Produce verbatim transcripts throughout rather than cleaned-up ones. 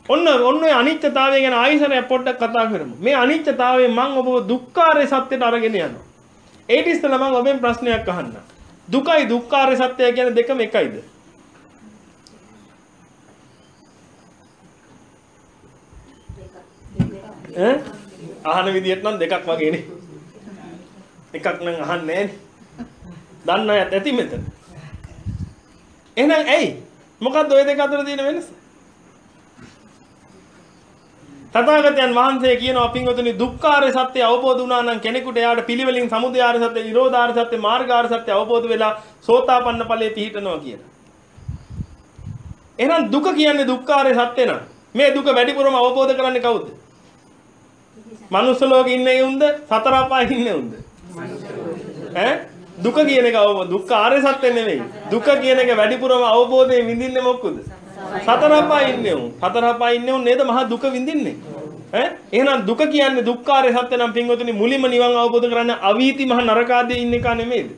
ඔන්න ඔන්න ඔය අනිත්‍යතාවය ගැන ආයිසරයක් පොඩ්ඩක් කතා කරමු. මේ අනිත්‍යතාවයෙන් මම ඔබව දුක්ඛාරය සත්‍යයට අරගෙන යනවා. ඒට ඉස්සෙල්ලා මම ඔබෙන් ප්‍රශ්නයක් අහන්න. දුකයි දුක්ඛාරය සත්‍යය කියන දෙකම එකයිද? ඈ අහන විදියට නම් දෙකක් වගේනේ. එකක් නම් අහන්නේ නෑනේ. දන්න අයත් ඇති මෙතන. එහෙනම් ඇයි? මොකද්ද ওই දෙක අතර තියෙන වෙනස? තථාගතයන් වහන්සේ කියනවා පින්වතුනි දුක්ඛාරය සත්‍ය අවබෝධ වුණා නම් කෙනෙකුට එයාට පිළිවෙලින් සමුදයාරය සත්‍ය, නිරෝධාරය සත්‍ය, මාර්ගාරය සත්‍ය අවබෝධ වෙලා සෝතාපන්න ඵලයේ පිහිටනවා කියලා. එහෙනම් දුක කියන්නේ දුක්ඛාරය සත්‍ය නම් මේ දුක වැඩිපුරම අවබෝධ කරන්නේ කවුද? මනුස්ස ලෝකේ ඉන්නේ උන්ද? සතර අපායේ ඉන්නේ උන්ද? ඈ දුක කියන එක අවබෝධ දුක්ඛාරය සත්‍ය නෙමෙයි. දුක කියන එක වැඩිපුරම අවබෝධයෙන් විඳින්නේ මොකද? සතර අපායේ ඉන්නේ උන්. සතර අපායේ ඉන්නේ උන් නේද මහා දුක විඳින්නේ? ඈ එහෙනම් දුක කියන්නේ දුක්ඛාරය සත්‍ය නම් පින්වතුනි මුලින්ම නිවන් අවබෝධ කරගන්න අවීති මහ නරක ආදී ඉන්න එක නෙමෙයිද?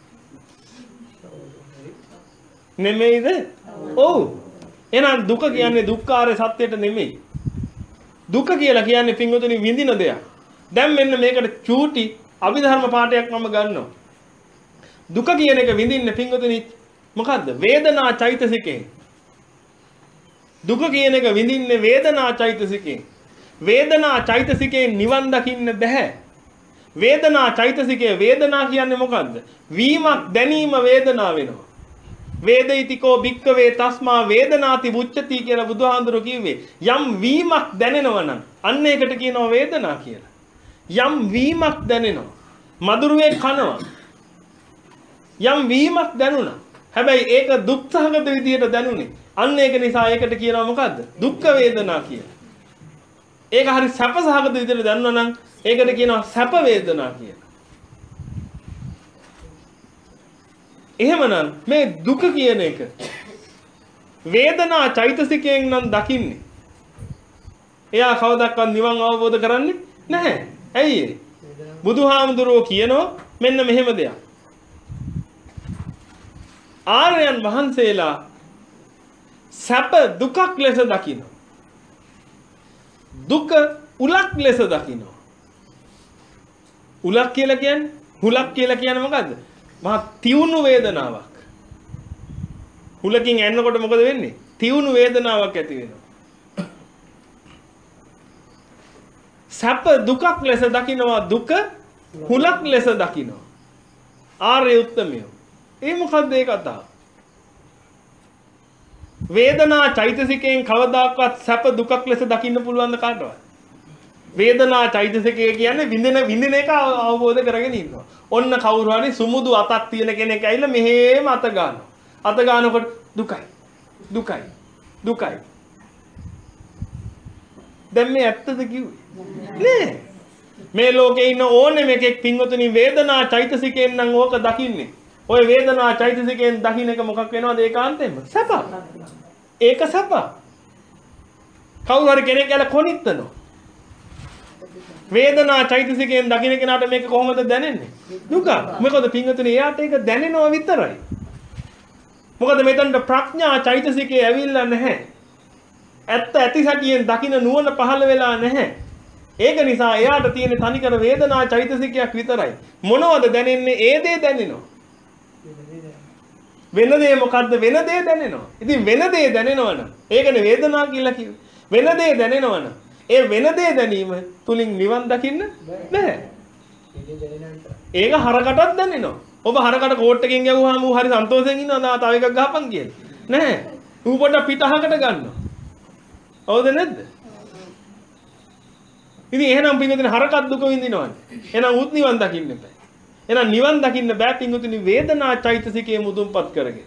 නෙමෙයිද? ඔව්. එහෙනම් දුක කියන්නේ දුක්ඛාරය සත්‍යයට නෙමෙයි. දුක කියලා කියන්නේ පින්වතුනි විඳින දෙයක්. දැන් මෙන්න මේකට චූටි අභිධර්ම පාඩයක් මම ගන්නවා. දුක කියන එක විඳින්න පින්වතුනි මොකද්ද? වේදනා චෛතසිකයෙන්. දුක කියන එක විඳින්නේ වේදනා චෛතසිකයෙන්. වේදනා චෛතසිකයෙන් නිවන් දකින්න බෑ. වේදනා චෛතසිකයේ වේදනා කියන්නේ මොකද්ද? වීමක් දැනීම වේදනා වෙනවා. වේදිතීකෝ භික්ඛවේ තස්මා වේදනාති මුච්චති කියලා බුදුහාඳුර කිව්වේ. යම් වීමක් දැනෙනවා නම් අන්න ඒකට කියනවා වේදනා කියලා. යම් වීමක් දැනෙනවා. මధుරවේ කනවා. යම් වීමක් දැනුණා. හැබැයි ඒක දුක්ඛගත විදියට දැනුනේ. අන්න ඒක නිසා ඒකට කියනවා මොකද්ද? දුක්ඛ වේදනා කියලා. ඒක හරි සැපසහගත විදියට දැනුණා නම් ඒකට කියනවා සැප වේදනා කියලා. එහෙමනම් මේ දුක කියන එක වේදනා චෛතසිකයෙන් නම් දකින්නේ. එයා කවදාවත් නිවන් අවබෝධ කරන්නේ නැහැ. ඇයි ඒ? බුදුහාමුදුරුවෝ කියනවා මෙන්න මෙහෙම දෙයක්. ආර්යයන් වහන්සේලා සැප දුකක් ලෙස දකිනවා. දුක උලක් ලෙස දකිනවා. උලක් කියලා කියන්නේ හුලක් කියලා කියන්නේ මොකද්ද? මහා තියුණු වේදනාවක්. හුලකින් ඇන්නකොට මොකද වෙන්නේ? තියුණු වේදනාවක් ඇති වෙනවා. සැප දුකක් ලෙස දකිනවා, දුක හුලක් ලෙස දකිනවා. ආර්ය උත්තමයෝ. ඒ මොකද්ද ඒ කතාව? වේදනා චෛතසිකයෙන් කවදාකවත් සැප දුකක් ලෙස දකින්න පුළුවන් කාටවත්? වේදනා චෛතසිකය කියන්නේ විඳින විඳින එක අවබෝධ කරගෙන ඉන්නවා. ඔන්න කවුරු හරි සුමුදු අතක් තියෙන කෙනෙක් ඇවිල්ලා මෙහෙම අත ගන්නවා. අත ගන්නකොට දුකයි. දුකයි. දුකයි. දැන් මේ ඇත්තද කිව්වේ? නෑ. මේ ලෝකේ ඉන්න ඕනෙම එකෙක් පින්වතුනි වේදනා චෛතසිකයෙන් නම් ඕක දකින්නේ. ඔය වේදනා චෛතසිකයෙන් දකින්න එක මොකක් වෙනවද ඒකාන්තයෙන්ම? සැප. ඒක සැප. කවුරු හරි කෙනෙක් ගැල කොනිටනවා. වේදනා චෛතසිකයෙන් දකින්න කෙනාට මේක කොහොමද දැනෙන්නේ? දුක. මොකද පින්වතුනි එයාට ඒක දැනෙනවා විතරයි. මොකද මෙතනට ප්‍රඥා චෛතසිකේ ඇවිල්ලා නැහැ. ඇත්ත ඇති සැටියෙන් දකින්න නුවණ පහළ වෙලා නැහැ. ඒක නිසා එයාට තියෙන තනිකර වේදනා චෛතසිකයක් විතරයි. මොනවද දැනෙන්නේ? ඒ දේ දැනෙනවා. වෙන දේ මොකද්ද? වෙන දේ දැනෙනවා. ඉතින් වෙන දේ දැනෙනවනම් ඒකනේ වේදනා කියලා කිව්වේ. වෙන දේ දැනෙනවනම් ඒ වෙන දේ දැනීම තුලින් නිවන් දකින්න බෑ. ඒක හරකටත් දැනෙනවා. ඔබ හරකට කෝට් එකකින් ගැවුවාම ඌ හරි සන්තෝෂයෙන් ඉන්නවා. තව එකක් ගහපන් කියලා. නෑ. ඌ පොඩ්ඩක් පිටහකට ගන්නවා. හවුද නැද්ද? ඉතින් එහෙනම් පින්වතුනි හරකත් දුක විඳිනවනේ. එහෙනම් උත් නිවන් දකින්න බෑ. එහෙනම් නිවන් දකින්න බෑ පින්වතුනි වේදනා චෛතසිකයේ මුදුන්පත් කරගෙන.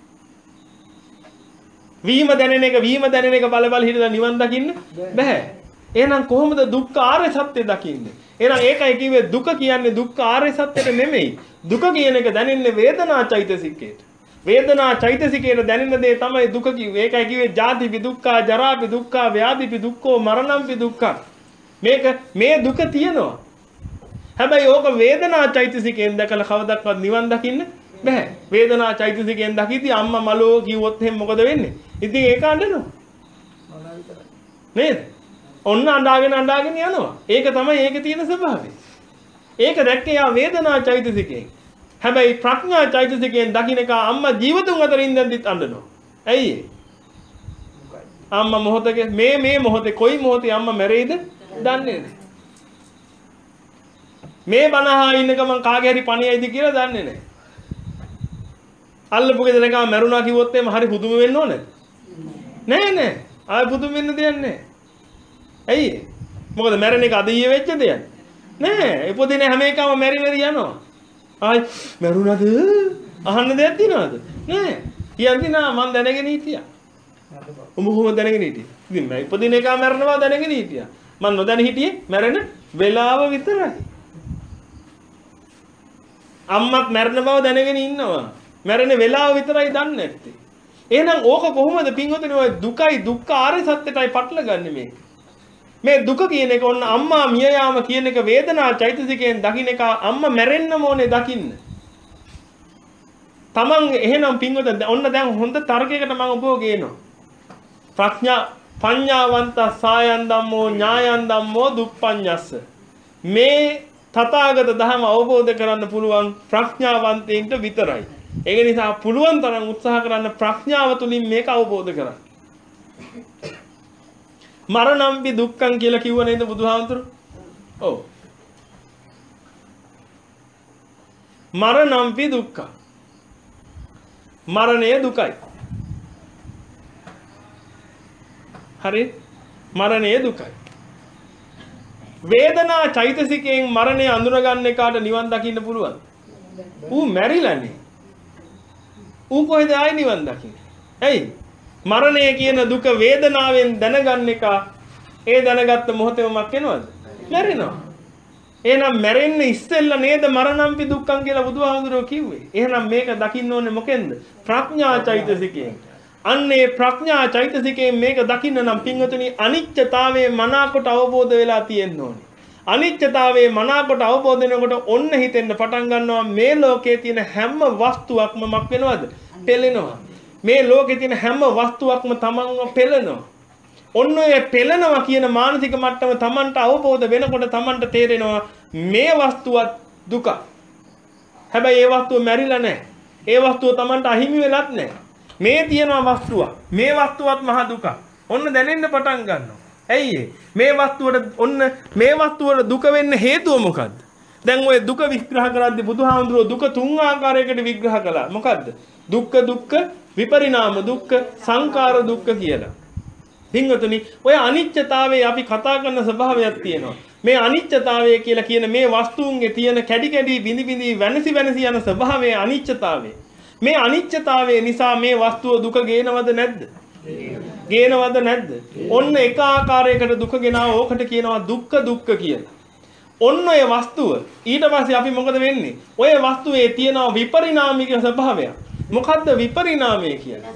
වීම දැනෙන එක වීම දැනෙන එක බල බල හිටලා නිවන් දකින්න බෑ. එහෙනම් කොහොමද දුක්ඛ ආර්ය සත්‍ය දකින්නේ? එහෙනම් ඒකයි කිව්වේ දුක කියන්නේ දුක්ඛ ආර්ය සත්‍යට නෙමෙයි. දුක කියන එක දැනෙන්නේ වේදනා චෛතසිකයට. වේදනා චෛතසිකයට දැනෙන දේ තමයි දුක කිව්වේ. ඒකයි කිව්වේ ජාතිපි දුක්ඛා, ජරාපි දුක්ඛා, ව්‍යාධිපි දුක්ඛෝ, මරණම්පි දුක්ඛා. මේක මේ දුක තියෙනවා. හැබැයි ඕක වේදනා චෛතසිකයෙන් දැකලා කවදාවත් නිවන් දකින්න බෑ. වේදනා චෛතසිකයෙන් දකිද්දී අම්මා මලෝ කිව්වොත් එහෙනම් මොකද වෙන්නේ? ඉතින් ඒක අඬනවා. නේද? ඔන්න අඬාගෙන අඬාගෙන යනවා. ඒක තමයි ඒකේ තියෙන ස්වභාවය. ඒක දැක්කේ යා වේදනා චෛතසිකයෙන්. හැබැයි ප්‍රඥා චෛතසිකයෙන් දකින්නක අම්මා ජීවිතුන් අතර ඉඳන්දිත් අඬනවා. ඇයි ඒ? අම්මා මොහොතක මේ මේ මොහොතේ කොයි මොහොතේ අම්මා මැරෙයිද දන්නේ නැහැ. මේ බනහා ඉන්න ගමන් කාගේ හරි පණියයිද කියලා දන්නේ නැහැ. අල්ලපු ගෙදර එකා මැරුණා කිව්වොත් එහෙම හරි පුදුම වෙන්න ඕනේ. නෑ නෑ. ආයෙ පුදුම වෙන්න දෙයක් නෑ. ඇයි? මොකද මැරෙන එක අද ඊයේ වෙච්ච දෙයක්. නෑ. ඉපදින හැම එකම මැරි මැරි යනවා. ආයි මැරුණාද? අහන්න දෙයක් තියනවද? නෑ. කියන්නේ නා මං දැනගෙන හිටියා. උඹ කොහොමද දැනගෙන හිටියේ? ඉතින් මම ඉපදින එක මැරෙනවා දැනගෙන හිටියා. මං නොදැන හිටියේ මැරෙන වෙලාව විතරයි. අම්මත් මැරෙන බව දැනගෙන ඉන්නවා. මැරෙන වෙලාව විතරයි දන්නේ නැත්තේ. එහෙනම් ඕක කොහොමද පින්වතුනි ඔය දුකයි දුක්ඛ ආර්ය සත්‍යයටයි පටල ගන්නෙ මේක. මේ දුක කියන එක ඔන්න අම්මා මිය යාම කියන එක වේදනා චෛතසිකයෙන් දකින්න එක අම්මා මැරෙන්නම ඕනේ දකින්න. තමන් එහෙනම් පින්වතුනි ඔන්න දැන් හොඳ තර්කයකට මම ඔබව ගේනවා. ප්‍රඥා පඤ්ඤාවන්ත සායන් ධම්මෝ ඥායන් ධම්මෝ දුප්පඤ්ඤස්ස. මේ තථාගත ධර්ම අවබෝධ කරන්න පුළුවන් ප්‍රඥාවන්තයින්ට විතරයි. ඒක නිසා පුළුවන් තරම් උත්සාහ කරන්න ප්‍රඥාව තුලින් මේක අවබෝධ කරගන්න. මරණම්පි දුක්ඛං කියලා කිව්ව නේද බුදුහාමුදුරු? ඔව්. මරණම්පි දුක්ඛ. මරණය දුකයි. හරි? මරණය දුකයි. වේදනා චෛතසිකයෙන් මරණය අඳුරගන්න එකාට නිවන් දකින්න පුළුවන්. ඌ මැරිලානේ. ඌ කොහෙද ආයි නිවන් දකින්නේ? ඇයි? මරණය කියන දුක වේදනාවෙන් දැනගන්න එක ඒ දැනගත්ත මොහොතේම මක් වෙනවද? මැරෙනවා. එහෙනම් මැරෙන්න ඉස්සෙල්ලා නේද මරණම්පි දුක්ඛං කියලා බුදුහාමුදුරුවෝ කිව්වේ. එහෙනම් මේක දකින්න ඕනේ මොකෙන්ද? ප්‍රඥා චෛතසිකයෙන්. අන්නේ ප්‍රඥා චෛතසිකයෙන් මේක දකින්න නම් පින්වතුනි අනිත්‍යතාවයේ මනාකොට අවබෝධ වෙලා තියෙන්න ඕනේ. අනිත්‍යතාවයේ මනාකොට අවබෝධ වෙනකොට ඔන්න හිතෙන්න පටන් ගන්නවා මේ ලෝකයේ තියෙන හැම වස්තුවක්ම මක් වෙනවද? පෙළෙනවා. මේ ලෝකයේ තියෙන හැම වස්තුවක්ම තමන්ව පෙළෙනවා. ඔන්න ඔය පෙළෙනවා කියන මානසික මට්ටම තමන්ට අවබෝධ වෙනකොට තමන්ට තේරෙනවා මේ වස්තුවත් දුක. හැබැයි ඒ වස්තුව මැරිලා නැහැ. ඒ වස්තුව තමන්ට අහිමි වෙලත් නැහැ. මේ තියෙන වස්තුව මේ වස්තුවත් මහ දුක. ඔන්න දැනෙන්න පටන් ගන්නවා. ඇයි මේ වස්තුවට ඔන්න මේ වස්තුවට දුක වෙන්න හේතුව මොකද්ද? දැන් ඔය දුක විග්‍රහ කරද්දී බුදුහාමුදුරුවෝ දුක තුන් ආකාරයකට විග්‍රහ කළා. මොකද්ද? දුක්ඛ දුක්ඛ විපරිණාම දුක්ඛ සංඛාර දුක්ඛ කියලා. පින්වතුනි ඔය අනිත්‍යතාවයේ අපි කතා කරන ස්වභාවයක් තියෙනවා. මේ අනිත්‍යතාවය කියලා කියන මේ වස්තුන්ගේ තියෙන කැඩි කැඩි බිඳි බිඳි වෙනසි වෙනසි යන ස්වභාවයේ අනිත්‍යතාවය. මේ අනිත්‍යතාවය නිසා මේ වස්තුව දුක ගේනවද නැද්ද? ගේනවද නැද්ද? ඔන්න එක ආකාරයකට දුක ගෙනාව ඕකට කියනවා දුක්ඛ දුක්ඛ කියලා. ඔන්න ඔය වස්තුව ඊට පස්සේ අපි මොකද වෙන්නේ? ඔය වස්තුවේ තියෙන විපරිණාමික ස්වභාවය. මොකද්ද විපරිණාමය කියන්නේ?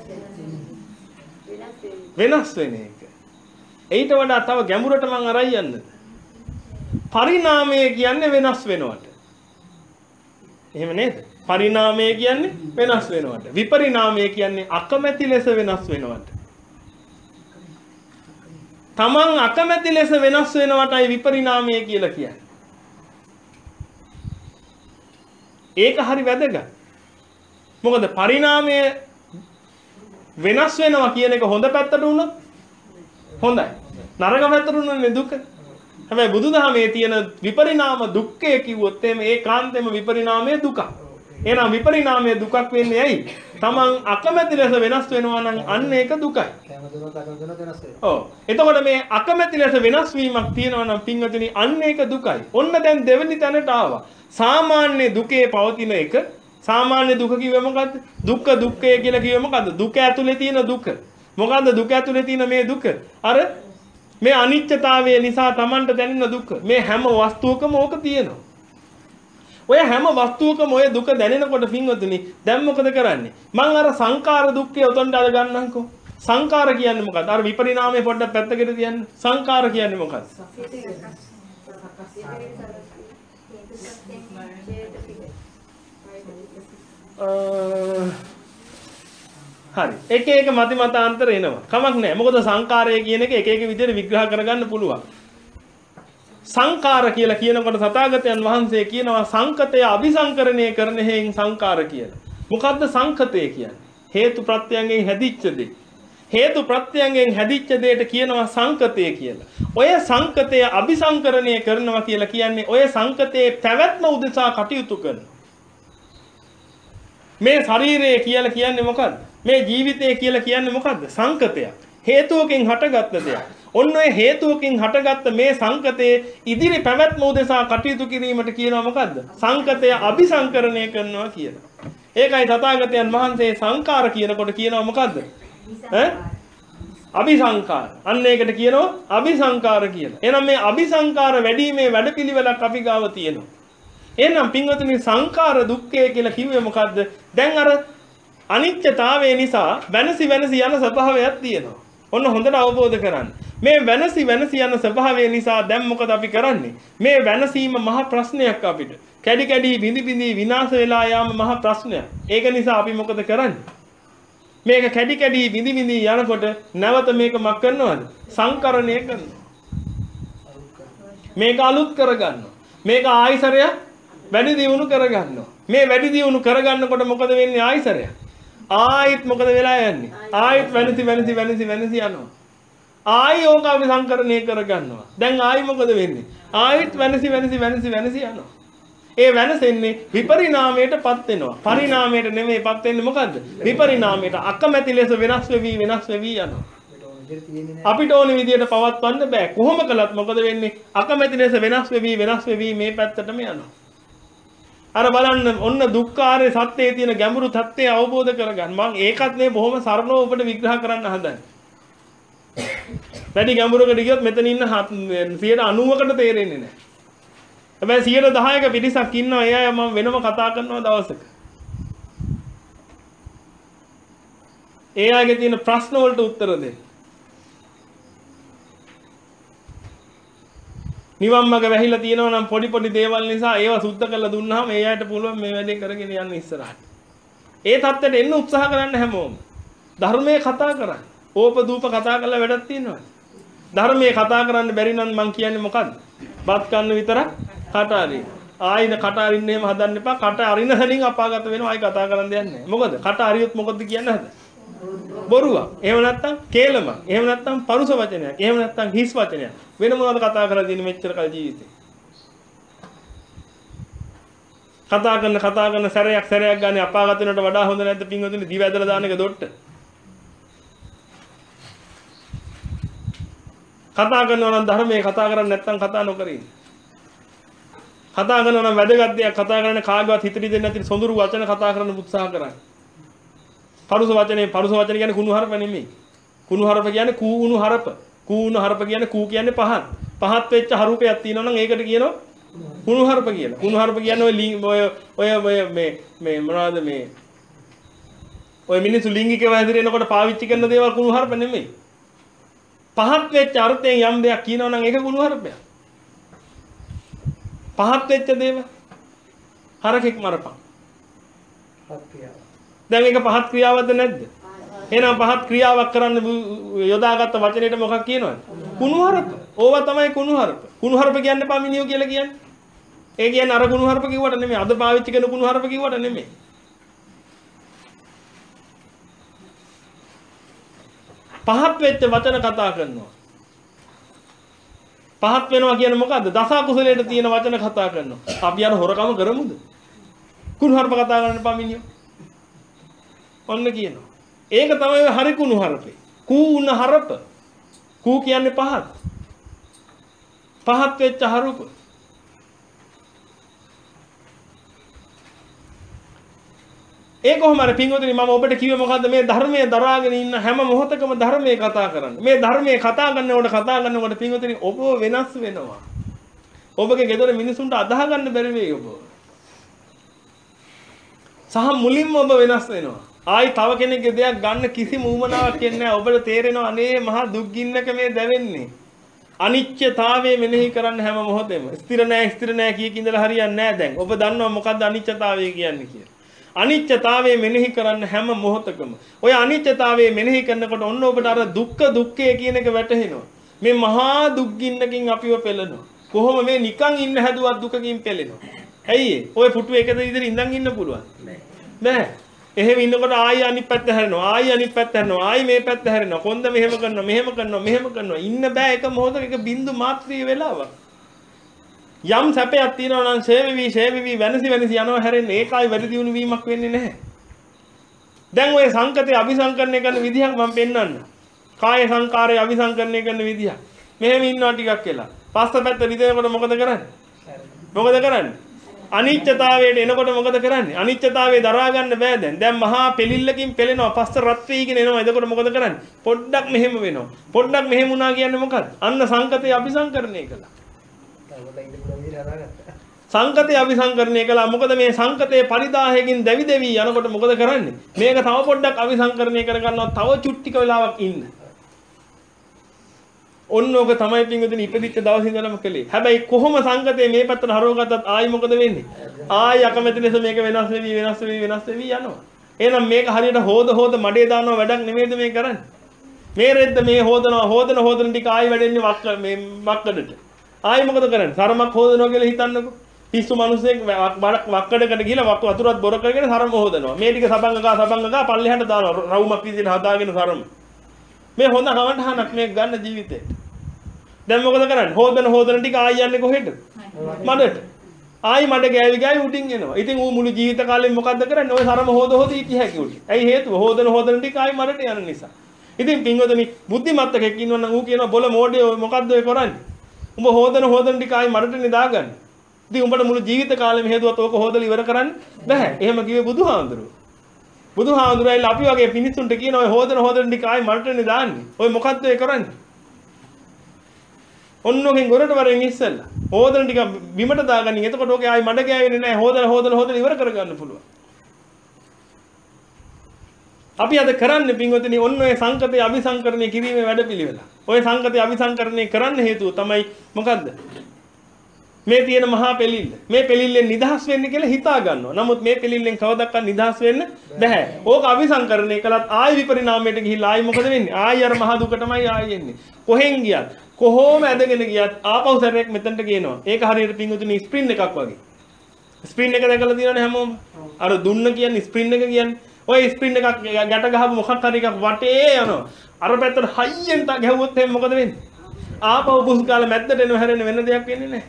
වෙනස් වෙන එක. ඊට වඩා තව ගැඹුරට මම අරයි යන්නද? පරිණාමය කියන්නේ වෙනස් වෙනවට. එහෙම නේද? පරිණාමය කියන්නේ වෙනස් වෙනවට. විපරිණාමය කියන්නේ අකමැති ලෙස වෙනස් වෙනවට. තමන් අකමැති ලෙස වෙනස් වෙනවටයි විපරිණාමය කියලා කියන්නේ. ඒක හරි වැදගත්. මොකද පරිණාමය වෙනස් වෙනවා කියන එක හොඳ පැත්තට උනොත් හොඳයි. නරක පැත්තට උනොත් දුක. හැබැයි බුදුදහමේ තියෙන විපරිණාම දුක්ඛය කිව්වොත් එමේ ඒ කාන්තේම විපරිණාමයේ දුක. එහෙනම් විපරිණාමයේ දුකක් වෙන්නේ ඇයි? තමන් අකමැති ලෙස වෙනස් වෙනවා නම් අන්න ඒක දුකයි. ඔව්. එතකොට මේ අකමැති ලෙස වෙනස් වීමක් තියෙනවා නම් පින්වතුනි අන්න ඒක දුකයි. ඔන්න දැන් දෙවෙනි තැනට ආවා. සාමාන්‍ය දුකේ පවතින එක සාමාන්‍ය දුක කිව්වේ මොකද්ද? දුක්ඛ දුක්ඛය කියලා කිව්වේ මොකද්ද? දුක ඇතුලේ තියෙන දුක. මොකද්ද දුක ඇතුලේ තියෙන මේ දුක? අර මේ අනිත්‍යතාවය නිසා Tamanට දැනෙන දුක. මේ හැම වස්තුවකම ඕක තියෙනවා. ඔය හැම වස්තුවකම ඔය දුක දැනෙනකොට පින්වතුනි දැන් මොකද කරන්නේ? මම අර සංකාර දුක්ඛය උතන්ට අද ගන්නම්කෝ. සංකාර කියන්නේ මොකද්ද? අර විපරිණාමය පොඩ්ඩක් පැත්තකට තියන්න. සංකාර කියන්නේ මොකද්ද? හරි. එක එක මති මතාන්තර එනවා. කමක් නැහැ. මොකද සංකාරය කියන එක එක එක විදිහට විග්‍රහ කරගන්න පුළුවන්. සංකාර කියලා කියනකොට තථාගතයන් වහන්සේ කියනවා සංකතය අபிසංකරණය කරන හේයින් සංකාර කියලා. මොකද්ද සංකතය කියන්නේ? හේතු ප්‍රත්‍යයෙන් හැදිච්ච දේ. හේතු ප්‍රත්‍යයෙන් හැදිච්ච දෙයට කියනවා සංකතය කියලා. ඔය සංකතය අபிසංකරණය කරනවා කියලා කියන්නේ ඔය සංකතයේ පැවැත්ම උදෙසා කටයුතු කරනවා. මේ ශරීරය කියලා කියන්නේ මොකද්ද? මේ ජීවිතය කියලා කියන්නේ මොකද්ද? සංකතයක්. හේතුවකින් හටගත්ත දෙයක්. ඔන්න ඔය හේතුවකින් හටගත්ත මේ සංකතයේ ඉදිරි පැවැත්ම උදෙසා කටයුතු කිරීමට කියනවා මොකද්ද? සංකතය අபிසංකරණය කරනවා කියලා. ඒකයි තථාගතයන් වහන්සේ සංකාර කියනකොට කියනවා මොකද්ද? ඈ? අபிසංකාර. අන්න ඒකට කියනවා අபிසංකාර කියලා. එහෙනම් මේ අபிසංකාර වැඩිීමේ වැඩපිළිවෙලක් අපි ගාව තියෙනවා. එහෙනම් පින්වතුනි සංකාර දුක්ඛය කියලා කිව්වේ මොකද්ද? දැන් අර අනිත්‍යතාවය නිසා වෙනසි වෙනසි යන ස්වභාවයක් තියෙනවා. ඔන්න හොඳට අවබෝධ කරගන්න. මේ වෙනසි වෙනසි යන ස්වභාවය නිසා දැන් මොකද අපි කරන්නේ? මේ වෙනසීම මහ ප්‍රශ්නයක් අපිට. කැඩි කැඩි බිඳි බිඳි විනාශ වෙලා යාම මහ ප්‍රශ්නයක්. ඒක නිසා අපි මොකද කරන්නේ? මේක කැඩි කැඩි බිඳි බිඳි යනකොට නැවත මේක මක් කරනවද? සංකරණය කරනවා. මේක අලුත් කරගන්නවා. මේක ආයිසරයක් වැඩි දියුණු කරගන්නවා. මේ වැඩි දියුණු කරගන්නකොට මොකද වෙන්නේ ආයිසරයක්? ආයිත් මොකද වෙලා යන්නේ? ආයිත් වෙනසි වෙනසි වෙනසි වෙනසි යනවා. ආයි ඕක අපි සංකරණය කරගන්නවා. දැන් ආයි මොකද වෙන්නේ? ආයිත් වෙනසි වෙනසි වෙනසි වෙනසි යනවා. ඒ වෙනසෙන්නේ විපරිණාමයටපත් වෙනවා. පරිණාමයට නෙමෙයිපත් වෙන්නේ මොකද්ද? විපරිණාමයට අකමැති ලෙස වෙනස් වෙවි වෙනස් වෙවි යනවා. අපිට ඕන විදියට පවත්වන්න බෑ. කොහොම කළත් මොකද වෙන්නේ? අකමැති ලෙස වෙනස් වෙවි වෙනස් වෙවි මේ පැත්තටම යනවා. අර බලන්න ඔන්න දුක්ඛාරයේ සත්‍යයේ තියෙන ගැඹුරු தත්ත්වය අවබෝධ කරගන්න. මම ඒකත් නේ බොහොම සරලව ඔබට විග්‍රහ කරන්න හදන්නේ. වැඩි ගැඹුරකට ගියොත් මෙතන ඉන්න සියයට අනූවකට තේරෙන්නේ නැහැ. හැබැයි සියයට දහයක පිරිසක් ඉන්නවා ඒ අය මම වෙනම කතා කරනවා දවසක. ඒ අයගේ තියෙන ප්‍රශ්න වලට උත්තර දෙන්න. නිවන් මඟ වැහිලා තියෙනවා නම් පොඩි පොඩි දේවල් නිසා ඒවා සුද්ධ කරලා දුන්නාම ඒ අයට පුළුවන් මේ වැඩේ කරගෙන යන්න ඉස්සරහට. ඒ தත්තට එන්න උත්සාහ කරන්න හැමෝම. ධර්මයේ කතා කරන්න. ඕපදූප කතා කරලා වැඩක් තියෙනවද? ධර්මයේ කතා කරන්න බැරි නම් මං කියන්නේ මොකද්ද? බත් කන්න විතරක් කට අරින්න. ආයිද කට අරින්න එහෙම හදන්න එපා. කට අරින හැලින් අපාගත වෙනවා. ආයි කතා කරන්න දෙයක් නැහැ. මොකද? කට අරියොත් මොකද කියන්න හද? බොරුවක්. එහෙම නැත්නම් කේලමක්. එහෙම නැත්නම් පරුස වචනයක්. එහෙම නැත්නම් හිස් වචනයක්. වෙන මොනවද කතා කරලා තියෙන්නේ මෙච්චර කල් ජීවිතේ? කතා කරන කතා කරන සැරයක් සැරයක් ගන්න අපාගත වෙනට වඩා හොඳ නැද්ද පින්වතුනි දිව ඇදලා දාන එක දොට්ට? කතා කරනවා නම් ධර්මයේ කතා කරන්නේ නැත්නම් කතා නොකර ඉන්න. කතා කරනවා නම් වැදගත් දෙයක් කතා කරන්න කාගවත් හිතට දෙන්නේ නැති සොඳුරු වචන කතා කරන්න උත්සාහ කරන්න. පරුස වචනේ පරුස වචන කියන්නේ කුණු හරප නෙමෙයි. කුණු හරප කියන්නේ කූණු හරප. කූණු හරප කියන්නේ කූ කියන්නේ පහත්. පහත් වෙච්ච හරුපයක් තියෙනවා නම් ඒකට කියනවා කුණු හරප කියලා. කුණු හරප කියන්නේ ඔය ඔය ඔය මේ මේ මොනවද මේ ඔය මිනිස්සු ලිංගිකව හැදිරෙනකොට පාවිච්චි කරන දේවල් කුණු හරප නෙමෙයි. පහත් වෙච්ච අර්ථයෙන් යම් දෙයක් කියනවා නම් ඒක කුණු හරපයක්. පහත් වෙච්ච දේවල් හරකෙක් මරපන්. දැන් ඒක පහත් ක්‍රියාවක්ද නැද්ද? එහෙනම් පහත් ක්‍රියාවක් කරන්න යොදාගත්ත වචනේට මොකක් කියනවද? කුණුහරුප. ඕවා තමයි කුණුහරුප. කුණුහරුප කියන්නේ පමිනියෝ කියලා කියන්නේ. ඒ කියන්නේ අර කුණුහරුප කිව්වට නෙමෙයි. අද පාවිච්චි කරන කුණුහරුප කිව්වට නෙමෙයි. පහත් වෙච්ච වචන කතා කරනවා. පහත් වෙනවා කියන්නේ මොකද්ද? දස කුසලයට තියෙන වචන කතා කරනවා. අපි අර හොරකම කරමුද? කුණුහරුප කතා කරන්න පමිනියෝ. ඔන්න කියනවා. ඒක තමයි හරි කුණු හරපේ. කූණ හරප. කූ කියන්නේ පහත්. පහත් වෙච්ච හරුප. ඒ කොහොම හරි පින්වතුනි මම ඔබට කිව්වේ මොකද්ද මේ ධර්මයේ දරාගෙන ඉන්න හැම මොහොතකම ධර්මයේ කතා කරන්න. මේ ධර්මයේ කතා කරනකොට කතා කරනකොට පින්වතුනි ඔබ වෙනස් වෙනවා. ඔබගේ ගෙදර මිනිසුන්ට අදාහ ගන්න බැරි වෙයි ඔබ. සහ මුලින්ම ඔබ වෙනස් වෙනවා. ආයි තව කෙනෙක්ගේ දෙයක් ගන්න කිසිම උවමනාවක් කියන්නේ නැහැ. ඔබට තේරෙනවා අනේ මහා දුක් ගින්නක මේ දැවෙන්නේ. අනිත්‍යතාවය මෙනෙහි කරන්න හැම මොහොතෙම. ස්ථිර නැහැ ස්ථිර නැහැ කිය කිඳලා හරියන්නේ නැහැ දැන්. ඔබ දන්නවා මොකද්ද අනිත්‍යතාවය කියන්නේ කියලා. අනිත්‍යතාවය මෙනෙහි කරන්න හැම මොහොතකම. ඔය අනිත්‍යතාවය මෙනෙහි කරනකොට ඔන්න ඔබට අර දුක්ඛ දුක්ඛය කියන එක වැටහෙනවා. මේ මහා දුක් ගින්නකින් අපිව පෙළෙනවා. කොහොම මේ නිකන් ඉන්න හැදුවත් දුකකින් පෙළෙනවා. ඇයි ඔය පුටු එකද ඉදිරිය ඉඳන් ඉන්න පුළුවන්? බෑ. එහෙම ඉන්නකොට ආයි අනිත් පැත්ත හැරෙනවා. ආයි අනිත් පැත්ත හැරෙනවා. ආයි මේ පැත්ත හැරෙනවා. කොන්ද මෙහෙම කරනවා. මෙහෙම කරනවා. මෙහෙම කරනවා. ඉන්න බෑ එක මොහොතක එක බින්දු මාත්‍රිය වෙලාවක්. යම් සැපයක් තියෙනවා නම් ෂේවිවි ෂේවිවි වෙනසි වෙනසි යනවා හැරෙන්නේ. ඒකයි වැඩි දියුණු වීමක් වෙන්නේ නැහැ. දැන් ඔය සංකතේ අபிසංකරණය කරන විදිහක් මම පෙන්නන්න. කාය සංකාරය අபிසංකරණය කරන විදිහ. මෙහෙම ඉන්නවා ටිකක් කියලා. පස්ස පැත්ත රිදෙනකොට මොකද කරන්නේ? මොකද කරන්නේ? අනිත්‍යතාවයට එනකොට මොකද කරන්නේ? අනිත්‍යතාවය දරා ගන්න බෑ දැන්. දැන් මහා පෙලිල්ලකින් පෙලෙනවා. පස්ස රත් වීගෙන එනවා. එතකොට මොකද කරන්නේ? පොඩ්ඩක් මෙහෙම වෙනවා. පොඩ්ඩක් මෙහෙම වුණා කියන්නේ මොකක්ද? අන්න සංකතේ අபிසංකරණය කළා. සංකතේ අபிසංකරණය කළා. මොකද මේ සංකතේ පරිදාහයෙන් දැවි දැවි යනකොට මොකද කරන්නේ? මේක තව පොඩ්ඩක් අபிසංකරණය කර ගන්නවා. තව චුට්ටික වෙලාවක් ඉන්න. ඔන්නෝක තමයි පින්වතුනි ඉපදිච්ච දවසේ ඉඳලම කළේ. හැබැයි කොහොම සංගතේ මේ පැත්තට හරවගත්තත් ආයි මොකද වෙන්නේ? ආයි අකමැති ලෙස මේක වෙනස් වෙවි වෙනස් වෙවි වෙනස් වෙවි යනවා. එහෙනම් මේක හරියට හොද හොද මඩේ දානවා වැඩක් නෙමෙයිද මේ කරන්නේ? මේ රෙද්ද මේ හොදනවා හොදන හොදන ටික ආයි වැඩෙන්නේ වක්ක මේ මක්කඩට. ආයි මොකද කරන්නේ? සරමක් හොදනවා කියලා හිතන්නකෝ. පිස්සු මිනිස්සෙක් වක්කඩකට ගිහලා වක්ක වතුරත් බොර කරගෙන සරම හොදනවා. මේ ටික සබංගකා සබංගකා පල්ලෙහාට දානවා. රවුමක් විදිහට හදාගෙන සරම. මේ හොඳ කවටහනක් මේ ගන්න ජීවිතේ. දැන් මොකද කරන්නේ? හොදන හොදන ටික ආයි යන්නේ කොහෙද? මඩට. ආයි මඩ ගෑවි ගෑවි උඩින් එනවා. ඉතින් ඌ මුළු ජීවිත කාලෙම මොකද්ද කරන්නේ? ඔය සරම හොද හොද ඉති හැකි උඩ. ඇයි හේතුව? හොදන හොදන ටික ආයි මඩට යන නිසා. ඉතින් පින්වතුනි බුද්ධිමත් එකෙක් ඉන්නවනම් ඌ කියනවා බොල මෝඩේ ඔය මොකද්ද ඔය කරන්නේ? උඹ හොදන හොදන ටික ආයි මඩට නෙදාගන්න. ඉතින් උඹට මුළු ජීවිත කාලෙම හේතුවත් ඕක හොදලා ඉවර කරන්න බෑ. එහෙම කිව්වේ බුදුහාඳුරුවෝ. බුදුහාඳුරයිලා අපි වගේ පිනිස්සුන්ට කියන ඔය හොදන හොදන ටික ආයි මරටනේ දාන්නේ. ඔය මොකද්ද ඒ කරන්නේ? ඔන්නෝගෙන් ගොරට වරෙන් ඉස්සෙල්ලා. හොදන ටික බිමට දාගනින්. එතකොට ඔකේ ආයි මඩ ගෑවෙන්නේ නැහැ. හොදන හොදන හොදන ඉවර කරගන්න පුළුවන්. අපි අද කරන්නේ පින්වතුනි ඔන්න ඔය සංකතේ අபிසංකරණය කිරීමේ වැඩපිළිවෙල. ඔය සංකතේ අபிසංකරණය කරන්න හේතුව තමයි මොකද්ද? මේ තියෙන මහා පෙලිල්ල. මේ පෙලිල්ලෙන් නිදහස් වෙන්න කියලා හිතා ගන්නවා. නමුත් මේ පෙලිල්ලෙන් කවදාවත් නිදහස් වෙන්න බෑ. ඕක අபிසංකරණය කළත් ආයි විපරිණාමයට ගිහිල්ලා ආයි මොකද වෙන්නේ? ආයි අර මහා දුකටමයි ආයි එන්නේ. කොහෙන් ගියත් කොහොම ඇදගෙන ගියත් ආපහු සැරයක් මෙතනට ගේනවා. ඒක හරියට පින්වතුනි ස්ප්‍රින් එකක් වගේ. ස්ප්‍රින් එක දැකලා තියෙනවනේ හැමෝම. අර දුන්න කියන්නේ ස්ප්‍රින් එක කියන්නේ. ඔය ස්ප්‍රින් එකක් ගැට ගහපු මොකක් හරි එකක් වටේ යනවා. අර පැත්තට හයියෙන් තා ගැහුවොත් එහෙනම් මොකද වෙන්නේ? ආපහු බුස්කාල මැද්දට එන හැරෙන්න වෙන දෙයක් වෙන්නේ නැහැ.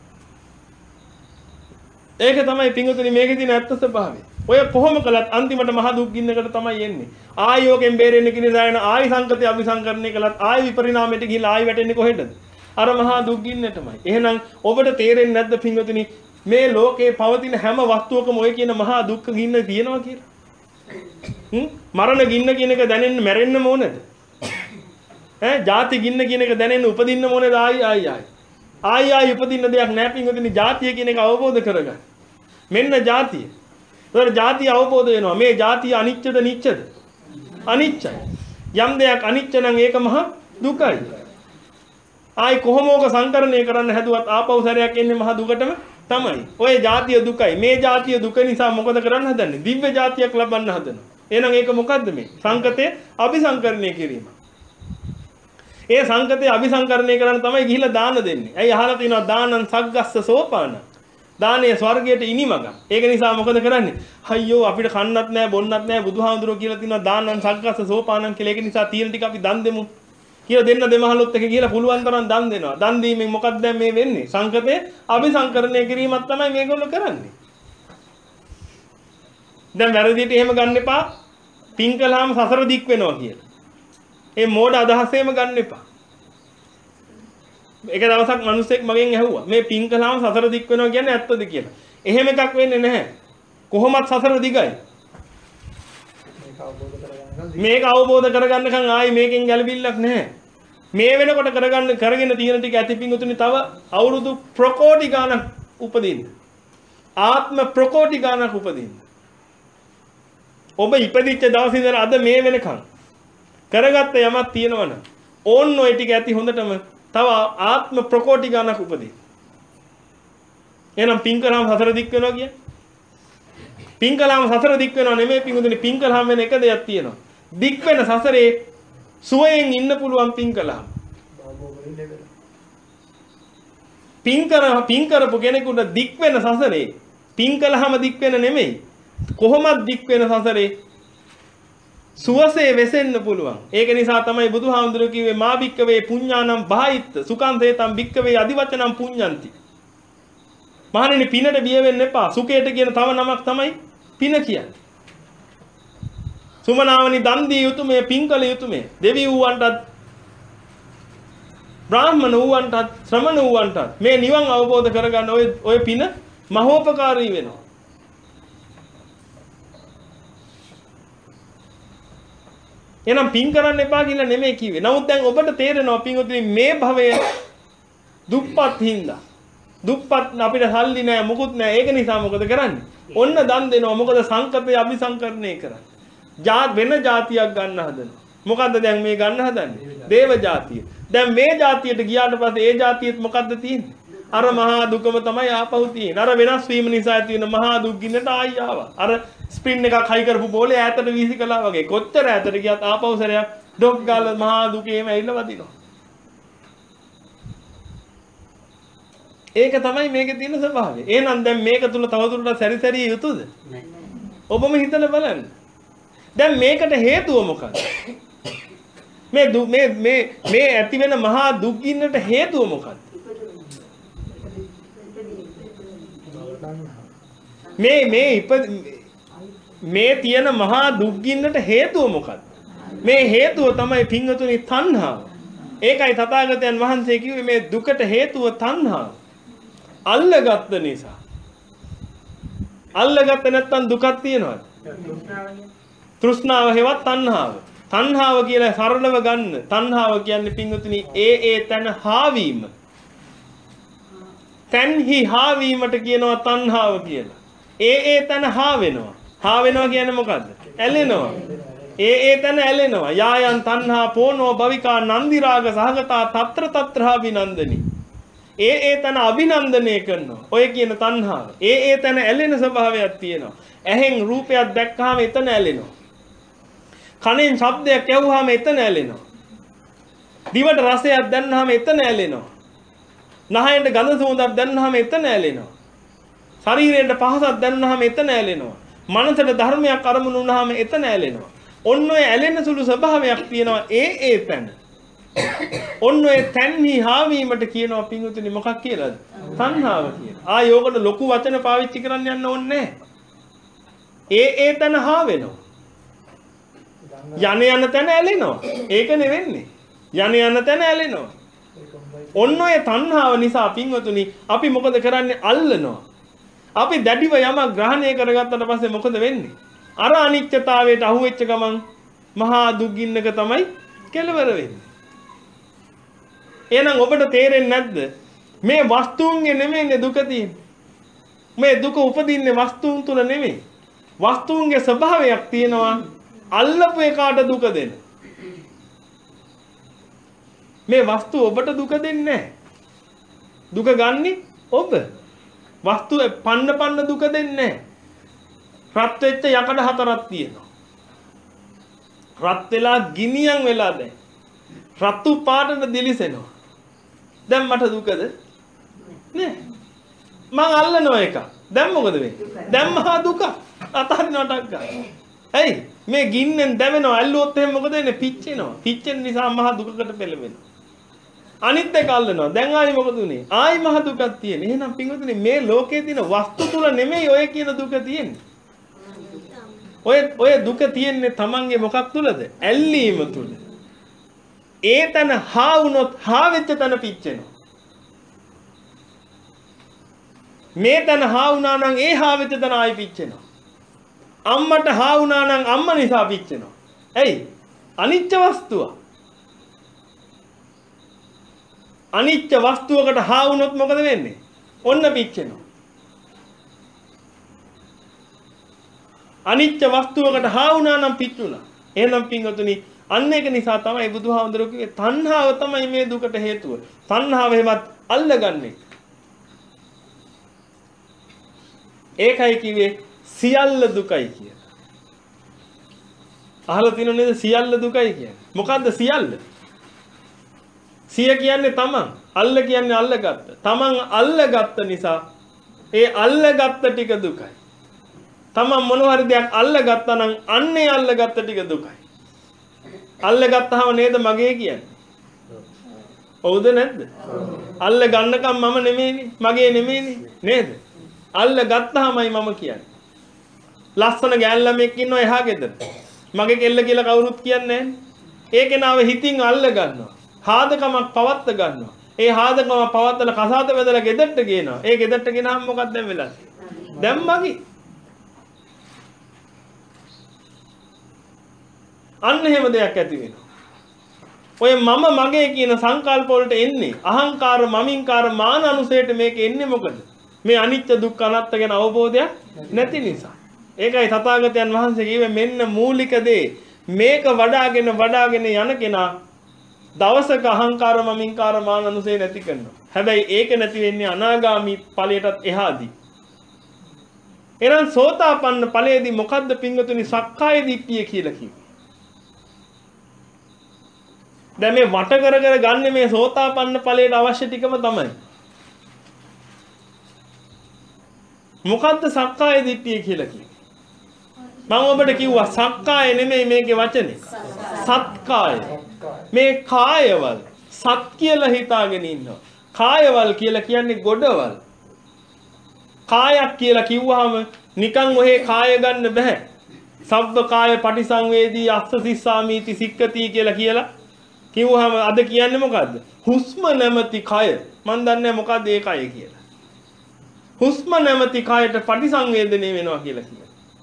ඒක තමයි පින්වතුනි මේකේ තියෙන ඇත්ත ස්වභාවය. ඔය කොහොම කළත් අන්තිමට මහ දුක් ගින්නකට තමයි එන්නේ. ආයි යෝගෙන් බේරෙන්න කිනේ දායන ආයි සංකතය අபிසංකරණය කළත් ආයි විපරිණාමයට ගිහිලා ආයි වැටෙන්නේ කොහෙද? අර මහා දුක් ගින්නටමයි. එහෙනම් ඔබට තේරෙන්නේ නැද්ද පින්වතුනි මේ ලෝකේ පවතින හැම වස්තුවකම ඔය කියන මහා දුක් ගින්න තියෙනවා කියලා? හ්ම් මරණ ගින්න කියන එක දැනෙන්න මැරෙන්නම ඕනේද? ඈ ජාති ගින්න කියන එක දැනෙන්න උපදින්නම ඕනේද ආයි ආයි ආයි? ආයි ආයි උපදින්න දෙයක් නැහැ පින්වතුනි. ජාතිය කියන එක අවබෝධ කරගන්න. මෙන්න ජාතිය. ඒතර ජාතිය අවබෝධ වෙනවා. මේ ජාතිය අනිත්‍යද නිත්‍යද? අනිත්‍යයි. යම් දෙයක් අනිත්‍ය නම් ඒක මහා දුකයි. ආයි කොහොමෝක සංකරණය කරන්න හැදුවත් ආපහු සැරයක් එන්නේ මහා දුකටම තමයි. ඔය ජාතිය දුකයි. මේ ජාතිය දුක නිසා මොකද කරන්න හදන්නේ? දිව්‍ය ජාතියක් ලබන්න හදනවා. එහෙනම් ඒක මොකද්ද මේ? සංකතේ අபிසංකරණය කිරීම. ඒ සංකතේ අபிසංකරණය කරන්න තමයි ගිහිලා දාන දෙන්නේ. ඇයි අහලා තියෙනවා දානං සග්ගස්ස සෝපාන. දානය ස්වර්ගයට ඉනිමග. ඒක නිසා මොකද කරන්නේ? අයියෝ අපිට කන්නත් නැහැ බොන්නත් නැහැ බුදුහාමුදුරුවෝ කියලා තියෙනවා දානං සග්ගස්ස සෝපානං කියලා. ඒක නිසා තියෙන ටික අපි දන් දෙමු. කියලා දෙන්න දෙමහලොත් එක කියලා පුළුවන් තරම් දන් දෙනවා. දන් දීමෙන් මොකක්ද දැන් මේ වෙන්නේ? සංකතේ අபிසංකරණය කිරීමක් තමයි මේගොල්ලෝ කරන්නේ. දැන් වැරදියට එහෙම ගන්න එපා. පින් කළාම සසර දික් වෙනවා කියලා. ඒ මෝඩ අදහසේම ගන්න එපා. එක දවසක් මිනිස්සෙක් මගෙන් ඇහුවා මේ පින් කළාම සසර දික් වෙනවා කියන්නේ ඇත්තද කියලා. එහෙම එකක් වෙන්නේ නැහැ. කොහොමත් සසර දිගයි. මේක අවබෝධ කරගන්නකම් ආයි මේකෙන් ගැලවිල්ලක් නැහැ. මේ වෙනකොට කරගන්න කරගෙන තියෙන ටික ඇති පිංගුතුනි තව අවුරුදු ප්‍රකෝටි ගාණක් උපදින්න. ආත්ම ප්‍රකෝටි ගාණක් උපදින්න. ඔබ ඉපදිච්ච දවසේ ඉඳලා අද මේ වෙනකම් කරගත්ත යමක් තියෙනවනම් ඕන්න ඔය ටික ඇති හොඳටම තව ආත්ම ප්‍රකෝටි ගාණක් උපදින්න. එහෙනම් පින් කරාම සතර දික් වෙනවා කියන්නේ පින් කළාම සසර දික් වෙනව නෙමෙයි පින්වතුනි පින් කළාම වෙන එක දෙයක් තියෙනවා. දික් වෙන සසරේ සුවයෙන් ඉන්න පුළුවන් පින් කළාම. පින් කර පින් කරපු කෙනෙකුට දික් වෙන සසරේ පින් කළාම දික් වෙන නෙමෙයි. කොහොමද දික් වෙන සසරේ සුවසේ වෙසෙන්න පුළුවන්. ඒක නිසා තමයි බුදුහාමුදුරුවෝ කිව්වේ මා භික්කවේ පුඤ්ඤානම් බාහිත්ත සුඛං සේතං භික්කවේ අදිවචනම් පුඤ්ඤන්ති. මහණෙනි පිනට බිය වෙන්න එපා. සුඛයට කියන තව නමක් තමයි පින කියන්නේ. සුමනාවනි දන් දී යුතුයමේ පින් කළ යුතුයමේ. දෙවි වූවන්ටත් බ්‍රාහ්මණ වූවන්ටත් ශ්‍රමණ වූවන්ටත් මේ නිවන් අවබෝධ කරගන්න ඔය ඔය පින මහෝපකාරී වෙනවා. එනම් පින් කරන්න එපා කියලා නෙමෙයි කිව්වේ. නමුත් දැන් ඔබට තේරෙනවා පින්වතුනි මේ භවයේ දුප්පත් හින්දා දුප්පත් අපිට සල්ලි නැහැ මොකුත් නැහැ. ඒක නිසා මොකද කරන්නේ? ඔන්න දන් දෙනවා. මොකද සංකතය අபிසංකරණය කරන්නේ. ජාත් වෙන જાතියක් ගන්න හදනවා. මොකද්ද දැන් මේ ගන්න හදන්නේ? දේව જાතිය. දැන් මේ જાතියට ගියාට පස්සේ ඒ જાතියෙත් මොකද්ද තියෙන්නේ? අර මහා දුකම තමයි ආපහු තියෙන්නේ. අර වෙනස් වීම නිසා ඇති වෙන මහා දුක් ගින්නට ආයි ආවා. අර ස්ප්‍රින් එකක් හයි කරපු බෝලේ ඈතට වීසි කළා වගේ. කොච්චර ඈතට ගියත් ආපහු සැරයක් ඩොක් ගාලා මහා දුකේම ඇවිල්ලා වදිනවා. ඒක තමයි මේකේ තියෙන ස්වභාවය. එහෙනම් දැන් මේක තුල තවදුරටත් සැරිසැරිය යුතුද? නැහැ. ඔබම හිතලා බලන්න. දැන් මේකට හේතුව මොකක්ද? මේ මේ මේ මේ ඇති වෙන මහා දුක් ගින්නට හේතුව මොකක්ද? මේ මේ මේ තියෙන මහා දුක් ගින්නට හේතුව මොකක්ද? මේ හේතුව තමයි පින්වතුනි තණ්හාව. ඒකයි තථාගතයන් වහන්සේ කිව්වේ මේ දුකට හේතුව තණ්හාව. අල්ලගත්ත නිසා. අල්ලගත්ත නැත්තම් දුකක් තියනවද? තෘෂ්ණාව හේවත් තණ්හාව. තණ්හාව කියලා සරලව ගන්න. තණ්හාව කියන්නේ පින්වතුනි ඒ ඒ තන හාවීම. තන්හි හාවීමට කියනවා තණ්හාව කියලා. ඒ ඒ තන හා වෙනවා. හා වෙනවා කියන්නේ මොකද්ද? ඇලෙනවා. ඒ ඒ තන ඇලෙනවා. යායන් තණ්හා පෝනෝ භවිකා නන්දි රාග සහගතා తත්‍ර తත්‍රා විනන්දනි. ඒ ඒ තන අභිනන්දනය කරනවා. ඔය කියන තණ්හාව. ඒ ඒ තන ඇලෙන ස්වභාවයක් තියෙනවා. ඇහෙන් රූපයක් දැක්කහම එතන ඇලෙනවා. කනෙන් ශබ්දයක් ඇහුවාම එතන ඇලෙනවා. දිවට රසයක් දැනනහම එතන ඇලෙනවා. නහයට ගඳ සුවඳක් දැනනහම එතන ඇලෙනවා. ශරීරයට පහසක් දැනනහම එතන ඇලෙනවා. මනසට ධර්මයක් අරමුණු වුණාම එතන ඇලෙනවා. ඔන්න ඔය ඇලෙන සුළු ස්වභාවයක් තියෙනවා ඒ ඒ තැන. ඔන්න ඔය තැන්හි හාවීමට කියනවා පින්වතුනි මොකක් කියලාද? තණ්හාව කියලා. ආ යෝගට ලොකු වචන පාවිච්චි කරන්න යන්න ඕනේ නැහැ. ඒ ඒ තැන හා වෙනවා. යන යන තැන ඇලෙනවා. ඒක නෙවෙන්නේ. යන යන තැන ඇලෙනවා. ඔන්න ඔය තණ්හාව නිසා පින්වතුනි අපි මොකද කරන්නේ? අල්ලනවා. අපි දැඩිව යමක් ග්‍රහණය කරගත්තට පස්සේ මොකද වෙන්නේ? අර අනිත්‍යතාවයට අහු වෙච්ච ගමන් මහා දුක්ගින්නක තමයි කෙලවර වෙන්නේ. එහෙනම් ඔබට තේරෙන්නේ නැද්ද? මේ වස්තුන්ගේ නෙමෙයිනේ දුක තියෙන්නේ. මේ දුක උපදින්නේ වස්තුන් තුල නෙමෙයි. වස්තුන්ගේ ස්වභාවයක් තියෙනවා අල්ලපු එකාට දුක දෙන. මේ වස්තු ඔබට දුක දෙන්නේ නැහැ. දුක ගන්නේ ඔබ. වස්තු පන්න පන්න දුක දෙන්නේ නැහැ. රත් වෙච්ච යකඩ හතරක් තියෙනවා. රත් වෙලා ගිනියම් වෙලා දැන්. රතු පාටට දිලිසෙනවා. දැන් මට දුකද? නෑ. මං අල්ලනවා එක. දැන් මොකද වෙන්නේ? දැන් මහා දුක. අතහරිනවටක් ගන්න. ඇයි? මේ ගින්නෙන් දැවෙනවා. ඇල්ලුවොත් එහෙනම් මොකද වෙන්නේ? පිච්චෙනවා. පිච්චෙන නිසා මහා දුකකට පෙළඹෙනවා. අනිත් එක අල්ලනවා. දැන් ආයි මොකද උනේ? ආයි මහ දුකක් තියෙන. එහෙනම් පින්වතුනි මේ ලෝකයේ තියෙන වස්තු තුල නෙමෙයි ඔය කියන දුක තියෙන්නේ. ඔය ඔය දුක තියෙන්නේ Tamange මොකක් තුලද? ඇල්ලීම තුල. ඒ තන හා වුණොත් හා වෙච්ච තන පිච්චෙනවා. මේ තන හා වුණා නම් ඒ හා වෙච්ච තන ආයි පිච්චෙනවා. අම්මට හා වුණා නම් අම්මා නිසා පිච්චෙනවා. ඇයි? අනිත්‍ය වස්තුව. අනිත්‍ය වස්තුවකට හා වුණොත් මොකද වෙන්නේ? ඔන්න පිච්චෙනවා. අනිත්‍ය වස්තුවකට හා වුණා නම් පිච්චුණා. එහෙනම් පින්වතුනි අන්න ඒක නිසා තමයි බුදුහාමුදුරුවෝ කිව්වේ තණ්හාව තමයි මේ දුකට හේතුව. තණ්හාව හැමත් අල්ලගන්නේ. ඒකයි කිව්වේ සියල්ල දුකයි කියලා. අහලා තියෙනව නේද සියල්ල දුකයි කියන්නේ? මොකද්ද සියල්ල? සිය කියන්නේ තමන්, අල්ල කියන්නේ අල්ලගත්ත. තමන් අල්ලගත්ත නිසා ඒ අල්ලගත්ත ටික දුකයි. තමන් මොනවා හරි දෙයක් අල්ලගත්තා නම් අන්නේ අල්ලගත්ත ටික දුකයි. අල්ලගත්තාම නේද මගේ කියන්නේ? ඔව්ද නැද්ද? අල්ල ගන්නකම් මම නෙමෙයිනේ, මගේ නෙමෙයිනේ නේද? අල්ල ගත්තාමයි මම කියන්නේ. ලස්සන ගෑන් ළමෙක් ඉන්නවා එහා ගෙදර. මගේ කෙල්ල කියලා කවුරුත් කියන්නේ නැහැ. ඒ කෙනාව හිතින් අල්ල ගන්නවා. හාදකමක් පවත්ත ගන්නවා. ඒ හාදකම පවත්තලා කසාද බෙදලා ගෙදරට ගේනවා. ඒ ගෙදරට ගෙනාම මොකක්ද දැන් වෙලා තියෙන්නේ? දැන් මගේ. අන්න එහෙම දෙයක් ඇති වෙනවා. ඔය මම මගේ කියන සංකල්ප වලට එන්නේ අහංකාර මමින්කාර මාන අනුසයට මේක එන්නේ මොකද? මේ අනිත්‍ය දුක්ඛ අනාත්ම ගැන අවබෝධයක් නැති නිසා. ඒකයි තථාගතයන් වහන්සේ කිව්වේ මෙන්න මූලික දේ මේක වඩාගෙන වඩාගෙන යන කෙනා දවසක අහංකාර මමින්කාර මාන අනුසය නැති කරනවා. හැබැයි ඒක නැති වෙන්නේ අනාගාමී ඵලයටත් එහාදී. එහෙනම් සෝතාපන්න ඵලයේදී මොකද්ද පින්වතුනි සක්කාය දිට්ඨිය කියලා කිව්වේ? දැන් මේ වට කර කර ගන්න මේ සෝතාපන්න ඵලයට අවශ්‍ය ටිකම තමයි. මොකද්ද සක්කාය දිට්ඨිය කියලා කියන්නේ? මම ඔබට කිව්වා සක්කාය නෙමෙයි මේකේ වචනේ. සත්කාය. මේ කායවල සත් කියලා හිතාගෙන ඉන්නවා. කායවල කියලා කියන්නේ ගොඩවල්. කායක් කියලා කිව්වහම නිකන් ඔහේ කාය ගන්න බෑ. සබ්බ කාය පටිසංවේදී අස්ස සිස්සාමීති සික්කති කියලා කියලා කිව්වහම අද කියන්නේ මොකද්ද? හුස්ම නැමැති කය. මන් දන්නේ මොකද්ද ඒ කය කියලා. හුස්ම නැමැති කයට පටිසංවේදනය වෙනවා කියලා කියනවා.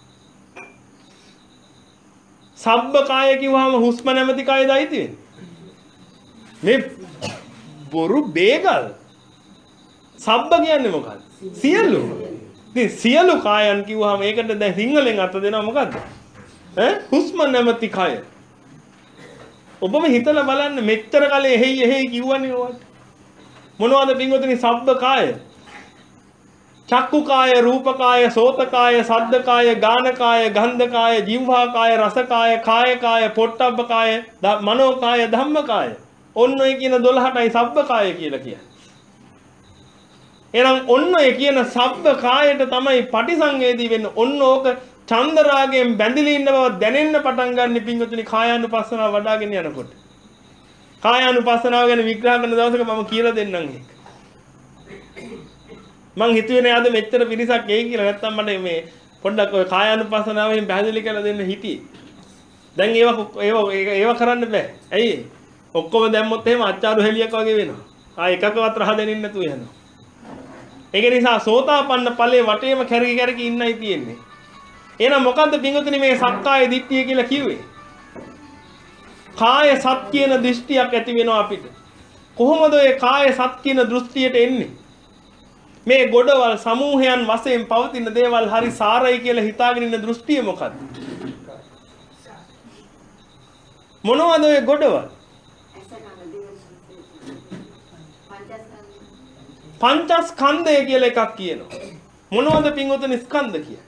සබ්බ කාය කිව්වහම හුස්ම නැමැති කයද අයිති වෙන්නේ? මේ බොරු බේගල්. සබ්බ කියන්නේ මොකක්ද? සියලු. ඉතින් සියලු කායන් කිව්වහම ඒකට දැන් සිංහලෙන් අර්ථ දෙනවා මොකද්ද? ඈ හුස්ම නැමැති කය. ඔබම හිතලා බලන්න මෙච්චර කලේ එහෙයි එහෙයි කිව්වනේ ඔයාලට. මොනවද පින්වතුනි සබ්බ කාය? චක්කු කාය, රූප කාය, සෝත කාය, සද්ද කාය, ගාන කාය, ගන්ධ කාය, જીවහා කාය, රස කාය, කාය කාය, පොට්ටබ්බ කාය, මනෝ කාය, ධම්ම කාය. ඔන්න ඔය කියන දොළහටයි සබ්බ කාය කියලා කියන්නේ. එහෙනම් ඔන්න ඔය කියන සබ්බ කායට තමයි පටිසංවේදී වෙන්නේ. ඔන්න ඕක චන්දරාගයෙන් බැඳිලා ඉන්න බව දැනෙන්න පටන් ගන්න පින්වතුනි කායානුපස්සනාව වඩාගෙන යනකොට. කායානුපස්සනාව ගැන විග්‍රහ කරන දවසක මම කියලා දෙන්නම් ඒක. මං හිතුවේ නෑ අද මෙච්චර පිරිසක් එයි කියලා. නැත්තම් මට මේ පොඩ්ඩක් ඔය කායානුපස්සනාවෙන් පැහැදිලි කරලා දෙන්න හිටියේ. දැන් ඒව ඒව ඒව කරන්න බෑ. ඇයි? ඔක්කොම දැම්මොත් එහෙම අච්චාරු හෙලියක් වගේ වෙනවා. ආ එකකවත් රහ දෙනින් නැතුව යනවා. ඒක නිසා සෝතාපන්න ඵලයේ වටේම කැරකි කැරකි ඉන්නයි තියෙන්නේ. එහෙනම් මොකද්ද පින්වතුනි මේ සක්කාය දිට්ඨිය කියලා කිව්වේ? කාය සත් කියන දෘෂ්ටියක් ඇති වෙනවා අපිට. කොහොමද ඔය කාය සත් කියන දෘෂ්ටියට එන්නේ? මේ ගොඩවල් සමූහයන් වශයෙන් පවතින දේවල් හරි සාරයි කියලා හිතාගෙන ඉන්න දෘෂ්ටිය මොකද්ද? මොනවද ඔය ගොඩවල්? පංචස්කන්ධය කියලා එකක් කියනවා. මොනවද පින්වතුනි ස්කන්ධ කියන්නේ?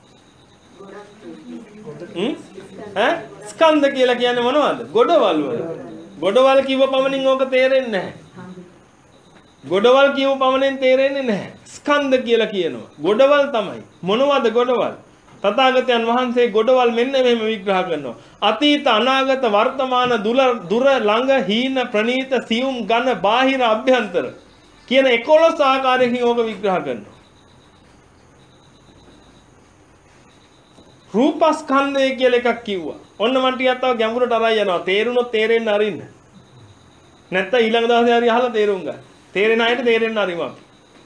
හ්ම් ඈ ස්කන්ධ කියලා කියන්නේ මොනවද? ගොඩවල් වල. ගොඩවල් කිව්ව පමණින් ඕක තේරෙන්නේ නැහැ. ගොඩවල් කියව පමණෙන් තේරෙන්නේ නැහැ. ස්කන්ධ කියලා කියනවා. ගොඩවල් තමයි. මොනවද ගොඩවල්? තථාගතයන් වහන්සේ ගොඩවල් මෙන්න මෙහෙම විග්‍රහ කරනවා. අතීත අනාගත වර්තමාන දුර ළඟ හීන ප්‍රනීත සියුම් ඝන බාහිර අභ්‍යන්තර කියන එකොළොස් ආකාරයකින් ඕක විග්‍රහ කරනවා. රූපස්කන්ධය කියලා එකක් කිව්වා. ඔන්න මන් ටිකක් තව ගැඹුරට අරයි යනවා. තේරුණොත් තේරෙන්න අරින්න. නැත්නම් ඊළඟ දවසේ හරි අහලා තේරුම් ගන්න. තේරෙන අයට තේරෙන්න අරිමු අපි.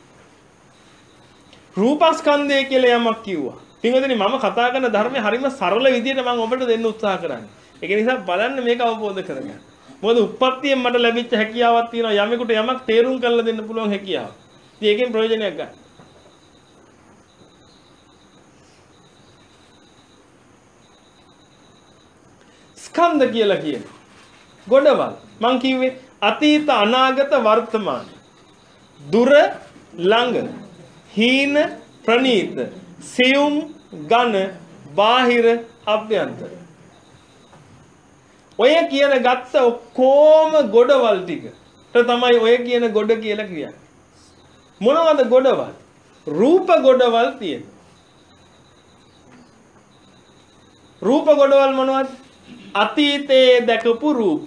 රූපස්කන්ධය කියලා යමක් කිව්වා. පින්වතුනි මම කතා කරන ධර්මයේ හරිම සරල විදිහට මම ඔබට දෙන්න උත්සාහ කරන්නේ. ඒක නිසා බලන්න මේක අවබෝධ කරගන්න. මොකද උප්පත්තියෙන් මට ලැබිච්ච හැකියාවක් තියෙනවා යමෙකුට යමක් තේරුම් කරලා දෙන්න පුළුවන් හැකියාව. ඉතින් ඒකෙන් ප්‍රයෝජනයක් ගන්න. ස්කන්ධ කියලා කියනවා. ගොඩවල්. මං කිව්වේ අතීත අනාගත වර්තමාන දුර ළඟ හීන ප්‍රනීත සියුම් ඝන, බාහිර, අභ්‍යන්තර. ඔය කියන ගත්ත ඔක්කොම ගොඩවල් ටිකට තමයි ඔය කියන ගොඩ කියලා කියන්නේ. මොනවද ගොඩවල්? රූප ගොඩවල් තියෙන. රූප ගොඩවල් මොනවද? අතීතයේ දැකපු රූප.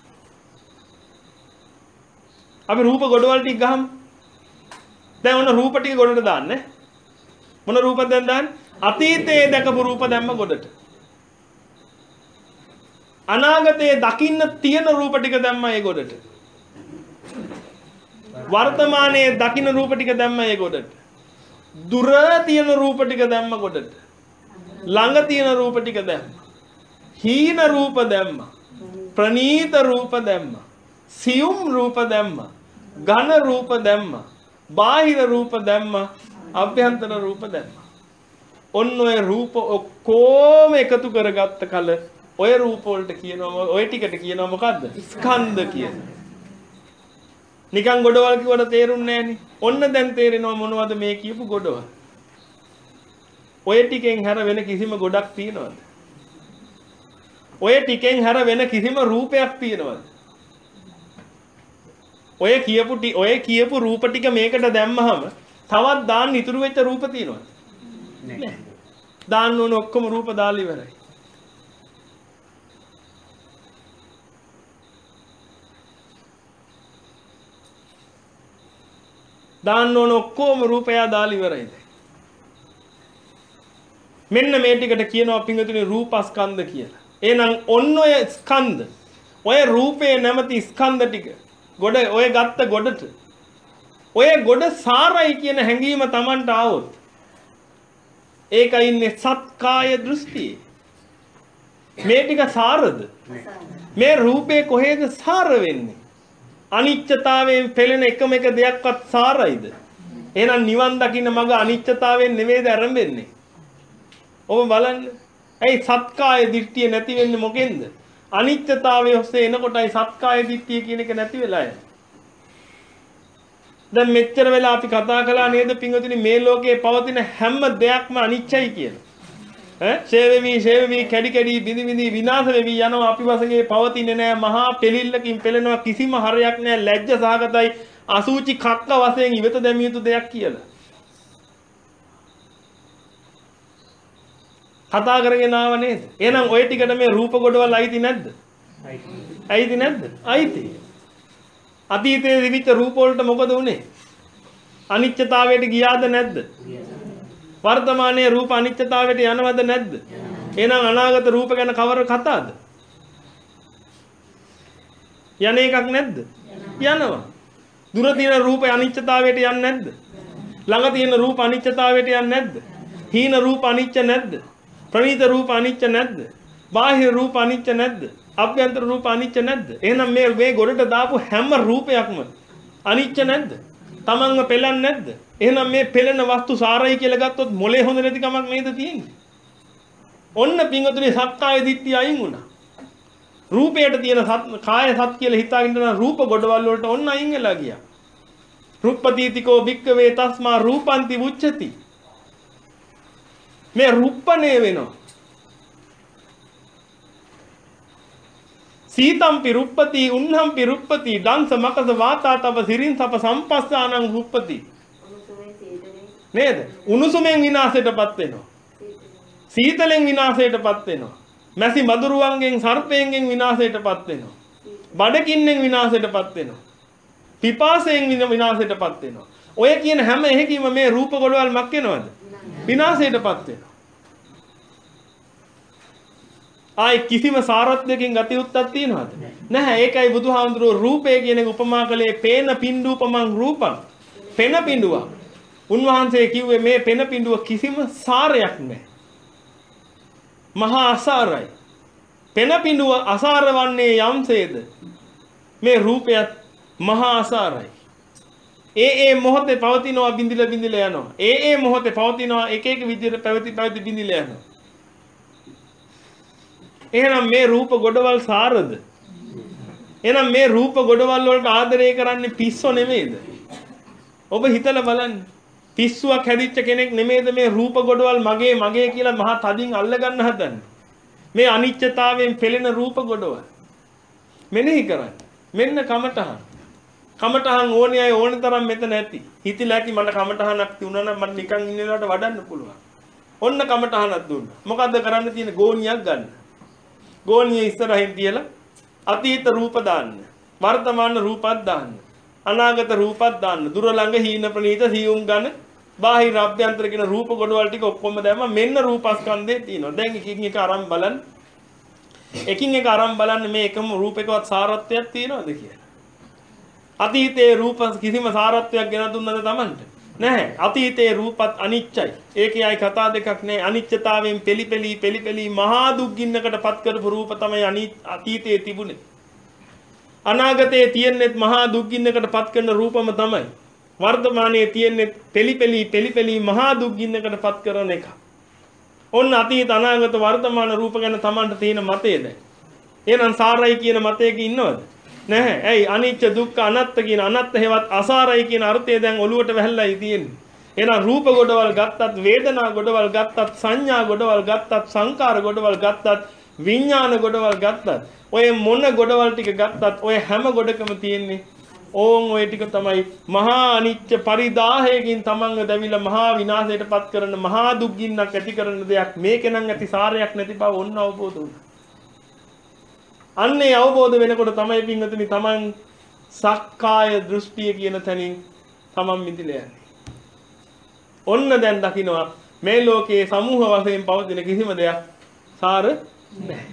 අපි රූප ගොඩවල් ටික ගහමු. දැන් ඔන්න රූප ටික ගොඩට දාන්න. මොන රූපද දැන් දාන්නේ? අතීතයේ දැකපු රූප දැම්ම ගොඩට. අනාගතයේ දකින්න තියෙන රූප ටික දැම්ම ඒ ගොඩට. වර්තමානයේ දකින්න රූප ටික දැම්ම ඒ ගොඩට. දුර තියෙන රූප ටික දැම්ම ගොඩට. ළඟ තියෙන රූප ටික දැම්ම. හීන රූප දැම්ම. ප්‍රනීත රූප දැම්ම. සියුම් රූප දැම්ම. ඝන රූප දැම්ම. බාහිර රූප දැම්ම. අභ්‍යන්තර රූප දැම්ම. ඔන්න ඔය රූප ඔක්කොම එකතු කරගත්ත කල ඔය රූප වලට කියනවා ඔය ටිකට කියනවා මොකද්ද? ස්කන්ධ කියලා. නිකන් ගොඩවල් කිව්වට තේරුන්නේ නැහනේ. ඔන්න දැන් තේරෙනවා මොනවද මේ කියපු ගොඩවල්. ඔය ටිකෙන් හැර වෙන කිසිම ගොඩක් තියනවද? ඔය ටිකෙන් හැර වෙන කිසිම රූපයක් තියනවද? ඔය කියපු ඔය කියපු රූප ටික මේකට දැම්මහම තවත් දාන්න ඉතුරු වෙච්ච රූප තියනවද? නැහැ. දාන්න ඕන ඔක්කොම රූප දාලා ඉවරයි. දාන්න ඕන ඔක්කොම රූපය දාලා ඉවරයිද? මෙන්න මේ ටිකට කියනවා පිංගුතුනි රූපස්කන්ධ කියලා. එහෙනම් ඔන්න ඔය ස්කන්ධ ඔය රූපේ නැමැති ස්කන්ධ ටික ගොඩ ඔය ගත්ත ගොඩට ඔය ගොඩ සාරයි කියන හැඟීම Tamanට ආවොත් ඒකයි ඉන්නේ සත්කාය දෘෂ්ටියේ. මේ ටික සාරද? මේ රූපේ කොහෙද සාර වෙන්නේ? අනිත්‍යතාවයෙන් පෙළෙන එකම එක දෙයක්වත් සාරයිද? එහෙනම් නිවන් දකින්න මග අනිත්‍යතාවයෙන් නෙමෙයිද ආරම්භෙන්නේ? ඔබ බලන්න. ඇයි සත්කාය දිට්ඨිය නැති වෙන්නේ මොකෙන්ද? අනිත්‍යතාවයේ ඔස්සේ එනකොටයි සත්කාය දිට්ඨිය කියන එක නැති වෙලා යන්නේ. දැන් මෙච්චර වෙලා අපි කතා කළා නේද පින්වතුනි මේ ලෝකයේ පවතින හැම දෙයක්ම අනිත්‍යයි කියලා. ඈ ෂේවෙවි ෂේවෙවි කැඩි කැඩි බිඳි බිඳි විනාශ වෙවි යනවා අපි වශයෙන් පවතින්නේ නැහැ මහා පෙලිල්ලකින් පෙළෙනවා කිසිම හරයක් නැහැ ලැජ්ජ සහගතයි අසුචි කක්ක වශයෙන් ඉවත දැමිය යුතු දෙයක් කියලා. කතා කරගෙන ආව නේද? එහෙනම් ওই ටිකට මේ රූප ගොඩවල් අයිති නැද්ද? අයිති නැද්ද? අයිති. අතීතයේ දිවිච්ච රූප වලට මොකද වුනේ? අනිත්‍යතාවයට ගියාද නැද්ද? වර්තමානයේ රූප අනිත්‍යතාවයට යනවද නැද්ද? එහෙනම් අනාගත රූප ගැන කවර කතාවද? යන එකක් නැද්ද? යනවා. දුර තියෙන රූප අනිත්‍යතාවයට යන්නේ නැද්ද? ළඟ තියෙන රූප අනිත්‍යතාවයට යන්නේ නැද්ද? හීන රූප අනිත්‍ය නැද්ද? ප්‍රණීත රූප අනිත්‍ය නැද්ද? බාහිර රූප අනිත්‍ය නැද්ද? අභ්‍යන්තර රූප අනිත්‍ය නැද්ද? එහෙනම් මේ මේ ගොඩට දාපු හැම රූපයක්ම අනිත්‍ය නැද්ද? තමන්ව පෙළන්නේ නැද්ද? එහෙනම් මේ පෙළෙන වස්තු සාරයි කියලා ගත්තොත් මොලේ හොඳ නැති කමක් නේද තියෙන්නේ? ඔන්න පිංගුතුනි සත්කාය දිට්ඨිය අයින් වුණා. රූපයට තියෙන කාය සත් කියලා හිතාගෙන ඉන්න රූප ගොඩවල් වලට ඔන්න අයින් වෙලා ගියා. රුප්පදීතිකෝ භික්කවේ තස්මා රූපන්ති උච්චති. මේ රූපණේ වෙනවා. සීතම්පි රුප්පති උන්හම්පි රුප්පති දංශ මකස වාතා තව සිරින් සප සම්පස්සානං රුප්පති. නේද? උණුසුමෙන් විනාශයටපත් වෙනවා. සීතලෙන් විනාශයටපත් වෙනවා. මැසි මදුරුවන්ගෙන් සර්පයෙන්ගෙන් විනාශයටපත් වෙනවා. බඩගින්නෙන් විනාශයටපත් වෙනවා. පිපාසයෙන් විනාශයටපත් වෙනවා. ඔය කියන හැම එකකීම මේ රූප ගොඩවල් මක් වෙනවද? විනාශයටපත් වෙනවා. ආයි කිසිම සාරත්වයකින් ගතියුත්තක් තියනවද? නැහැ. ඒකයි බුදුහාමුදුරුවෝ රූපය කියන එක උපමා කළේ පේන පින්ඩූපමං රූපං. පෙන පින්ඩුවක්. උන්වහන්සේ කිව්වේ මේ පෙන පින්ඩුව කිසිම සාරයක් නැහැ. මහා අසාරයි. පෙන පින්ඩුව අසාර වන්නේ යම්සේද මේ රූපයත් මහා අසාරයි. ඒ ඒ මොහොතේ පවතිනවා බිඳිලා බිඳිලා යනවා. ඒ ඒ මොහොතේ පවතිනවා එක එක විදිහට පැවති පැවති බිඳිලා යනවා. එහෙනම් මේ රූප ගොඩවල් සාරද? එහෙනම් මේ රූප ගොඩවල් වලට ආදරය කරන්නේ පිස්සෝ නෙමෙයිද? ඔබ හිතලා බලන්න. පිස්සුවක් හැදිච්ච කෙනෙක් නෙමෙයිද මේ රූප ගොඩවල් මගේ මගේ කියලා මහා තදින් අල්ල ගන්න හදන්නේ. මේ අනිත්‍යතාවයෙන් පෙළෙන රූප ගොඩවල්. මෙනෙහි කරන්න. මෙන්න කමටහන්. කමටහන් ඕනේ අය ඕන තරම් මෙතන ඇති. හිතිලා ඇති මට කමටහනක් තියුණා නම් මට නිකන් ඉන්න වෙලාවට වඩන්න පුළුවන්. ඔන්න කමටහනක් දුන්නා. මොකද්ද කරන්න තියෙන ගෝණියක් ගන්න. ගෝණිය ඉස්සරහින් තියලා අතීත රූප දාන්න. වර්තමාන රූපත් දාන්න. අනාගත රූපත් දාන්න. දුර ළඟ හීන ප්‍රනීත සියුම් ගන්න. බාහිර අභ්‍යන්තර කියන රූප ගොඩවල් ටික ඔක්කොම දැම්ම මෙන්න රූපස්කන්ධේ තියෙනවා. දැන් එකින් එක අරන් බලන්න. එකින් එක අරන් බලන්න මේ එකම රූපයකවත් සාරත්වයක් තියෙනවද කියලා. අතීතයේ රූප කිසිම සාරත්වයක් ගෙන දුන්නද Tamanට? නැහැ. අතීතයේ රූපත් අනිච්චයි. ඒකේයි කතා දෙකක් නැහැ. අනිච්චතාවයෙන් පෙලිපෙලි පෙලිපෙලි මහා දුක්ගින්නකට පත් කරපු රූප තමයි අතීතයේ තිබුණේ. අනාගතයේ තියෙන්නේ මහා දුක්ගින්නකට පත් කරන රූපම තමයි. වර්තමානයේ තියෙන්නේ පෙලිපෙලි පෙලිපෙලි මහා දුක්ගින්නකට පත් කරන එක. ඔන්න අතීත අනාගත වර්තමාන රූප ගැන Tamanට තියෙන මතය දැන්. එහෙනම් සාරයි කියන මතයක ඉන්නවද? නැහැ. ඇයි අනිච්ච දුක්ඛ අනාත්ත කියන අනාත්ත හේවත් අසාරයි කියන අර්ථය දැන් ඔලුවට වැහැල්ලායි තියෙන්නේ. එහෙනම් රූප ගොඩවල් ගත්තත් වේදනා ගොඩවල් ගත්තත් සංඥා ගොඩවල් ගත්තත් සංකාර ගොඩවල් ගත්තත් විඥාන ගොඩවල් ගත්තත් ඔය මොන ගොඩවල් ටික ගත්තත් ඔය හැම ගොඩකම තියෙන්නේ ඕන් ඔය ටික තමයි මහා අනිච්ච පරිදාහයකින් තමන්ව දැවිලා මහා විනාශයටපත් කරන මහා දුක්ගින්නක් ඇති කරන දෙයක්. මේකෙනම් ඇති සාරයක් නැති බව ඔන්න අවබෝධ වුණා. අන්නේ අවබෝධ වෙනකොට තමයි පින්වතුනි තමන් සක්කාය දෘෂ්ටිය කියන තැනින් තමන් මිදිලා යන්නේ. ඔන්න දැන් දකින්නවා මේ ලෝකයේ සමූහ වශයෙන් පවතින කිසිම දෙයක් සාර නැහැ.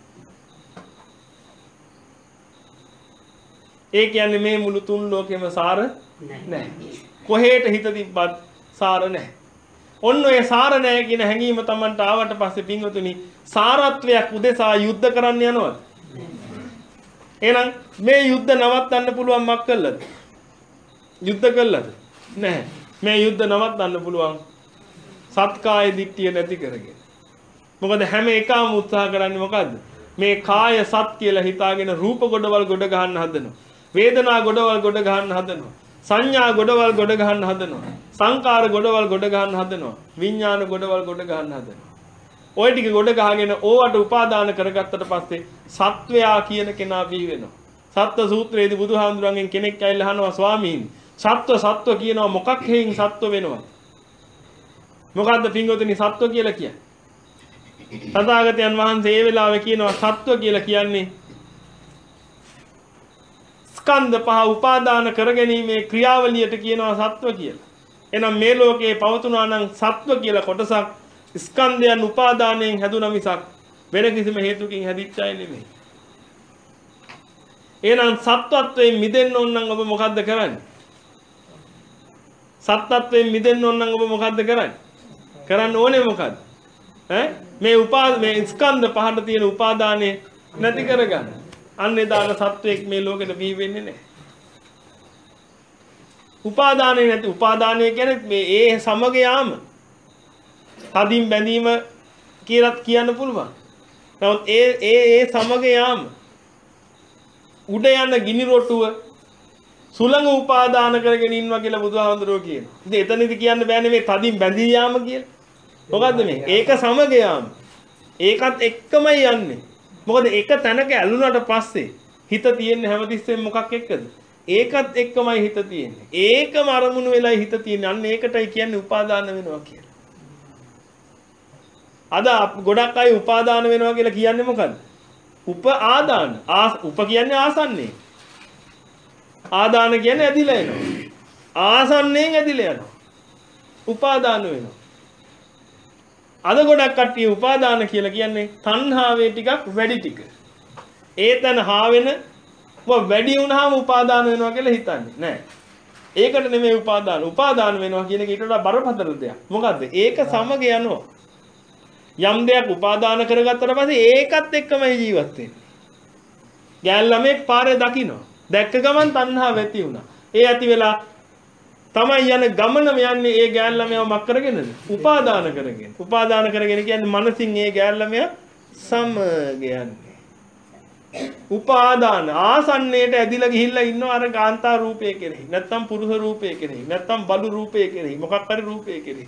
ඒ කියන්නේ මේ මුළු තුන් ලෝකෙම සාර නැහැ. කොහෙට හිත තිබ්බත් සාර නැහැ. ඔන්න ඔය සාර නැහැ කියන හැඟීම තමන්ට ආවට පස්සේ පින්වතුනි සාරත්වයක් උදෙසා යුද්ධ කරන්න යනවද? එහෙනම් මේ යුද්ධ නවත්තන්න පුළුවන් මක් කළාද? යුද්ධ කළාද? නැහැ. මේ යුද්ධ නවත්තන්න පුළුවන් සත්කාය දිට්ඨිය නැති කරගෙන. මොකද හැම එකම උත්සාහ කරන්නේ මොකද්ද? මේ කාය සත් කියලා හිතාගෙන රූප ගොඩවල් ගොඩ ගන්න හදනවා. වේදනා ගොඩවල් ගොඩ ගන්න හදනවා. සංඥා ගොඩවල් ගොඩ ගන්න හදනවා. සංකාර ගොඩවල් ගොඩ ගන්න හදනවා. විඥාන ගොඩවල් ගොඩ ගන්න හදනවා. ඔය ටික ගොඩ ගහගෙන ඕවට උපාදාන කරගත්තට පස්සේ සත්වයා කියන කෙනා බිහි වෙනවා. සත්ත්ව සූත්‍රයේදී බුදුහාමුදුරන්ගෙන් කෙනෙක් ඇවිල්ලා අහනවා ස්වාමීනි සත්ව සත්ව කියනවා මොකක් හේයින් සත්ව වෙනවද? මොකද්ද පින්වතුනි සත්ව කියලා කියන්නේ? තථාගතයන් වහන්සේ ඒ වෙලාවේ කියනවා සත්ව කියලා කියන්නේ ස්කන්ධ පහ උපාදාන කරගැනීමේ ක්‍රියාවලියට කියනවා සත්ව කියලා. එහෙනම් මේ ලෝකේ පවතුනා නම් සත්ව කියලා කොටසක් ස්කන්ධයන් උපාදානයෙන් හැදුන මිසක් වෙන කිසිම හේතුකින් හැදිච්ච අය නෙමෙයි. එහෙනම් සත්වත්වයෙන් මිදෙන්න ඕන නම් ඔබ මොකද්ද කරන්නේ? සත්වත්වයෙන් මිදෙන්න ඕන නම් ඔබ මොකද්ද කරන්නේ? කරන්න ඕනේ මොකද්ද? ඈ මේ උපා මේ ස්කන්ධ පහට තියෙන උපාදානය නැති කරගන්න. අන්නේ දාන සත්වයක් මේ ලෝකෙට බිහි වෙන්නේ නැහැ. උපාදානය නැති උපාදානය කියන්නේ මේ ඒ සමග යාම. තදින් බැඳීම කියලා කියන්න පුළුවන්. නමුත් ඒ ඒ ඒ සමග යාම උඩ යන ගිනි රොටුව සුළඟ උපාදාන කරගෙන ඉන්නවා කියලා බුදුහාමුදුරුවෝ කියනවා. ඉතින් එතනදි කියන්න බෑනේ මේ තදින් බැඳී යාම කියලා. මොකද්ද මේ? ඒක සමග යාම. ඒකත් එක්කමයි යන්නේ. මොකද එක තැනක ඇලුනට පස්සේ හිත තියෙන්නේ හැමතිස්සෙම මොකක් එක්කද? ඒකත් එක්කමයි හිත තියෙන්නේ. ඒකම අරමුණු වෙලයි හිත තියෙන්නේ. අන්න ඒකටයි කියන්නේ උපාදාන වෙනවා කියලා. අද ගොඩක් අය උපාදාන වෙනවා කියලා කියන්නේ මොකද්ද? උප ආදාන. උප කියන්නේ ආසන්නේ. ආදාන කියන්නේ ඇදිලා එනවා. ආසන්නයෙන් ඇදිලා යනවා. උපාදාන වෙනවා. අද ගොඩක් කට්ටිය උපාදාන කියලා කියන්නේ තණ්හාවේ ටිකක් වැඩි ටික. ඒතන හා වෙන වැඩි වුණාම උපාදාන වෙනවා කියලා හිතන්නේ නෑ. ඒකට නෙමෙයි උපාදාන. උපාදාන වෙනවා කියන එක ඊට වඩා බරපතල දෙයක්. මොකද්ද? ඒක සමග යනවා. යම් දෙයක් උපාදාන කරගත්තට පස්සේ ඒකත් එක්කමයි ජීවත් වෙන්නේ. ගෑල් ළමෙක් පාරේ දකින්න. දැක්ක ගමන් තණ්හාව ඇති වුණා. ඒ ඇති වෙලා තමයි යන ගමනම යන්නේ ඒ ගෑල් ළමයාව මක් කරගෙනද? උපාදාන කරගෙන. උපාදාන කරගෙන කියන්නේ මනසින් ඒ ගෑල් ළමයා සමග යන්නේ. උපාදාන ආසන්නයට ඇදිලා ගිහිල්ලා ඉන්නවා අර කාන්තා රූපය කෙරෙහි. නැත්තම් පුරුෂ රූපය කෙරෙහි. නැත්තම් බලු රූපය කෙරෙහි. මොකක් හරි රූපය කෙරෙහි.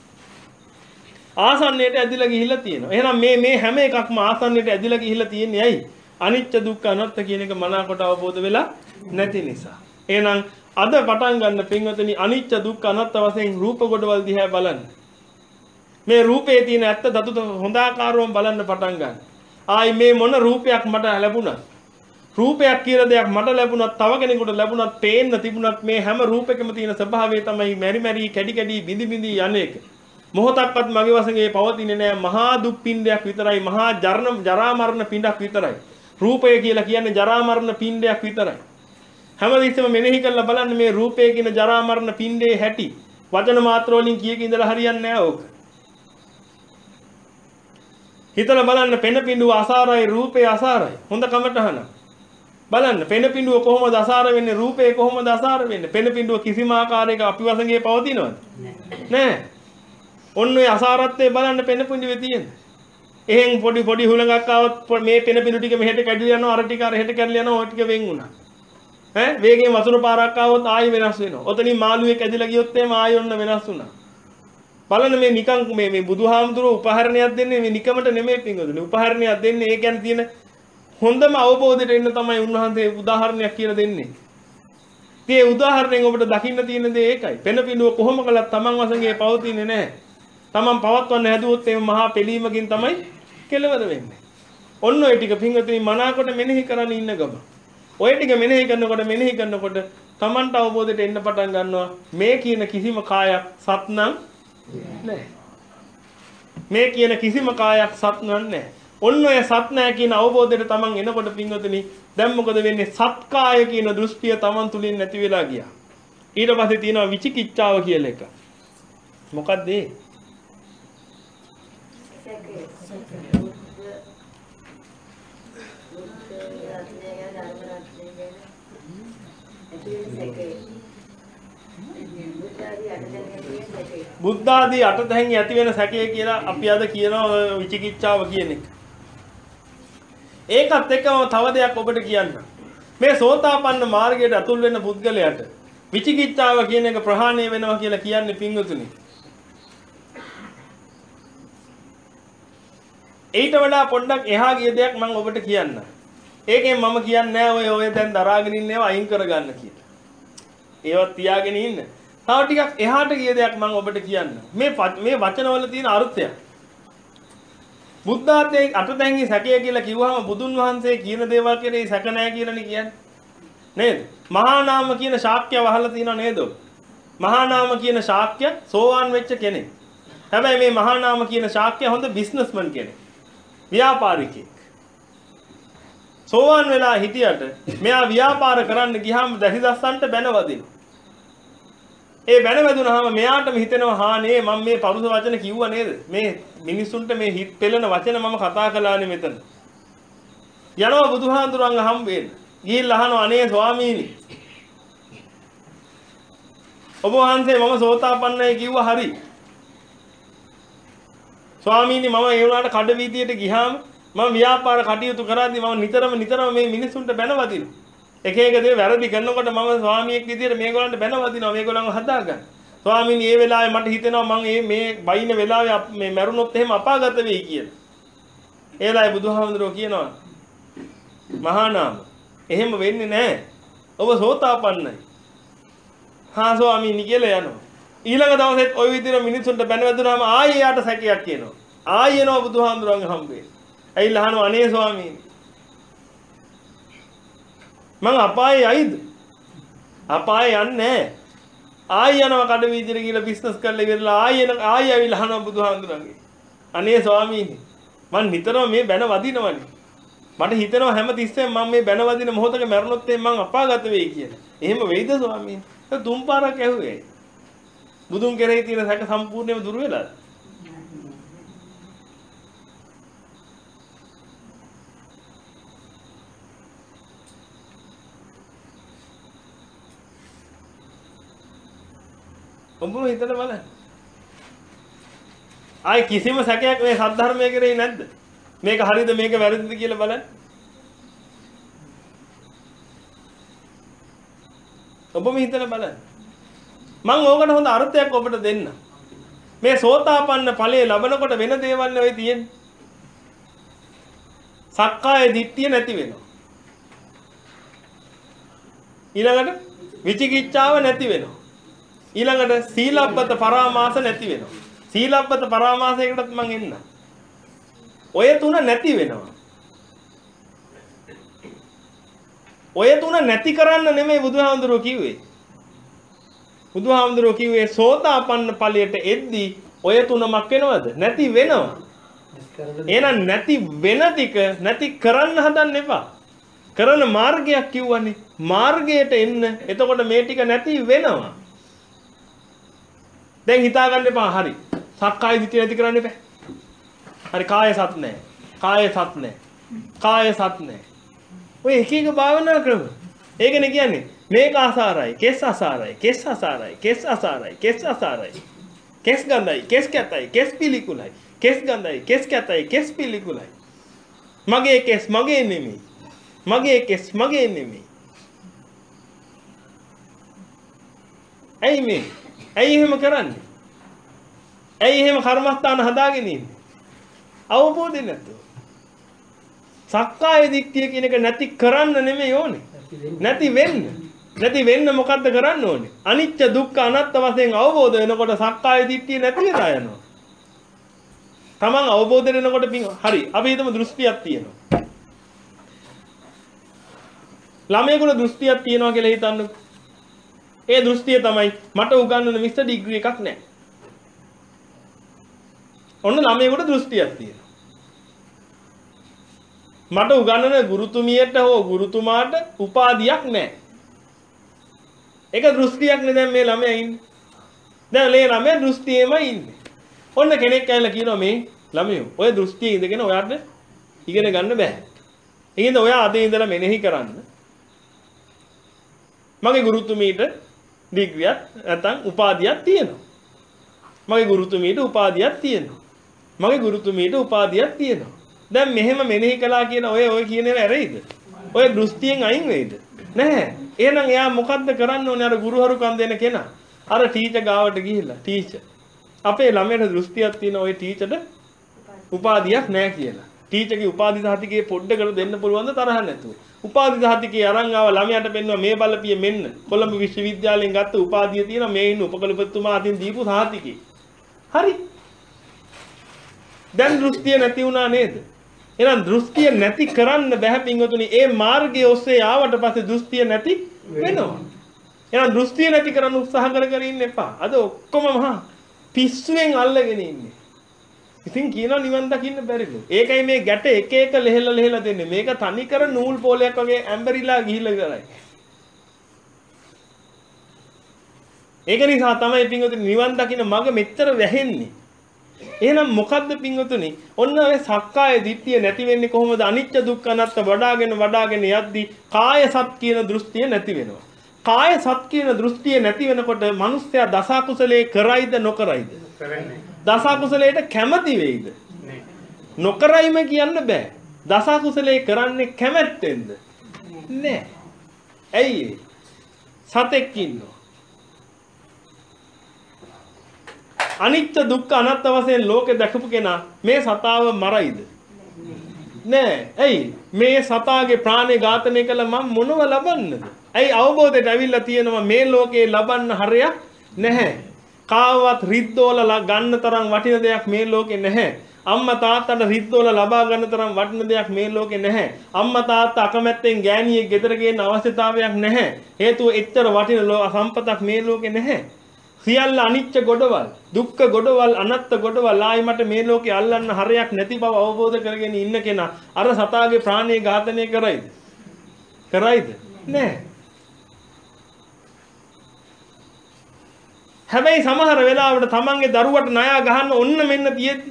ආසන්නයට ඇදිලා ගිහිල්ලා තියෙනවා. එහෙනම් මේ මේ හැම එකක්ම ආසන්නයට ඇදිලා ගිහිල්ලා තියෙන්නේ ඇයි? අනිත්‍ය දුක්ඛ අනාත්ම කියන එක මනාකොට අවබෝධ වෙලා නැති නිසා. එහෙනම් අද පටන් ගන්න පින්වතුනි අනිත්‍ය දුක්ඛ අනාත්ම වශයෙන් රූප කොටවල් දිහා බලන්න. මේ රූපේ තියෙන ඇත්ත දතුත හොඳාකාරවම බලන්න පටන් ගන්න. ආයි මේ මොන රූපයක් මට ලැබුණත් රූපයක් කියලා දෙයක් මට ලැබුණත් තව කෙනෙකුට ලැබුණත් පේන්න තිබුණත් මේ හැම රූපයකම තියෙන ස්වභාවය තමයි මෙරි මෙරි කැඩි කැඩි බිඳි බිඳි යන්නේක. මොහොතක්වත් මගේ වශයෙන් පවතින්නේ නැහැ. මහා දුක් පින්ඩයක් විතරයි. මහා ජරණ ජරා මරණ පින්ඩක් විතරයි. රූපය කියලා කියන්නේ ජරා මරණ පින්ඩයක් විතරයි. හැමදෙස්සම මෙනෙහි කරලා බලන්න මේ රූපය කියන ජරා මරණ පින්ඩේ හැටි. වචන මාත්‍ර වලින් කීයක ඉඳලා හරියන්නේ නැහැ ඕක. හිතලා බලන්න පෙන පිඬුව අසාරයි රූපේ අසාරයි. හොඳ කමටහන. බලන්න පෙන පිඬුව කොහොමද අසාර වෙන්නේ රූපේ කොහොමද අසාර වෙන්නේ? පෙන පිඬුව කිසිම ආකාරයක අපි වශයෙන් පවතිනවද? නැහැ. ඔන්න ඔය අසාරත්වයේ බලන්න පෙන පිඬුවේ තියෙන්නේ. එහෙන් පොඩි පොඩි හුලඟක් ආවොත් මේ පෙන පිඬු ටික මෙහෙට කැඩිලා යනවා අර ටික අර හෙට කැඩිලා යනවා ඔය ටික වෙන් වුණා. ඈ වේගයෙන් වතුර පාරක් ආවොත් ආයෙ වෙනස් වෙනවා. ඔතනින් මාළුවෙක් ඇදලා ගියොත් එහෙම ආයෙ ඔන්න වෙනස් වුණා. බලන්න මේ නිකන් මේ මේ බුදුහාමුදුරුවෝ උපහරණයක් දෙන්නේ මේ නිකමට නෙමෙයි පින්වතුනි. උපහරණයක් දෙන්නේ ඒ කියන්නේ තියෙන හොඳම අවබෝධයට එන්න තමයි උන්වහන්සේ උදාහරණයක් කියලා දෙන්නේ. ඉතින් ඒ උදාහරණයෙන් ඔබට දකින්න තියෙන දේ ඒකයි. පෙන පිඬුව කොහොම කළත් Taman වශයෙන් පවතින්නේ නැහැ. Taman පවත්වන්න හැදුවොත් ඒ මහා පිළීමකින් තමයි කෙලවර වෙන්නේ. ඔන්න ඔය ටික පින්වතුනි මනාකොට මෙනෙහි කරන් ඉන්න ගම. ඔය ටික මෙනෙහි කරනකොට මෙනෙහි කරනකොට Tamanට අවබෝධයට එන්න පටන් ගන්නවා මේ කියන කිසිම කායක් සත්නම් නැහැ. මේ කියන කිසිම කායක් සත් නැහැ. ඔන්න ඔය සත් නැහැ කියන අවබෝධයට Taman එනකොට පින්වතුනි දැන් මොකද වෙන්නේ? සත්කාය කියන දෘෂ්ටිය Taman තුලින් නැති වෙලා ගියා. ඊට පස්සේ තියෙනවා විචිකිච්ඡාව කියලා එක. මොකක්ද ඒ? බුද්ධ ආදී අටතැන් ඇති වෙන සැකය කියලා අපි අද කියනවා විචිකිච්ඡාව කියන එක. ඒකත් එක්කම තව දෙයක් ඔබට කියන්න. මේ සෝතාපන්න මාර්ගයට අතුල් වෙන පුද්ගලයාට විචිකිච්ඡාව කියන එක ප්‍රහාණය වෙනවා කියලා කියන්නේ පින්වතුනි. ඊට වඩා පොඩ්ඩක් එහා ගිය දෙයක් මම ඔබට කියන්න. ඒකෙන් මම කියන්නේ නෑ ඔය ඔය දැන් දරාගෙන ඉන්න ඒවා අයින් කරගන්න කියලා. ඒවත් තියාගෙන ඉන්න. තව ටිකක් එහාට ගිය දෙයක් මම ඔබට කියන්න. මේ මේ වචනවල තියෙන අර්ථය. බුද්ධ ආත්මයේ අටතැන්ගේ සැකය කියලා කිව්වහම බුදුන් වහන්සේ කියන දේවල් කෙරේ සැක නැහැ කියලානේ කියන්නේ. නේද? මහා නාම කියන ශාක්‍ය වහලා තියෙනව නේද? මහා නාම කියන ශාක්‍ය සෝවාන් වෙච්ච කෙනෙක්. හැබැයි මේ මහා නාම කියන ශාක්‍ය හොඳ බිස්නස්මන් කෙනෙක්. ව්‍යාපාරිකයෙක්. සෝවාන් වෙලා හිටියට මෙයා ව්‍යාපාර කරන්න ගියාම දහිදස්සන්ට බැනවදිනවා. ඒ බැන වැදුනහම මෙයාටම හිතෙනවා හානේ මම මේ පරුස වචන කිව්වා නේද? මේ මිනිස්සුන්ට මේ හිත් පෙළෙන වචන මම කතා කළානේ මෙතන. යනවා බුදුහාඳුරන් හම්බෙන්න. ගිහිල්ලා අහනවා අනේ ස්වාමීනි. ඔබ වහන්සේ මම සෝතාපන්නයි කිව්වා හරි. ස්වාමීනි මම ඒ වුණාට කඩ වීදියට ගියාම මම ව්‍යාපාර කටයුතු කරද්දී මම නිතරම නිතරම මේ මිනිස්සුන්ට බැනවදිනවා. එක එක දේ වැරදි කරනකොට මම ස්වාමියෙක් විදියට මේගොල්ලන්ට බැනවදිනවා මේගොල්ලන්ව හදාගන්න. ස්වාමීනි මේ වෙලාවේ මට හිතෙනවා මම මේ මේ බයින වෙලාවේ මේ මැරුණොත් එහෙම අපාගත වෙයි කියලා. ඒලායි බුදුහාමුදුරුවෝ කියනවා මහා නාම එහෙම වෙන්නේ නැහැ. ඔබ සෝතාපන්නයි. හා ස්වාමීනි කියලා යනවා. ඊළඟ දවසෙත් ওই විදියට මිනිස්සුන්ට බැනවදුනාම ආයෙ යාට සැකයක් කියනවා. ආයෙ එනවා බුදුහාමුදුරුවන්ගේ හම්බෙන්නේ. ඇයිලා අහනවා අනේ ස්වාමීනි මං අපායේ යයිද? අපායේ යන්නේ නැහැ. ආයෙ යනවා කඩ වීදියට ගිහලා බිස්නස් කරලා ඉවරලා ආයෙ ආයෙ ඇවිල්ලා අහනවා බුදුහාමුදුරන්ගේ. අනේ ස්වාමීනි මං නිතරම මේ බැන වදිනවනේ. මට හිතෙනවා හැම තිස්සෙම මම මේ බැන වදින මොහොතක මැරුණොත් එහෙනම් මං අපාගත වෙයි කියලා. එහෙම වෙයිද ස්වාමීනි? ඒ තුන් පාරක් ඇහුවේ. බුදුන් කෙරෙහි තියෙන සැක සම්පූර්ණයෙන්ම දුර වෙලාද? ඔබම හිතලා බලන්න. ආයි කිසිම සැකයක් මේ සද්ධර්මයේ කෙරෙහි නැද්ද? මේක හරිද මේක වැරදිද කියලා බලන්න. ඔබම හිතලා බලන්න. මම ඕකට හොඳ අර්ථයක් ඔබට දෙන්න. මේ සෝතාපන්න ඵලයේ ලබනකොට වෙන දේවල් නෙවෙයි තියෙන්නේ. සක්කාය දිට්ඨිය නැති වෙනවා. ඊළඟට විචිකිච්ඡාව නැති වෙනවා. ඊළඟට සීලබ්බත පරාමාස නැති වෙනවා. සීලබ්බත පරාමාසයකටත් මම එන්න. ඔය තුන නැති වෙනවා. ඔය තුන නැති කරන්න නෙමෙයි බුදුහාමුදුරුවෝ කිව්වේ. බුදුහාමුදුරුවෝ කිව්වේ සෝතාපන්න ඵලයට එද්දී ඔය තුනමක් වෙනවද? නැති වෙනවා. එහෙනම් නැති වෙන ටික නැති කරන්න හදන්න එපා. කරන මාර්ගයක් කිව්වනේ. මාර්ගයට එන්න. එතකොට මේ ටික නැති වෙනවා. දැන් හිතා ගන්න එපා. හරි. සක්කාය දිට්ඨිය නැති කරන්න එපා. හරි කාය සත් නැහැ. කාය සත් නැහැ. කාය සත් නැහැ. ඔය එක එක භාවනා ක්‍රම. ඒකනේ කියන්නේ මේක අසාරයි, කෙස් අසාරයි, කෙස් අසාරයි, කෙස් අසාරයි, කෙස් අසාරයි. කෙස් ගඳයි, කෙස් කැතයි, කෙස් පිළිකුලයි. කෙස් ගඳයි, කෙස් කැතයි, කෙස් පිළිකුලයි. මගේ කෙස් මගේ නෙමෙයි. මගේ කෙස් මගේ නෙමෙයි. ඇයි මේ? ඇයි එහෙම කරන්නේ? ඇයි එහෙම කර්මස්ථාන හදාගෙන ඉන්නේ? අවබෝධය නැතුව. සක්කාය දිට්ඨිය කියන එක නැති කරන්න නෙමෙයි ඕනේ. නැති වෙන්න. නැති වෙන්න මොකද්ද කරන්න ඕනේ? අනිත්‍ය දුක්ඛ අනාත්ම වශයෙන් අවබෝධ වෙනකොට සක්කාය දිට්ඨිය නැති වෙලා යනවා. තමන් අවබෝධ වෙනකොට හරි අපි හිතමු දෘෂ්ටියක් තියෙනවා. ළමයෙකුට දෘෂ්ටියක් තියෙනවා කියලා හිතන්නකෝ. ඒ දෘෂ්ටිය තමයි මට උගන්වන මිස්ටර් ඩිග්‍රී එකක් නැහැ. ඔන්න ළමයෙකුට දෘෂ්ටියක් තියෙනවා. මට උගන්වන ගුරුතුමියට හෝ ගුරුතුමාට උපාධියක් නැහැ. ඒක දෘෂ්ටියක් නේ දැන් මේ ළමයා ඉන්නේ. දැන් මේ ළමයා දෘෂ්ටියේමයි ඉන්නේ. ඔන්න කෙනෙක් ඇවිල්ලා කියනවා මේ ළමයෝ ඔය දෘෂ්ටියේ ඉඳගෙන ඔයාට ඉගෙන ගන්න බෑ. ඒකින්ද ඔයා අද ඉඳලා මෙනෙහි කරන්න. මගේ ගුරුතුමීට ඩිග්‍රියක් නැත්නම් උපාධියක් තියෙනවා. මගේ ගුරුතුමීට උපාධියක් තියෙනවා. මගේ ගුරුතුමීට උපාධියක් තියෙනවා. දැන් මෙහෙම මෙනෙහි කළා කියන ඔය ඔය කියන ඒවා ඇරෙයිද? ඔය දෘෂ්ටියෙන් අයින් වෙයිද? නැහැ. එහෙනම් එයා මොකද්ද කරන්න ඕනේ අර ගුරුහරුකම් දෙන කෙනා? අර ටීචර් ගාවට ගිහිල්ලා ටීචර් අපේ ළමයට දෘෂ්ටියක් තියෙන ওই ටීචර්ට උපාධියක් නැහැ කියලා. ටීචර්ගේ උපාධි සහතිකයේ පොඩ්ඩකට දෙන්න පුළුවන්ද තරහ නැතුව. උපාධි සහතිකයේ අරන් ආව ළමයාට පෙන්නවා මේ බලපිය මෙන්න කොළඹ විශ්වවිද්‍යාලයෙන් ගත්ත උපාධිය තියෙනවා මේ ඉන්න උපකලපතිතුමා අතින් දීපු සහතිකේ. හරි. දැන් දෘෂ්ටිය නැති වුණා නේද? එහෙනම් දෘෂ්ටිය නැති කරන්න බෑ පින්වතුනි. ඒ මාර්ගයේ ඔස්සේ ආවට පස්සේ දෘෂ්ටිය නැති වෙනවා. එහෙනම් දෘෂ්ටිය නැති කරන්න උත්සාහ කර කර ඉන්න එපා. අද ඔක්කොම මහා පිස්සුවෙන් අල්ලගෙන ඉන්නේ. ඉතින් කියනවා නිවන් දකින්න බැරිලු. ඒකයි මේ ගැට එක එක ලෙහෙලා ලෙහෙලා දෙන්නේ. මේක තනි කර නූල් පොලයක් වගේ ඇම්බරිලා ගිහිල්ලා කරයි. ඒක නිසා තමයි පින්වතුනි නිවන් දකින්න මඟ මෙච්චර වැහෙන්නේ. එහෙනම් මොකද්ද පින්වතුනි? ඔන්න ඔය සක්කාය දිට්ඨිය නැති වෙන්නේ කොහොමද? අනිත්‍ය දුක්ඛ අනාත්ම වඩාගෙන වඩාගෙන යද්දී කාය සත් කියන දෘෂ්ටිය නැති වෙනවා. කාය සත් කියන දෘෂ්ටිය නැති වෙනකොට මිනිස්සයා දස කුසලයේ කරයිද නොකරයිද? කරන්නේ. දස කුසලයට කැමති වෙයිද? නෑ. නොකරයිම කියන්න බෑ. දස කුසලයේ කරන්නේ කැමැත්තෙන්ද? නෑ. ඇයි? සතෙක් ඉන්නවා. අනිත්‍ය දුක්ඛ අනාත්ම වශයෙන් ලෝකේ දැකපු කෙනා මේ සතාව මරයිද? නෑ. ඇයි? මේ සතාගේ ප්‍රාණය ඝාතනය කළ මම මොනව ලබන්නද? ඇයි අවබෝධයට ඇවිල්ලා තියෙනවා මේ ලෝකේ ලබන්න හරයක් නැහැ. කාවවත් රිද්දෝල ගන්න තරම් වටින දෙයක් මේ ලෝකේ නැහැ. අම්මා තාත්තට රිද්දෝල ලබා ගන්න තරම් වටින දෙයක් මේ ලෝකේ නැහැ. අම්මා තාත්තා අකමැත්තෙන් ගෑණියෙක් ගෙදර ගේන්න අවශ්‍යතාවයක් නැහැ. හේතුව එච්චර වටින සම්පතක් මේ ලෝකේ නැහැ. සියල්ල අනිත්‍ය ගොඩවල්, දුක්ඛ ගොඩවල්, අනාත්ම ගොඩවල් ආයි මට මේ ලෝකේ අල්ලන්න හරයක් නැති බව අවබෝධ කරගෙන ඉන්න කෙනා අර සතාගේ ප්‍රාණය ඝාතනය කරයිද? කරයිද? නැහැ. හැබැයි සමහර වෙලාවට තමන්ගේ දරුවට ණය ගහන්න ඔන්න මෙන්න තියෙද්දි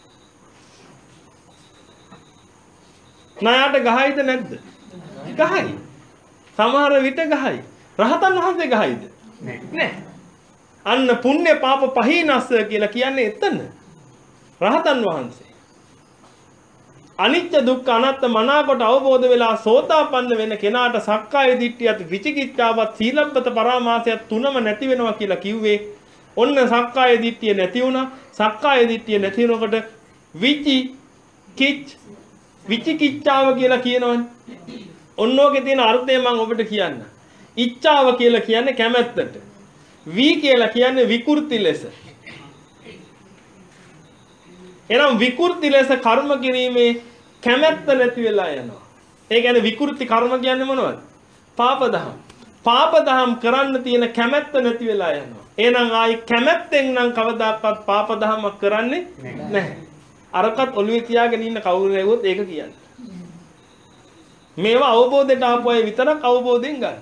ණයට ගහයිද නැද්ද? ගහයි. සමහර විට ගහයි. රහතන් වහන්සේ ගහයිද? නැහැ. අන්න පුණ්‍ය පාප පහිනස්ස කියලා කියන්නේ එතන. රහතන් වහන්සේ. අනිත්‍ය දුක්ඛ අනාත්ම මනාකොට අවබෝධ වෙලා සෝතාපන්න වෙන කෙනාට සක්කාය දිට්ඨියත් විචිකිච්ඡාවත් සීලබ්බත පරාමාසයත් තුනම නැති වෙනවා කියලා කිව්වේ. ඔන්න සක්කාය දිට්ඨිය නැති වුණා. සක්කාය දිට්ඨිය නැති වෙනකොට විචි කිච් විචිකිච්ඡාව කියලා කියනවනේ. ඔන්නෝගේ තියෙන අර්ථය මම ඔබට කියන්න. ඉච්ඡාව කියලා කියන්නේ කැමැත්තට. වී කියලා කියන්නේ විකෘති ලෙස. එනම් විකෘති ලෙස කර්ම කිරීමේ කැමැත්ත නැති වෙලා යනවා. ඒ කියන්නේ විකෘති කර්ම කියන්නේ මොනවද? පාප දහම්. පාප දහම් කරන්න තියෙන කැමැත්ත නැති වෙලා යනවා. එහෙනම් ආයි කැමැත්තෙන් නම් කවදාකවත් පාප දහමක් කරන්නේ නැහැ. අරකට ඔළුවේ තියාගෙන ඉන්න කවුරු නෙවුවොත් ඒක කියන්නේ. මේවා අවබෝධයට ආපු අය විතරක් අවබෝධයෙන් ගන්න.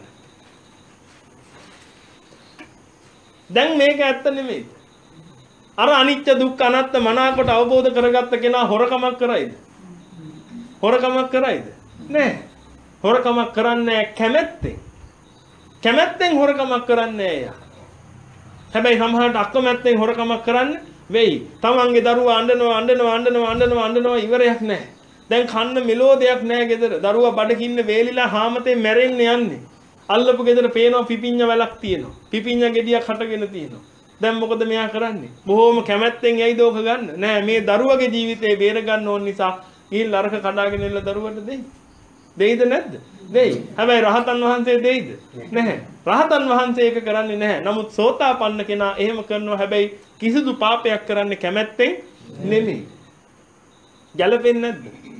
දැන් මේක ඇත්ත නෙමෙයි. අර අනිත්‍ය දුක්ඛ අනාත්ම මනාකොට අවබෝධ කරගත්ත කෙනා හොරකමක් කරයිද? හොරකමක් කරයිද? නැහැ. හොරකමක් කරන්නේ කැමැත්තෙන්. කැමැත්තෙන් හොරකමක් කරන්නේ නැහැ. හැබැයි සමහරට අකමැත්තෙන් හොරකමක් කරන්න වෙයි. තමන්ගේ දරුවා අඬනවා අඬනවා අඬනවා අඬනවා අඬනවා ඉවරයක් නැහැ. දැන් කන්න මෙලෝදයක් නැහැ ගෙදර. දරුවා බඩකින්න වේලිලා හාමතේ මැරෙන්න යන්නේ. අල්ලපු ගෙදර පේනවා පිපිඤ්ඤ වැලක් තියෙනවා. පිපිඤ්ඤ ගෙඩියක් හටගෙන තියෙනවා. දැන් මොකද මෙයා කරන්නේ? බොහොම කැමැත්තෙන් යයිද ඕක ගන්න? නෑ මේ දරුවගේ ජීවිතේ බේර ගන්න ඕන නිසා ගිහිල්ලා අරක කඩාගෙන එන්න දරුවට දෙයි. දෙයිද නැද්ද? දෙයි. හැබැයි රහතන් වහන්සේ දෙයිද? නැහැ. රහතන් වහන්සේ ඒක කරන්නේ නැහැ. නමුත් සෝතාපන්න කෙනා එහෙම කරනවා. හැබැයි කිසිදු පාපයක් කරන්නේ කැමැත්තෙන් නෙමෙයි. ගැළපෙන්නේ නැද්ද?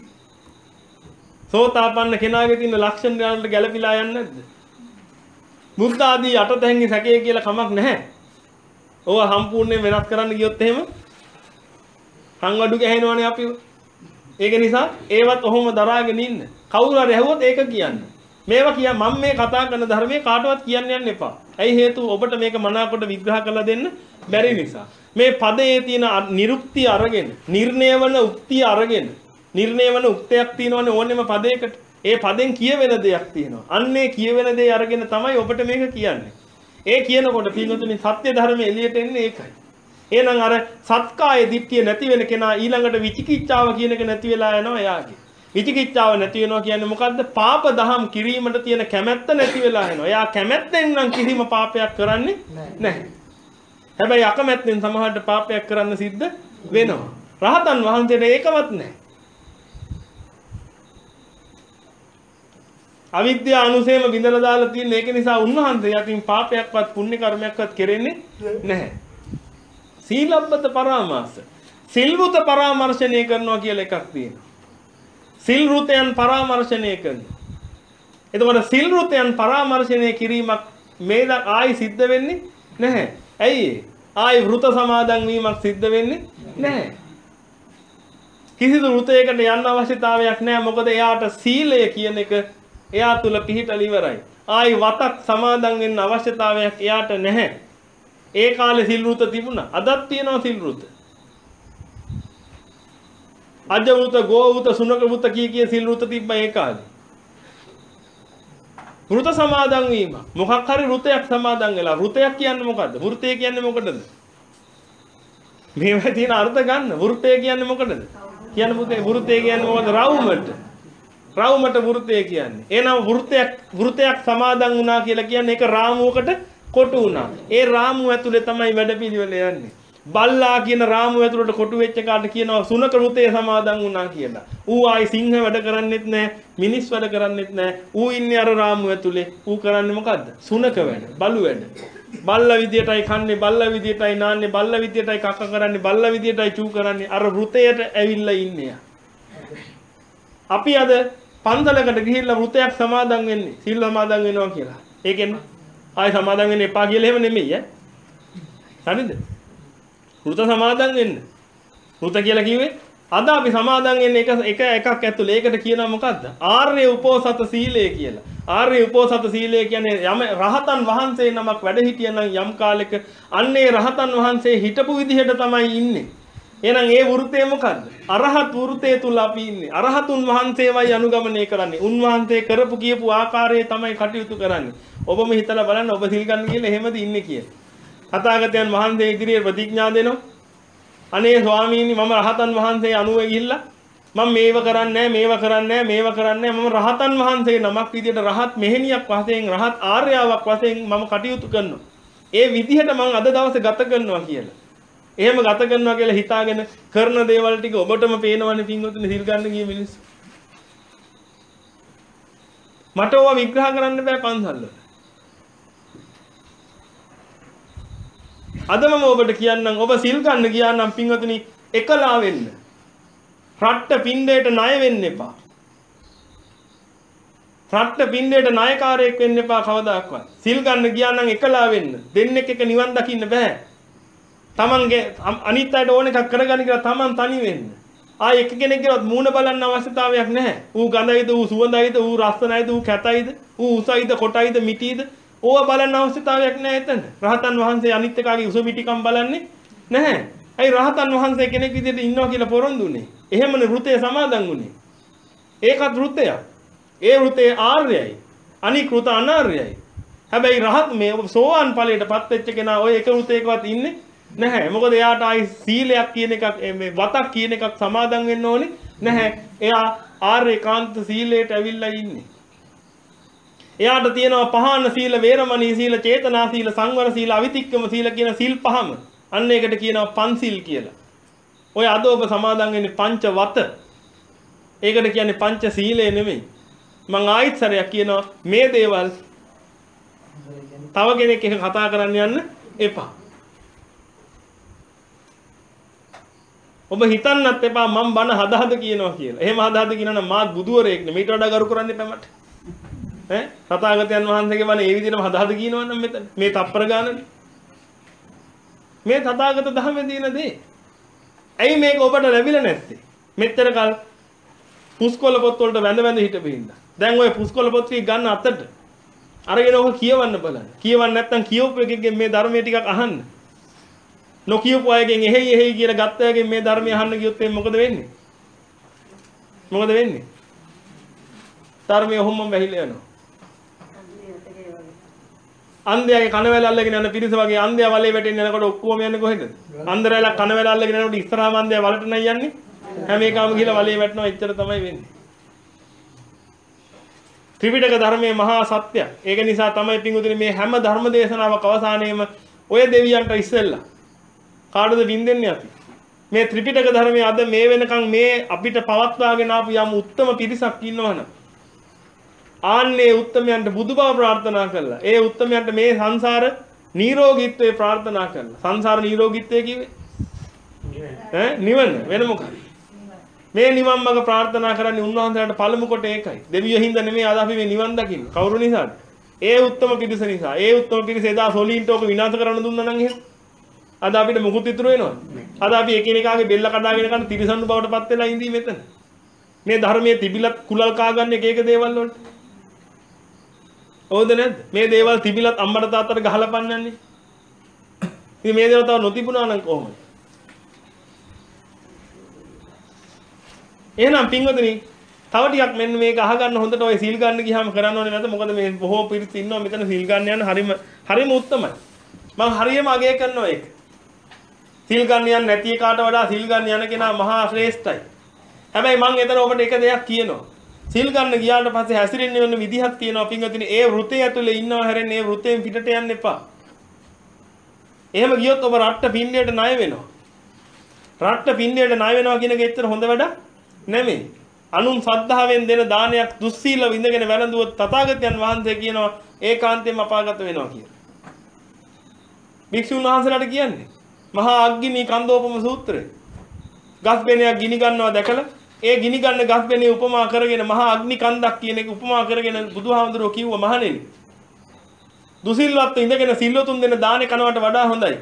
සෝතාපන්න කෙනාගේ තියෙන ලක්ෂණ වලට ගැළපීලා යන්නේ නැද්ද? බුද්ධ ආදී අටතැන්හි සැකය කියලා කමක් නැහැ. ඕවා සම්පූර්ණයෙන් වෙනස් කරන්න ගියොත් එහෙම සංවඩු ගහනවනේ අපිව. ඒක නිසා ඒවත් ඔහොම දරාගෙන ඉන්න. කවුරු හරි ඇහුවොත් ඒක කියන්න. මේවා කිය මම මේ කතා කරන ධර්මයේ කාටවත් කියන්න යන්න එපා. ඇයි හේතුව ඔබට මේක මනාකොට විග්‍රහ කරලා දෙන්න බැරි නිසා. මේ පදයේ තියෙන නිරුක්තිය අරගෙන, නිර්ණය වන උක්තිය අරගෙන, නිර්ණය වන උක්තයක් තියෙනවනේ ඕනෙම පදයකට. ඒ පදෙන් කියවෙන දෙයක් තියෙනවා. අන්නේ කියවෙන දේ අරගෙන තමයි ඔබට මේක කියන්නේ. ඒ කියනකොට පින්වතුනි සත්‍ය ධර්මයේ එළියට එන්නේ ඒකයි. එහෙනම් අර සත්කාය දිට්ඨිය නැති වෙන කෙනා ඊළඟට විචිකිච්ඡාව කියන එක නැති වෙලා යනවා එයාගේ. විචිකිච්ඡාව නැති වෙනවා කියන්නේ මොකද්ද? පාප දහම් කිරීමට තියෙන කැමැත්ත නැති වෙලා යනවා. එයා කැමැත්තෙන් නම් කිසිම පාපයක් කරන්නේ නැහැ. හැබැයි අකමැත්තෙන් සමහරට පාපයක් කරන්න සිද්ධ වෙනවා. රහතන් වහන්සේට ඒකවත් නැහැ. අවිද්‍යා අනුසේම බිඳලා දාලා තියෙන ඒක නිසා උන්වහන්සේ යටින් පාපයක්වත් පුණ්‍ය කර්මයක්වත් කෙරෙන්නේ නැහැ. සීලබ්බත පරාමාස. සිල්වුත පරාමර්ශණය කරනවා කියලා එකක් තියෙනවා. සිල් රුතයන් පරාමර්ශණය කරනවා. එතකොට සිල් රුතයන් පරාමර්ශණය කිරීමක් මේද ආයි සිද්ධ වෙන්නේ නැහැ. ඇයි ඒ? ආයි වෘත සමාදන් වීමක් සිද්ධ වෙන්නේ නැහැ. කිසිදු රුතයකට යන්න අවශ්‍යතාවයක් නැහැ. මොකද එයාට සීලය කියන එක එයා තුල පිහිටල ඉවරයි. ආයි වතක් සමාදන් වෙන්න අවශ්‍යතාවයක් එයාට නැහැ. ඒ කාලේ සිල් රුත තිබුණා. අදත් තියෙනවා සිල් රුත. අජ වෘත, ගෝ වෘත, සුනක වෘත කී කිය සිල් රුත තිබ්බා ඒ කාලේ. වෘත සමාදන් වීම. මොකක් හරි රුතයක් සමාදන් වෙලා. රුතයක් කියන්නේ මොකද්ද? වෘතය කියන්නේ මොකටද? මේවා තියෙන අර්ථ ගන්න. වෘතය කියන්නේ මොකටද? කියන්නේ පුතේ වෘතය කියන්නේ මොකද? රවුමට. රවුමට වෘතය කියන්නේ. එනනම් වෘතයක් වෘතයක් සමාදන් වුණා කියලා කියන්නේ ඒක රාමුවකට කොටු වුණා. ඒ රාමුව ඇතුලේ තමයි වැඩපිළිවෙල යන්නේ. බල්ලා කියන රාමුව ඇතුලට කොටු වෙච්ච කාට කියනවා සුනක රුතේ සමාදන් වුණා කියලා. ඌ ආයි සිංහ වැඩ කරන්නෙත් නැහැ, මිනිස් වැඩ කරන්නෙත් නැහැ. ඌ ඉන්නේ අර රාමුව ඇතුලේ. ඌ කරන්නේ මොකද්ද? සුනක වැඩ, බලු වැඩ. බල්ලා විදියටයි කන්නේ, බල්ලා විදියටයි නාන්නේ, බල්ලා විදියටයි කක්ක කරන්නේ, බල්ලා විදියටයි චූ කරන්නේ. අර රුතයට ඇවිල්ලා ඉන්නේ. අපි අද පන්සලකට ගිහිල්ලා වෘතයක් සමාදන් වෙන්නේ සිල් සමාදන් වෙනවා කියලා. ඒකෙන් ආයි සමාදන් වෙන්න එපා කියලා එහෙම නෙමෙයි ඈ. හරිද? වෘත සමාදන් වෙන්න. වෘත කියලා කිව්වේ අද අපි සමාදන් වෙන්නේ එක එක එකක් ඇතුළේ. ඒකට කියනවා මොකද්ද? ආර්ය උපෝසත සීලය කියලා. ආර්ය උපෝසත සීලය කියන්නේ යම රහතන් වහන්සේ නමක් වැඩ හිටියනම් යම් කාලෙක අන්නේ රහතන් වහන්සේ හිටපු විදිහට තමයි ඉන්නේ. එහෙනම් ඒ වෘතේ මොකද්ද? අරහත් වෘතේ තුල අපි ඉන්නේ. අරහතුන් වහන්සේවයි අනුගමනය කරන්නේ. උන්වහන්සේ කරපු කියපු ආකාරයේ තමයි කටයුතු කරන්නේ. ඔබම හිතලා බලන්න ඔබ සිල් ගන්න කියලා එහෙමද ඉන්නේ කියලා. තථාගතයන් වහන්සේ ඉදිරියේ ප්‍රතිඥා දෙනවා. අනේ ස්වාමීනි මම රහතන් වහන්සේ අනුව ගිහිල්ලා මම මේව කරන්නේ නැහැ මේව කරන්නේ නැහැ මේව කරන්නේ මම රහතන් වහන්සේ නමක් විදියට රහත් මෙහෙණියක් වශයෙන් රහත් ආර්යාවක් වශයෙන් මම කටයුතු කරනවා. ඒ විදිහට මම අද දවසේ ගත කරනවා කියලා. එහෙම ගත කරනවා කියලා හිතාගෙන කරන දේවල් ටික ඔබටම පේනවනේ පින්වතුනි සිල් ගන්න ගිය මිනිස්සු. මට ඕවා විග්‍රහ කරන්න බෑ පන්සල් වල. අද මම ඔබට කියන්නම් ඔබ සිල් ගන්න ගියා නම් පින්වතුනි එකලා වෙන්න. රට්ට පින්ඩේට ණය වෙන්න එපා. රට්ට පින්ඩේට ණයකාරයෙක් වෙන්න එපා කවදාක්වත්. සිල් ගන්න ගියා නම් එකලා වෙන්න. දෙන්නෙක් එක නිවන් දකින්න බෑ. තමන්ගේ අනිත් අයට ඕන එකක් කරගන්න කියලා තමන් තනි වෙන්න. ආයෙ එක කෙනෙක්ගේවත් මූණ බලන්න අවශ්‍යතාවයක් නැහැ. ඌ ගඳයිද, ඌ සුවඳයිද, ඌ රස්සනයිද, ඌ කැතයිද, ඌ උසයිද, කොටයිද, මිටියිද ඕවා බලන්න අවශ්‍යතාවයක් නැහැ එතන. රහතන් වහන්සේ අනිත් එකාගේ උස මිටිකම් බලන්නේ නැහැ. ඇයි රහතන් වහන්සේ කෙනෙක් විදිහට ඉන්නවා කියලා පොරොන්දුනේ? එහෙමනේ වෘතේ සමාදන් වුනේ. ඒකත් වෘතයක්. ඒ වෘතේ ආර්යයි. අනික් වෘත අනාර්යයි. හැබැයි රහත් මේ සෝවාන් ඵලයටපත් වෙච්ච කෙනා ඔය එක වෘතයකවත් ඉන්නේ නැහැ. මොකද එයාට ආයි සීලයක් කියන එකක් මේ වතක් කියන එකක් සමාදන් වෙන්න ඕනේ නැහැ. එයා ආර්යකාන්ත සීලයට ඇවිල්ලා ඉන්නේ. එයාට තියෙනවා පහන සීල, වේරමණී සීල, චේතනා සීල, සංවර සීල, අවිතික්කම සීල කියන සීල් පහම. අන්න ඒකට කියනවා පන්සිල් කියලා. ඔය අද ඔබ සමාදන් වෙන්නේ පංච වත. ඒකට කියන්නේ පංච සීලය නෙමෙයි. මං ආයිත් සරයක් කියනවා මේ දේවල් තව කෙනෙක් එක කතා කරන්න යන්න එපා. ඔබ හිතන්නත් එපා මම බන හද හද කියනවා කියලා. එහෙම හද හද කියනවා නම් මාත් බුදුවරයෙක් නෙමෙයි. ඊට වඩා ගරු කරන්න එපා මට. ඈ තථාගතයන් වහන්සේගේ බන ඒ විදිහටම හද හද කියනවා නම් මෙතන මේ තප්පර ගානනේ. මේ තථාගත ධර්මයේ තියෙන දේ. ඇයි මේක ඔබට ලැබිලා නැත්තේ? මෙච්චර කල් පුස්කොළ පොත් වලට වැඳ වැඳ හිටපු හින්දා. දැන් ඔය පුස්කොළ පොත් ටික ගන්න අතට අරගෙන ඔක කියවන්න බලන්න. කියවන්න නැත්නම් කියවපු එකකින් මේ ධර්මයේ ටිකක් අහන්න. නොකියපු අයගෙන් එහෙයි එහෙයි කියලා ගත්ත අයගෙන් මේ ධර්මය අහන්න ගියොත් එන්නේ මොකද වෙන්නේ? මොකද වෙන්නේ? ධර්මය ඔහොමම වැහිලා යනවා. අන්ධයාගේ කන වැල අල්ලගෙන යන පිරිස වගේ අන්ධයා වලේ වැටෙන්න යනකොට ඔක්කොම යන්නේ කොහෙද? අන්ධරයලා කන වැල අල්ලගෙන යනකොට ඉස්සරහාම අන්ධයා වලට නයි යන්නේ. හැම එකම ගිහලා වලේ වැටෙනවා. එච්චර තමයි වෙන්නේ. ත්‍රිපිටක ධර්මයේ මහා සත්‍යය. ඒක නිසා තමයි පිංගුතුනි මේ හැම ධර්ම දේශනාවක් අවසානයේම ඔය දෙවියන්ට ඉස්සෙල්ලා කාටද වින්දෙන්නේ අපි? මේ ත්‍රිපිටක ධර්මයේ අද මේ වෙනකන් මේ අපිට පවත්වාගෙන ආපු යම් උත්තම පිරිසක් ඉන්නවනම් ආන්නේ උත්තමයන්ට බුදුබව ප්‍රාර්ථනා කළා. ඒ උත්තමයන්ට මේ සංසාර නිරෝගීත්වය ප්‍රාර්ථනා කළා. සංසාර නිරෝගීත්වය කිව්වේ ඈ නිවන වෙන මොකක්ද? මේ නිවන් මඟ ප්‍රාර්ථනා කරන්නේ උන්වහන්සේලාට පළමු කොට ඒකයි. දෙවියෝ හින්දා නෙමෙයි අද අපි මේ නිවන් දකින්නේ. කවුරු නිසාද? ඒ උත්තම පිරිස නිසා. ඒ උත්තම පිරිස එදා සොලින්ට ඔක විනාශ කරන්න දුන්නා නම් එහෙම අද අපිට මුකුත් ඉතුරු වෙනවද? අද අපි එකිනෙකාගේ බෙල්ල කඩාගෙන කන තිරිසන්නු බවට පත් වෙලා ඉඳී මෙතන. මේ ධර්මයේ තිබිලත් කුලල් කාගන්න එක එක දේවල් වලට. ඕද නැද්ද? මේ දේවල් තිබිලත් අම්මට තාත්තට ගහලා පන්නන්නේ. ඉතින් මේ දේවල් තව නොතිබුණා නම් කොහොමද? එහෙනම් පින්වතුනි තව ටිකක් මෙන්න මේක අහගන්න හොඳට ඔය සීල් ගන්න ගියාම කරන්න ඕනේ නැද්ද? මොකද මේ බොහෝ පිරිස ඉන්නවා මෙතන සීල් ගන්න යන හරිම හරිම උත්තමයි. මම හරියම අගය කරනවා ඒක. සීල් ගන්න යන නැති එකාට වඩා සීල් ගන්න යන කෙනා මහා ශ්‍රේෂ්ඨයි. හැබැයි මම එතන ඔබට එක දෙයක් කියනවා. සීල් ගන්න ගියාට පස්සේ හැසිරෙන්න වෙන විදිහක් තියෙනවා පින්වතුනි. ඒ වෘතය ඇතුලේ ඉන්නව හැරෙන්නේ ඒ වෘතයෙන් පිටට යන්න එපා. එහෙම ගියොත් ඔබ රට්ට පින්නේට ණය වෙනවා. රට්ට පින්නේට ණය වෙනවා කියන එක ඇත්තට හොඳ වැඩක් නෙමෙයි. අනුන් ශ්‍රද්ධාවෙන් දෙන දානයක් දුස්සීලව ඉඳගෙන වැළඳුවොත් තථාගතයන් වහන්සේ කියනවා ඒකාන්තයෙන්ම අපාගත වෙනවා කියලා. භික්ෂුන් වහන්සේලාට කියන්නේ මහා අග්ගිනී කන්දෝපම සූත්‍රය. ගස්බෙනයක් ගිනි ගන්නවා දැකලා ඒ ගිනි ගන්න ගස්බෙනේ උපමා කරගෙන මහා අග්නි කන්දක් කියන එක උපමා කරගෙන බුදුහාමුදුරුවෝ කිව්වා මහණෙනි. දුසිල්වත් ඉඳගෙන සිල්වතුන් දෙන දානේ කනවට වඩා හොඳයි.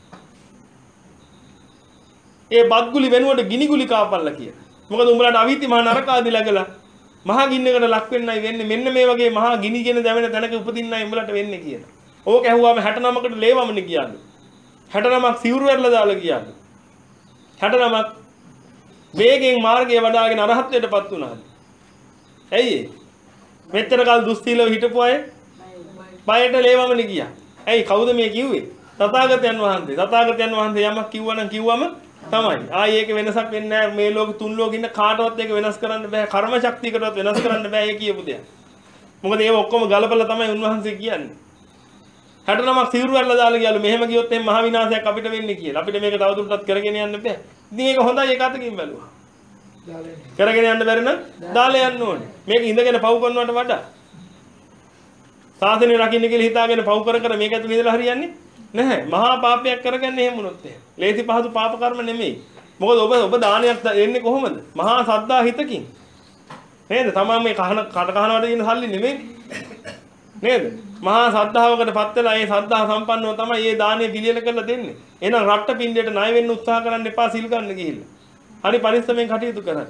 ඒ බත්ගුලි වෙනුවට ගිනිගුලි කාපල්ලා කියලා. මොකද උඹලට අවිති මහා නරකාදී läගලා මහා ගින්නකට ලක් වෙන්නයි වෙන්නේ. මෙන්න මේ වගේ මහා ගිනිගෙන දැවෙන තැනක උපදින්නයි උඹලට වෙන්නේ කියලා. ඕක ඇහුවාම හැට නමකට ලේවමනේ කියන්නේ. හැට නමක් සිවුරු වැරලා දාලා කියන්නේ. හැට නමක් වේගෙන් මාර්ගය වඩාගෙන අරහත්ත්වයටපත් වුණා. ඇයි ඒ? මෙච්චර කල් දුස්සීලව හිටපු අය බයට ලේවමනේ ගියා. ඇයි කවුද මේ කිව්වේ? තථාගතයන් වහන්සේ. තථාගතයන් වහන්සේ යමක් කිව්වනම් කිව්වම තමයි. ආයේ ඒක වෙනසක් වෙන්නේ නැහැ. මේ ලෝකෙ තුන් ලෝකෙ ඉන්න කාටවත් ඒක වෙනස් කරන්න බෑ. කර්ම ශක්තියකටවත් වෙනස් කරන්න බෑ ඒ කියපු දේ. මොකද ඒක ඔක්කොම ගලපලා තමයි උන්වහන්සේ කියන්නේ. හැට නමක් සිවුරු වල දාලා ගියලු මෙහෙම ගියොත් එම් මහ විනාශයක් අපිට වෙන්නේ කියලා. අපිට මේක තවදුරටත් කරගෙන යන්න බෑ. ඉතින් ඒක හොඳයි ඒක අතකින් බැලුවා. කරගෙන යන්න බැරි නම් දාලා යන්න ඕනේ. මේක ඉඳගෙන පව් කරනවට වඩා සාසනය රකින්න කියලා හිතාගෙන පව් කර කර මේක ඇතුළේ ඉඳලා හරියන්නේ නැහැ. මහා පාපයක් කරගන්නේ එහෙම වුණොත් එහෙම. ලේසි පහසු පාප කර්ම නෙමෙයි. මොකද ඔබ ඔබ දානයක් දෙන්නේ කොහොමද? මහා සද්දා හිතකින්. නේද? තමන් මේ කහන කට කහනවට දෙන සල්ලි නෙමෙයි. නේද? මහා සද්ධාවකට පත් වෙලා ඒ සද්ධා සම්පන්නව තමයි මේ දානේ පිළියෙල කරලා දෙන්නේ. එහෙනම් රට්ට පින්ඩයට ණය වෙන්න උත්සාහ කරන්න එපා සිල් ගන්න ගිහිල්ලා. හරි පරිස්සමෙන් කටයුතු කරන්න.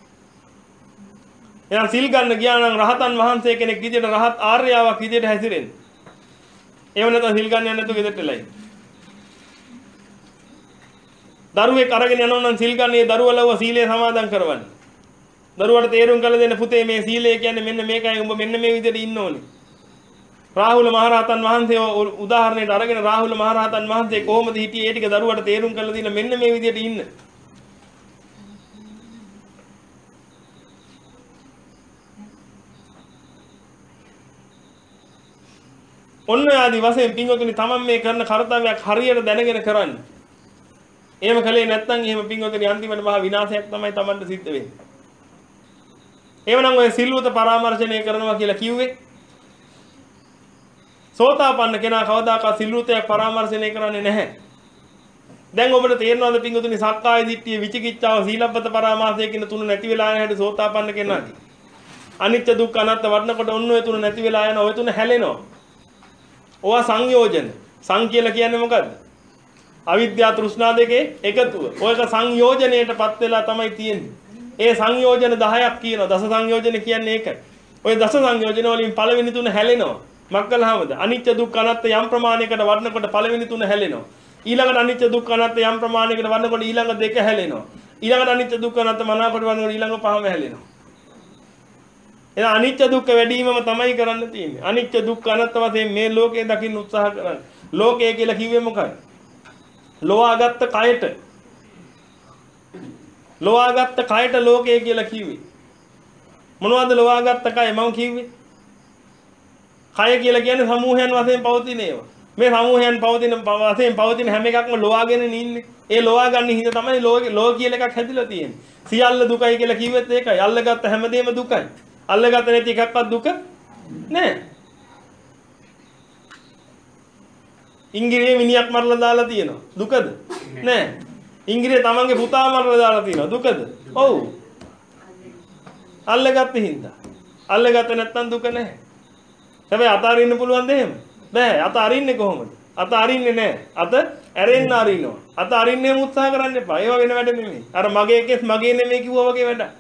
එහෙනම් සිල් ගන්න ගියා නම් රහතන් වහන්සේ කෙනෙක් විදියට රහත් ආර්යාවක් විදියට හැසිරෙන්න. එහෙම නැත්නම් සිල් ගන්න යන්නේ නැතුව ගෙදරට එලයි. දරුවෙක් අරගෙන යනවා නම් සිල් ගන්න ඒ දරුවා ලව්ව සීලය සමාදන් කරවන්න. දරුවාට තේරුම් කරලා දෙන්න පුතේ මේ සීලය කියන්නේ මෙන්න මේකයි උඹ මෙන්න මේ විදියට ඉන්න ඕනේ. රාහුල මහරහතන් වහන්සේ උදාහරණයට අරගෙන රාහුල මහරහතන් වහන්සේ කොහොමද හිටියේ ඒ ටික දරුවට තේරුම් කරලා දීලා මෙන්න මේ විදියට ඉන්න. ඔන්න ආදි වශයෙන් පින්වතුනි තමන් මේ කරන කාර්යයක් හරියට දැනගෙන කරන්න. එහෙම කළේ නැත්නම් එහෙම පින්වතුනි අන්තිමට මහා විනාශයක් තමයි තමන්ට සිද්ධ වෙන්නේ. එහෙමනම් ඔය සිල්වත පරාමර්ශනය කරනවා කියලා කිව්වේ සෝතාපන්න කෙනා කවදාකවත් සිල්වතයක් පරාමර්ශනය කරන්නේ නැහැ. දැන් ඔබට තේරෙනවද පින්වතුනි සක්කාය දිට්ඨිය විචිකිච්ඡාව සීලබ්බත පරාමාසය කියන තුන නැති වෙලා යන හැටි සෝතාපන්න කෙනාදී. අනිත්‍ය දුක්ඛ අනාත්ම වඩනකොට ඔන්න ඔය තුන නැති වෙලා යන ඔය තුන හැලෙනවා. ඕවා සංයෝජන. සං කියලා කියන්නේ මොකද්ද? අවිද්‍යාව තෘෂ්ණා දෙකේ එකතුව. ඔයක සංයෝජනයටපත් වෙලා තමයි තියෙන්නේ. ඒ සංයෝජන දහයක් කියනවා. දස සංයෝජන කියන්නේ ඒකයි. ඔය දස සංයෝජන වලින් පළවෙනි තුන හැලෙනවා. මක්කලහමද? අනිත්‍ය දුක්ඛ අනාත්ම යම් ප්‍රමාණයකට වඩනකොට පළවෙනි තුන හැලෙනවා. ඊළඟට අනිත්‍ය දුක්ඛ අනාත්ම යම් ප්‍රමාණයකට වඩනකොට ඊළඟ දෙක හැලෙනවා. ඊළඟට අනිත්‍ය දුක්ඛ අනාත්ම මනාකොට වඩනකොට ඊළඟ පහම හැලෙනවා. එහෙනම් අනිත්‍ය දුක්ඛ වැඩි වීමම තමයි කරන්න තියෙන්නේ. අනිත්‍ය දුක්ඛ අනාත්ම වශයෙන් මේ ලෝකේ දකින්න උත්සාහ කරන්න. ලෝකය කියලා කිව්වේ මොකක්ද? ලෝවාගත්ත කයට. ලෝවාගත්ත කයට ලෝකය කියලා කිව්වේ. මොනවද ලෝවාගත්ත කය මම කිව්වේ? කය කියලා කියන්නේ සමූහයන් වශයෙන් පවතින ඒවා. මේ සමූහයන් පවතින වශයෙන් පවතින හැම එකක්ම ලෝවාගෙන ඉන්නේ. ඒ ලෝවා ගන්න හිඳ තමයි ලෝක ලෝක කියලා එකක් හැදිලා තියෙන්නේ. සියල්ල දුකයි කියලා කිව්වෙත් ඒකයි. අල්ලගත්ත හැමදේම දුකයි. අල්ලගත්ත නැති එකක්වත් දුක නෑ. ඉංග්‍රීසියේ මිනිහක් මරලා දාලා තියෙනවා. දුකද? නෑ. ඉංග්‍රීසියේ තමන්ගේ පුතා මරලා දාලා තියෙනවා. දුකද? ඔව්. අල්ලගත්ත හින්දා. අල්ලගත්ත නැත්තම් දුක නෑ. හැබැයි අත අරින්න පුළුවන්ද එහෙම? බෑ. අත අරින්නේ කොහොමද? අත අරින්නේ නෑ. අත ඇරෙන්න අරිනවා. අත අරින්නේම උත්සාහ කරන්න එපා. ඒවා වෙන වැඩ නෙමෙයි. අර මගේ කෙස් මගේ නෙමෙයි කිව්වා වගේ වැඩ.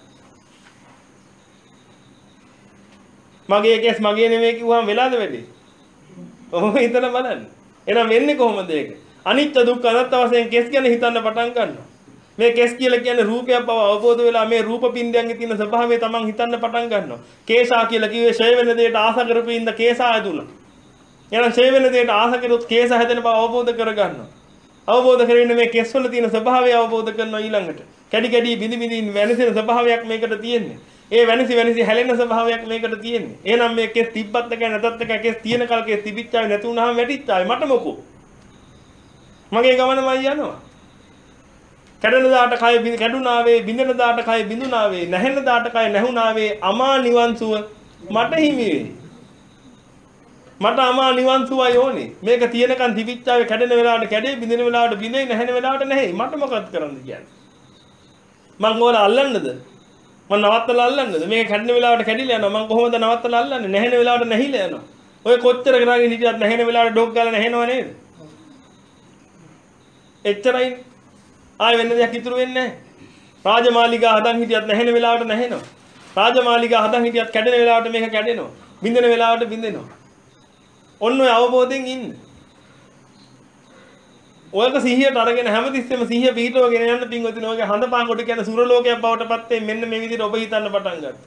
මගේ කෙස් මගේ නෙමෙයි කිව්වම වෙලාද වෙන්නේ? ඔහොම හිතලා බලන්න. එහෙනම් වෙන්නේ කොහොමද ඒක? අනිත්‍ය දුක්ඛ අනාත්ම වශයෙන් කෙස් ගැන හිතන්න පටන් ගන්නවා. මේ කෙස් කියලා කියන්නේ රූපයක් බව අවබෝධ වෙලා මේ රූප පින්ඩයන්ගේ තියෙන ස්වභාවය තමන් හිතන්න පටන් ගන්නවා. කේසා කියලා කිව්වේ ෂය වෙන දෙයට ආස කරපු ඉඳ කේසා ඇදුණා. එහෙනම් ෂය වෙන දෙයට ආස කරොත් කේස හැදෙන බව අවබෝධ කර ගන්නවා. අවබෝධ කරගෙන මේ කෙස් වල තියෙන ස්වභාවය අවබෝධ කරනවා ඊළඟට. කැඩි කැඩි බිඳි බිඳි වෙනසෙන ස්වභාවයක් මේකට තියෙන්නේ. ඒ වෙනසි වෙනසි හැලෙන ස්වභාවයක් මේකට තියෙන්නේ. එහෙනම් මේ කෙස් තිබ්බත් එකයි නැතත් එකයි කෙස් තියෙන කල් කෙස් තිබිච්චාවේ නැති වුනහම වැටිච්චාවේ මට මොකෝ. මගේ ගමනමයි යනවා. කැඩෙන දාට කය කැඩුනාවේ බිඳෙන දාට කය බිඳුනාවේ නැහෙන දාට කය නැහුනාවේ අමා නිවන් සුව මට හිමි වේ. මට අමා නිවන් සුවයි ඕනේ. මේක තියෙනකන් තිබිච්චාවේ කැඩෙන වෙලාවට කැඩේ බිඳෙන වෙලාවට බිඳෙයි නැහෙන වෙලාවට නැහැයි. මට මොකක්ද කරන්න කියන්නේ? මං ඕල අල්ලන්නද? මම නවත්තලා අල්ලන්නද? මේක කැඩෙන වෙලාවට කැඩිලා යනවා. මම කොහොමද නවත්තලා අල්ලන්නේ? නැහෙන වෙලාවට නැහිලා යනවා. ඔය කොච්චර කරගෙන හිටියත් නැහෙන වෙලාවට ඩොග් ගාලා නැහෙනව නේද? එච්චරයි. ආයෙ වෙන දෙයක් ඉතුරු වෙන්නේ නැහැ. රාජමාලිගා හදන් හිටියත් නැහෙන වෙලාවට නැහෙනවා. රාජමාලිගා හදන් හිටියත් කැඩෙන වෙලාවට මේක කැඩෙනවා. බින්දෙන වෙලාවට බින්දෙනවා. ඔන්න ඔය අවබෝධයෙන් ඉන්න. ඔයක සිහියට අරගෙන හැමතිස්සෙම සිහිය පිහිටවගෙන යන්න පින්වතුනි. ඔයගේ හඳපාන් කොට කියන සුර ලෝකයක් බවට පත් වෙන්නේ මෙන්න මේ විදිහට ඔබ හිතන්න පටන් ගත්තා.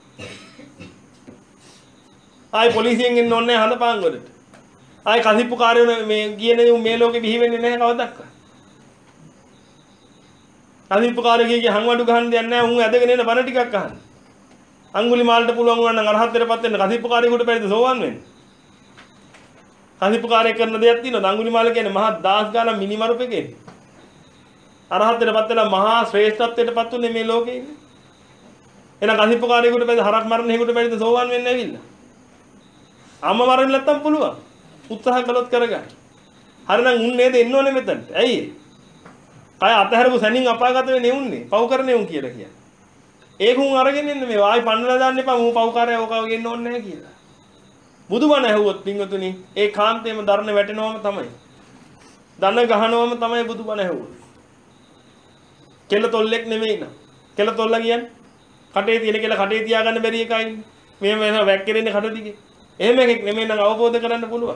ආයි පොලිසියෙන් එන්න ඕනේ හඳපාන් වලට. ආයි කසිප්පු කාර්යෝ මේ කියන මේ ලෝකෙ බිහි වෙන්නේ නැහැ කවදාවත්. කසිප්පුකාරයෙක්ගේ හංවඩු ගහන්න දෙයක් නැහැ. උන් ඇදගෙන එන බණ ටිකක් අහන්න. අඟුලිමාලට පුළුවන් වුණා නම් අරහත්ත්වයටපත් වෙන්න කසිප්පුකාරයෙකුට බැරිද සෝවන් වෙන්න? කසිප්පුකාරයෙක් කරන දෙයක් තියෙනවා. අඟුලිමාල කියන්නේ මහා දාස් ගාන මිනිමරුපෙකේ. අරහත්ත්වයටපත් වෙලා මහා ශ්‍රේෂ්ඨත්වයටපත් උනේ මේ ලෝකේ ඉන්නේ. එහෙනම් කසිප්පුකාරයෙකුට බැරිද හරක් මරන්න හේකුට බැරිද සෝවන් වෙන්න ඇවිල්ලා? අම්මා මරන්න නැත්තම් පුළුවන්. උත්සාහ කළොත් කරගන්න. හරිනම් උන් නේද එන්න ඕනේ මෙතනට. ඇයි? අය අතහැරපු සැනින් අපාගත වෙන්නේ උන්නේ. පව් කරන්නේ උන් කියලා කියන්නේ. ඒක උන් අරගෙන ඉන්නේ මේ ආයි පන්නලා දාන්න එපා. මූ පව්කාරය ඕක ගෙන්න ඕනේ නැහැ කියලා. බුදුබණ ඇහුවොත් පින්වතුනි ඒ කාන්තේම දරණ වැටෙනවම තමයි. දන ගහනවම තමයි බුදුබණ ඇහුවොත්. කෙල තොල්ලෙක් නෙමෙයි නා. කෙල තොල්ලා කියන්නේ කටේ තියෙන කෙල කටේ තියාගන්න බැරි එකයි. මේ මේ වැක්කිරෙන්නේ කට දිගේ. එහෙම එකෙක් නෙමෙයි නම් අවබෝධ කරන්න පුළුවන්.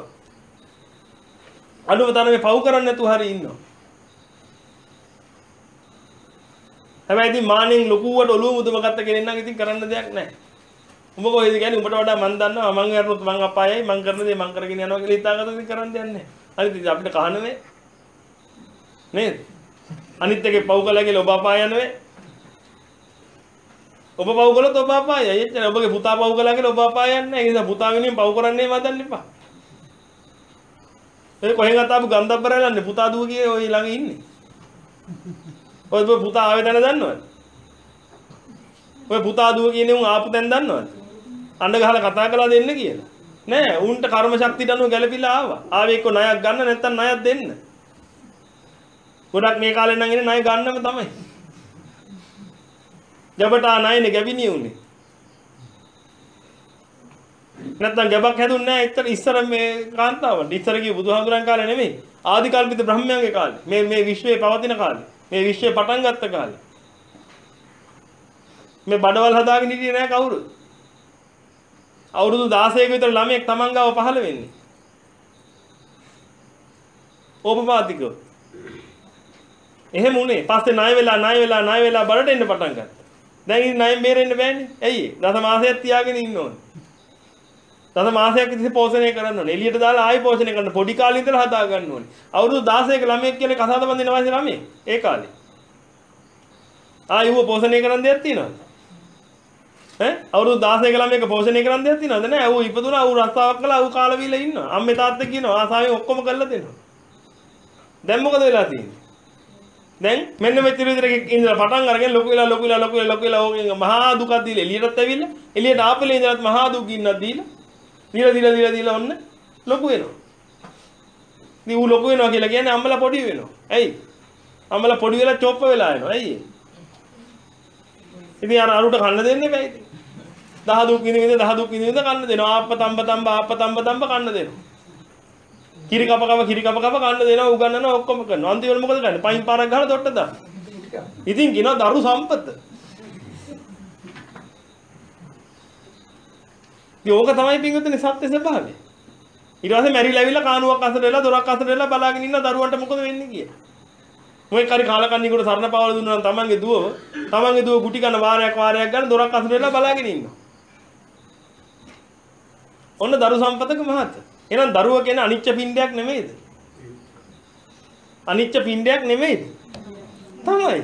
අනුව තරමේ පව් කරන්නේ නැතුව හරි ඉන්නවා. හැබැයි ඉතින් මානෙන් ලොකුවට ඔළුව මුදුම ගත්ත කෙනෙක් නම් ඉතින් කරන්න දෙයක් නැහැ. උඹ කොහෙද කියන්නේ උඹට වඩා මන් දන්නවා මං කරනොත් මං අපායයි මං කරන දේ මං කරගෙන යනවා කියලා හිතාගත්තොත් ඉතින් කරන්න දෙයක් නැහැ. අනිත් ඉතින් අපිට කහනනේ නේද? අනිත් එකේ පව් කළා කියලා ඔබ අපාය යන්නේ. ඔබ පව් කළොත් ඔබ අපායයි. එච්චර ඔබගේ පුතා පව් කළා කියලා ඔබ අපාය යන්නේ නැහැ. ඒ නිසා පුතා වෙනුවෙන් පව් කරන්නේ මදන්න එපා. ඒ කොහෙන් අතාපු ගන්ධබ්බරයලන්නේ පුතා දුව කියේ ඔය ළඟ ඉන්නේ. ඔය පුතා ආවේ දැන දන්නවද? ඔය පුතා දුව කියන්නේ උන් ආපු තැන දන්නවද? අඬ ගහලා කතා කළා දෙන්න කියලා. නෑ උන්ට කර්ම ශක්තියට අනුව ගැළපිලා ආවා. ආවේ එක්ක ණයක් ගන්න නැත්නම් ණයක් දෙන්න. ගොඩක් මේ කාලේ නම් ඉන්නේ ණය ගන්නම තමයි. ජබටා ණයනේ ගැබිනිය උනේ. නැත්නම් ගැබක් හැදුන්නේ නැහැ ඉතර ඉස්සර මේ කාන්තාවන්. ඉස්සර කිව්ව බුදුහාමුදුරන් කාලේ නෙමෙයි. ආදි කල්පිත බ්‍රහ්මයන්ගේ කාලේ. මේ මේ විශ්වයේ පවතින කාලේ. මේ විශ්වය පටන් ගත්ත කාලේ. මේ බඩවල් හදාගෙන හිටියේ නෑ කවුරුත්. අවුරුදු දාසයක විතර ළමයෙක් Taman ගාව පහළ වෙන්නේ. ඕපපාතිකව. එහෙම උනේ. පස්සේ ණය වෙලා ණය වෙලා ණය වෙලා බඩට එන්න පටන් ගත්තා. දැන් ඉතින් ණයෙන් බේරෙන්න බෑනේ. ඇයි? දස මාසයක් තියාගෙන ඉන්න ඕනේ. දස මාසයක් ඉතින් පෝෂණය කරන්න ඕනේ. එළියට දාලා ආයෙ පෝෂණය කරන්න පොඩි කාලේ ඉඳලා හදා ගන්න ඕනේ. අවුරුදු දාසයක ළමයෙක් කියන්නේ කසාද බඳින වයසේ ළමයෙක්. ඒ කාලේ. ආයෙ ඌ පෝෂණය කරන්න දෙයක් තියනවද? ඈ අවුරුදු දාසයක ළමයෙක් පෝෂණය කරන්න දෙයක් තියනවද? නෑ. ඌ ඉපදුනා ඌ රස්සාවක් කළා ඌ කාලා වීලා ඉන්නවා. අම්මේ තාත්තේ කියනවා ආසාවෙන් ඔක්කොම කරලා දෙනවා. දැන් මොකද වෙලා තියෙන්නේ? දැන් මෙන්න මෙච්චර විතරක් ඉඳලා පටන් අරගෙන ලොකු වෙලා ලොකු වෙලා ලොකු වෙලා ලොකු වෙලා ඕකෙන් මහා දුකක් දීලා එළියටත් ඇවිල්ලා එළියට ආපෙලේ ඉඳලත් මහා දුක් ගින්නක් දීලා දීලා දීලා දීලා දීලා ඔන්න ලොකු වෙනවා. ඉතින් ඌ ලොකු වෙනවා කියලා කියන්නේ අම්මලා පොඩි වෙනවා. ඇයි? අම්මලා පොඩි වෙලා චොප්ප වෙලා යනවා. ඇයි? ඉතින් අර අරුට කන්න දෙන්නේ බෑ ඉතින්. දහ දුක් විඳ විඳ දහ දුක් විඳ විඳ කන්න දෙනවා. ආප්ප තම්බ තම්බ ආප්ප තම්බ තම්බ කන්න දෙනවා. කිරි කප කප කිරි කප කප කන්න දෙනවා උගන්නනවා ඔක්කොම කරනවා. අන්තිමට මොකද කරන්නේ? පයින් පාරක් ගහලා තොට්ට දාන්න. ඉතින් කියනවා දරු සම්පත. යෝග තමයි පින්වතුනි සත්‍ය ස්වභාවය. ඊට පස්සේ මැරිලා ඇවිල්ලා කානුවක් අසල වෙලා දොරක් අසල වෙලා බලාගෙන ඉන්න දරුවන්ට මොකද වෙන්නේ කියලා. මොකක් හරි කාලකන්ණියෙකුට සරණ පාවල දුන්නා නම් තමන්ගේ දුවව තමන්ගේ දුව ගුටි කන වාරයක් වාරයක් ගන්න දොරක් අසල වෙලා බලාගෙන ඉන්නවා. ඔන්න දරු සම්පතක මහත. එහෙනම් දරුව කියන්නේ අනිච්ච පින්ඩයක් නෙමෙයිද? අනිච්ච පින්ඩයක් නෙමෙයිද? තමයි.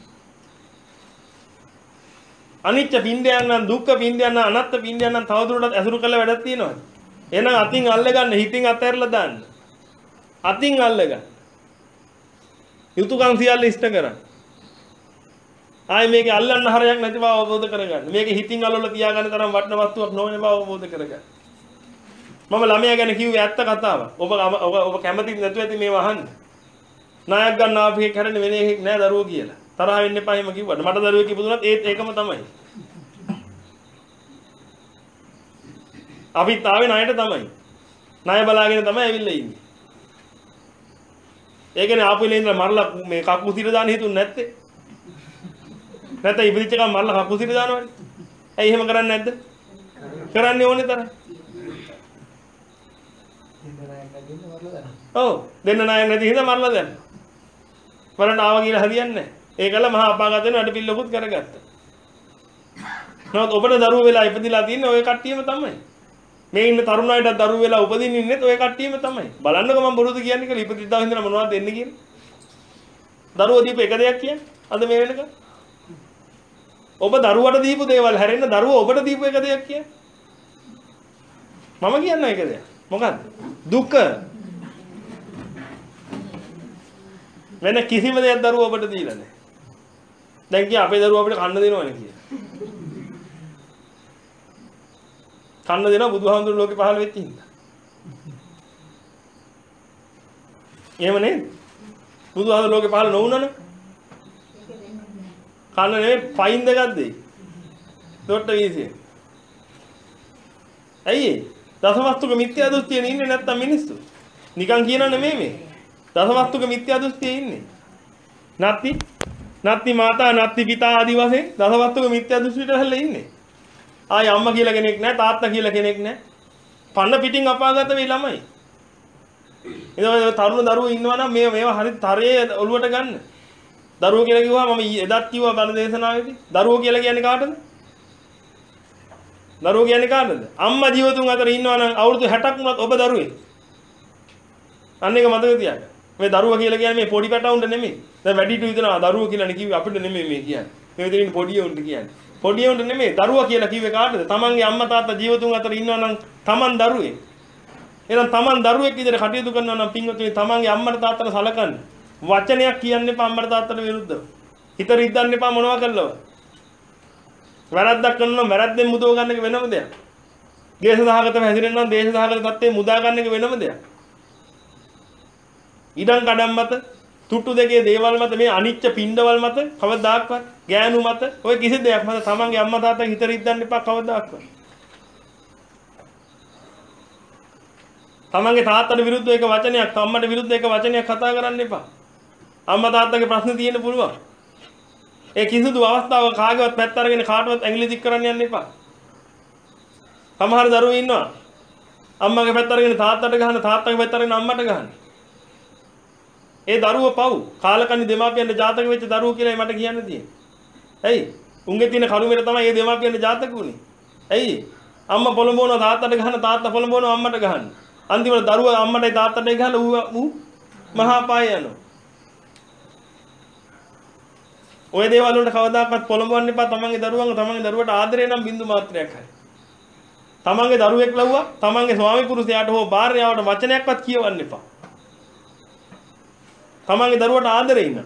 අනිච්ච පින්ඩයක් නම් දුක්ඛ පින්ඩයක් නම් අනාත්ම පින්ඩයක් නම් තවදුරටත් ඇසුරු කළ වැඩක් තියෙනවද? එහෙනම් අතින් අල්ල ගන්න හිතින් අතහැරලා දාන්න. අතින් අල්ල ගන්න. යුතුයකම් සියල්ල ඉෂ්ට කරන්න. ආයි මේකේ අල්ලන්න හරයක් නැති බව අවබෝධ කරගන්න. මේකේ හිතින් අල්ලලා තියාගන්න තරම් වටින වස්තුවක් නොවන බව අවබෝධ කරගන්න. මම ළමයා ගැන කිව්වේ ඇත්ත කතාව. ඔබ ඔබ ඔබ කැමති නැතුව ඇති මේව අහන්න. ණයක් ගන්න ආපු එකක් හැරෙන්නේ වෙන එකක් නෑ දරුවෝ කියලා. තරහ වෙන්න එපා එහෙම කිව්වට. මට දරුවෙක් ඉපදුනත් ඒත් ඒකම තමයි. අපිත් ආවේ ණයට තමයි. ණය බලාගෙන තමයි ඇවිල්ලා ඉන්නේ. ඒ කියන්නේ ආපු ඉලේ ඉඳලා මරලා මේ කකුසිර දාන්න හිතුන්නේ නැත්තේ. නැත්නම් ඉපදිච්ච එකම මරලා කකුසිර දානවනේ. ඇයි එහෙම කරන්නේ නැද්ද? කරන්නේ ඕනේ තරම්. ඔව් දෙන්න ණයක් නැති හින්දා මරලා දැම්මා. මරන්න ආවා කියලා හරියන්නේ නැහැ. ඒකල මහා අපාගත වෙන අඩ පිල්ලකුත් කරගත්තා. නමුත් ඔබට දරුවෝ වෙලා ඉපදිලා තින්නේ ওই කට්ටියම තමයි. මේ ඉන්න තරුණ අයට දරුවෝ වෙලා උපදින්න ඉන්නෙත් ওই කට්ටියම තමයි. බලන්නකෝ මම බොරුද කියන්නේ කියලා ඉපදිද්දා හින්දා මොනවද දෙන්නේ කියලා. දරුවෝ දීප එක දෙයක් කියන්නේ. අද මේ වෙනකන්. ඔබ දරුවට දීපු දේවල් හැරෙන්න දරුවෝ ඔබට දීපු එක දෙයක් කියන්නේ. මම කියන්නේ එක දෙයක්. මොකද්ද? දුක. වෙන කිසිම දෙයක් දරුවෝ ඔබට දීලා නැහැ. දැන් කිය අපේ දරුවෝ අපිට කන්න දෙනවනේ කියලා. කන්න දෙනවා බුදුහාමුදුරු ලෝකේ පහළ වෙච්ච හින්දා. එහෙම නේද? බුදුහාමුදුරු ලෝකේ පහළ නොවුනනේ. කන්න නෙමෙයි ෆයින් දෙකක් දෙයි. දොට්ට වීසිය. ඇයි? දසවස්තුක මිත්‍යා දෘෂ්ටියේ ඉන්නේ නැත්තම් මිනිස්සු. නිකන් කියනව නෙමෙයි මේ. දසවස්තුක මිත්‍යා දෘෂ්ටියේ ඉන්නේ. නැත්ති නැත්ති මාතා නැත්ති පිතා ආදි වශයෙන් දසවස්තුක මිත්‍යා දෘෂ්ටියට හැල්ලා ඉන්නේ. ආයි අම්මා කියලා කෙනෙක් නැහැ තාත්තා කියලා කෙනෙක් නැහැ. පන්න පිටින් අපාගත වෙයි ළමයි. එතකොට තරුණ දරුවෝ ඉන්නවා නම් මේ මේවා හරි තරයේ ඔලුවට ගන්න. දරුවෝ කියලා කිව්වම මම එදත් කිව්වා බණ දේශනාවේදී. දරුවෝ කියලා කියන්නේ කාටද? දරුවෝ කියන්නේ කාටද? අම්මා ජීවතුන් අතර ඉන්නවා නම් අවුරුදු හැටක් වුණත් ඔබ දරුවෙක්. අන්න එක මතක තියාගන්න. මේ දරුවා කියලා කියන්නේ මේ පොඩි පැටවුන්ට නෙමෙයි. දැන් වැඩිහිටියෝ හිතනවා දරුවෝ කියලානේ කිව්වේ අපිට නෙමෙයි මේ කියන්නේ. මේ විදිහින් පොඩි උන්ට කියන්නේ. පොඩි උන්ට නෙමෙයි දරුවා කියලා කිව්වේ කාටද? තමන්ගේ අම්මා තාත්තා ජීවතුන් අතර ඉන්නවා නම් තමන් දරුවෙක්. එහෙනම් තමන් දරුවෙක් විදිහට කටයුතු කරනවා නම් පින්වතුනි තමන්ගේ අම්මට තාත්තට සලකන්න. වචනයක් කියන්න එපා අම්මට තාත්තට විරුද්ධව. හිත රිද්දන්න එපා මොනවා කළාව. වැරද්දක් කරනවා වැරද්දෙන් මුදව ගන්න එක වෙනම දෙයක්. දේශ සහගතව හැසිරෙන්න නම් දේශ සහගත තත්ත්වයේ මුදා ගන්න එක වෙනම දෙයක්. ඉඩම් කඩම් මත තුට්ටු දෙකේ දේවල් මත මේ අනිච්ච පින්ඩවල් මත කවදාක්වත් ගෑනු මත ඔය කිසි දෙයක් මත තමන්ගේ අම්මා තාත්තා හිත රිද්දන්න එපා කවදාක්වත්. තමන්ගේ තාත්තට විරුද්ධව එක වචනයක් අම්මට විරුද්ධව එක වචනයක් කතා කරන්න එපා. අම්මා තාත්තගේ ප්‍රශ්න තියෙන්න පුළුවන්. ඒ කිසිදු අවස්ථාවක කාගේවත් පැත්ත අරගෙන කාටවත් ඇඟිලි දික් කරන්න යන්න එපා. සමහර දරුවෝ ඉන්නවා අම්මගේ පැත්ත අරගෙන තාත්තට ගහන තාත්තගේ පැත්ත අරගෙන අම්මට ගහන. ඒ දරුවෝ පව් කාලකන්ණි දෙමාපියන්ට ජාතක වෙච්ච දරුවෝ කියලා මට කියන්න තියෙන්නේ. ඇයි? උන්ගේ තියෙන කරුමෙට තමයි මේ දෙමාපියන්ට ජාතක උනේ. ඇයි? අම්මා පොළඹවනවා තාත්තට ගහන තාත්තා පොළඹවනවා අම්මට ගහන. අන්තිමට දරුවා අම්මටයි තාත්තටයි ගහලා ඌ මහා පාය යනවා. ඔය දේවල් වලට කවදාකවත් පොළඹවන්න එපා තමන්ගේ දරුවන්ව තමන්ගේ දරුවට ආදරේ නම් බින්දු මාත්‍රයක් හරි. තමන්ගේ දරුවෙක් ලව්වා තමන්ගේ ස්වාමි පුරුෂයාට හෝ භාර්යාවට වචනයක්වත් කියවන්න එපා. තමන්ගේ දරුවට ආදරේ ඉන්න.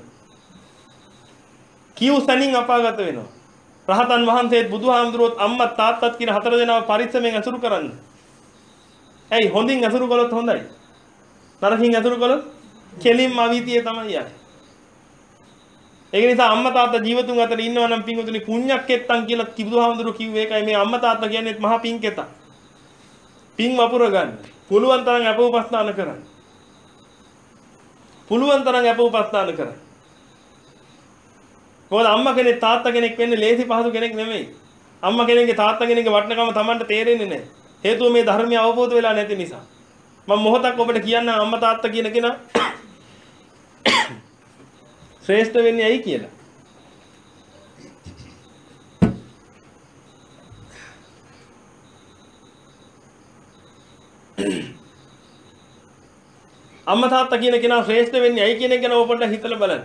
කියු සනින් අපාගත වෙනවා. රහතන් වහන්සේත් බුදුහාමුදුරුවෝත් අම්මා තාත්තත් කියන හතර දෙනාව පරිස්සමෙන් අසුරු කරන්න. ඇයි හොඳින් අසුරු කළොත් හොඳයි. නරකින් අසුරු කළොත් කෙලින්ම අවීතියේ තමයි යන්නේ. ඒක නිසා අම්මා තාත්තා ජීවතුන් අතර ඉන්නවා නම් පින්වතුනි පුණ්‍යක්කෙත්තන් කියලා බුදුහාමුදුරුවෝ කිව්වේ ඒකයි මේ අම්මා තාත්තා කියන්නේ මහා පින්කෙතක්. පින් වපුර ගන්න. පුළුවන් තරම් අප උපස්ථාන කරන්න. පුළුවන් තරම් අප උපස්ථාන කරන්න. මොකද අම්මා කෙනෙක් තාත්තා කෙනෙක් වෙන්නේ ලේසි පහසු කෙනෙක් නෙමෙයි. අම්මා කෙනෙක්ගේ තාත්තා කෙනෙක්ගේ වටිනකම Tamanට තේරෙන්නේ නැහැ. හේතුව මේ ධර්මය අවබෝධ වෙලා නැති නිසා. මම මොහොතක් ඔබට කියන්න අම්මා තාත්තා කියන කෙනා ශ්‍රේෂ්ඨ වෙන්නේ ඇයි කියලා. අම්මා තාත්තා කියන කෙනා ශ්‍රේෂ්ඨ වෙන්නේ ඇයි කියන එක ගැන ඔබ පොඩ්ඩක් හිතලා බලන්න.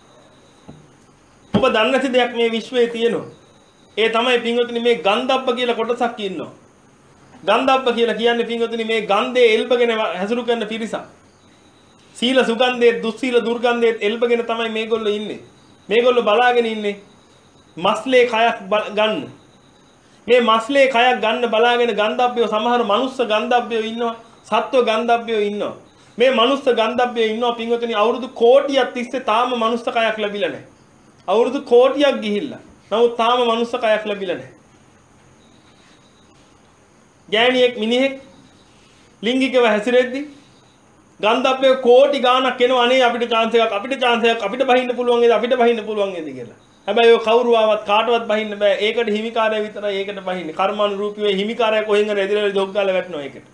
ඔබ දන්නේ නැති දෙයක් මේ විශ්වයේ තියෙනවා. ඒ තමයි පින්වතුනි මේ ගන්ධබ්බ කියලා කොටසක් ඉන්නවා. ගන්ධබ්බ කියලා කියන්නේ පින්වතුනි මේ ගන්ධයේ එල්බගෙන හැසුරු කරන පිරිසක්. සීල සුගන්ධයේ දුස්සීල දුර්ගන්ධයේ එල්බගෙන තමයි මේගොල්ලෝ ඉන්නේ. මේගොල්ලෝ බලාගෙන ඉන්නේ මස්ලේ කයක් ගන්න. මේ මස්ලේ කයක් ගන්න බලාගෙන ගන්ධබ්බයෝ සමහර මනුස්ස ගන්ධබ්බයෝ ඉන්නවා. සත්ව ගන්ධබ්බයෝ ඉන්නවා. මේ මනුස්ස ගන්ධබ්බයෝ ඉන්නවා පින්වතුනි අවුරුදු කෝටියක් තිස්සේ තාම මනුස්ස කයක් ලැබිලා නැහැ. අවුරුදු කෝටියක් ගිහිල්ලා. නමුත් තාම මනුස්ස කයක් ලැබිලා නැහැ. ගෑණියෙක් මිනිහෙක් ලිංගිකව හැසිරෙද්දි ගන්ධබ්බේ කෝටි ගාණක් එනවා අනේ අපිට chance එකක් අපිට chance එකක් අපිට බහින්න පුළුවන් වේද අපිට බහින්න පුළුවන් වේද කියලා. හැබැයි ඔය කවුරු ආවත් කාටවත් බහින්න බෑ. ඒකට හිමිකාරය විතරයි ඒකට බහින්නේ. කර්මානුරූපීව හිමිකාරය කොහෙන් හරි ඇදලා ජොග් ගාලා වැටෙනවා ඒකට.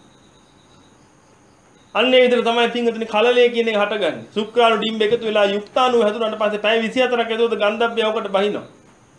අන්නේ විතර තමයි පින්වතුනි කලලය කියන එක හටගන්නේ. සුක්‍රාණු ඩිම්බ එකතු වෙලා යුක්තාණු හැදුනට පස්සේ පැය විසිහතරක් ඇතුළත ගන්ධබ්බය ඔකට බහිනවා.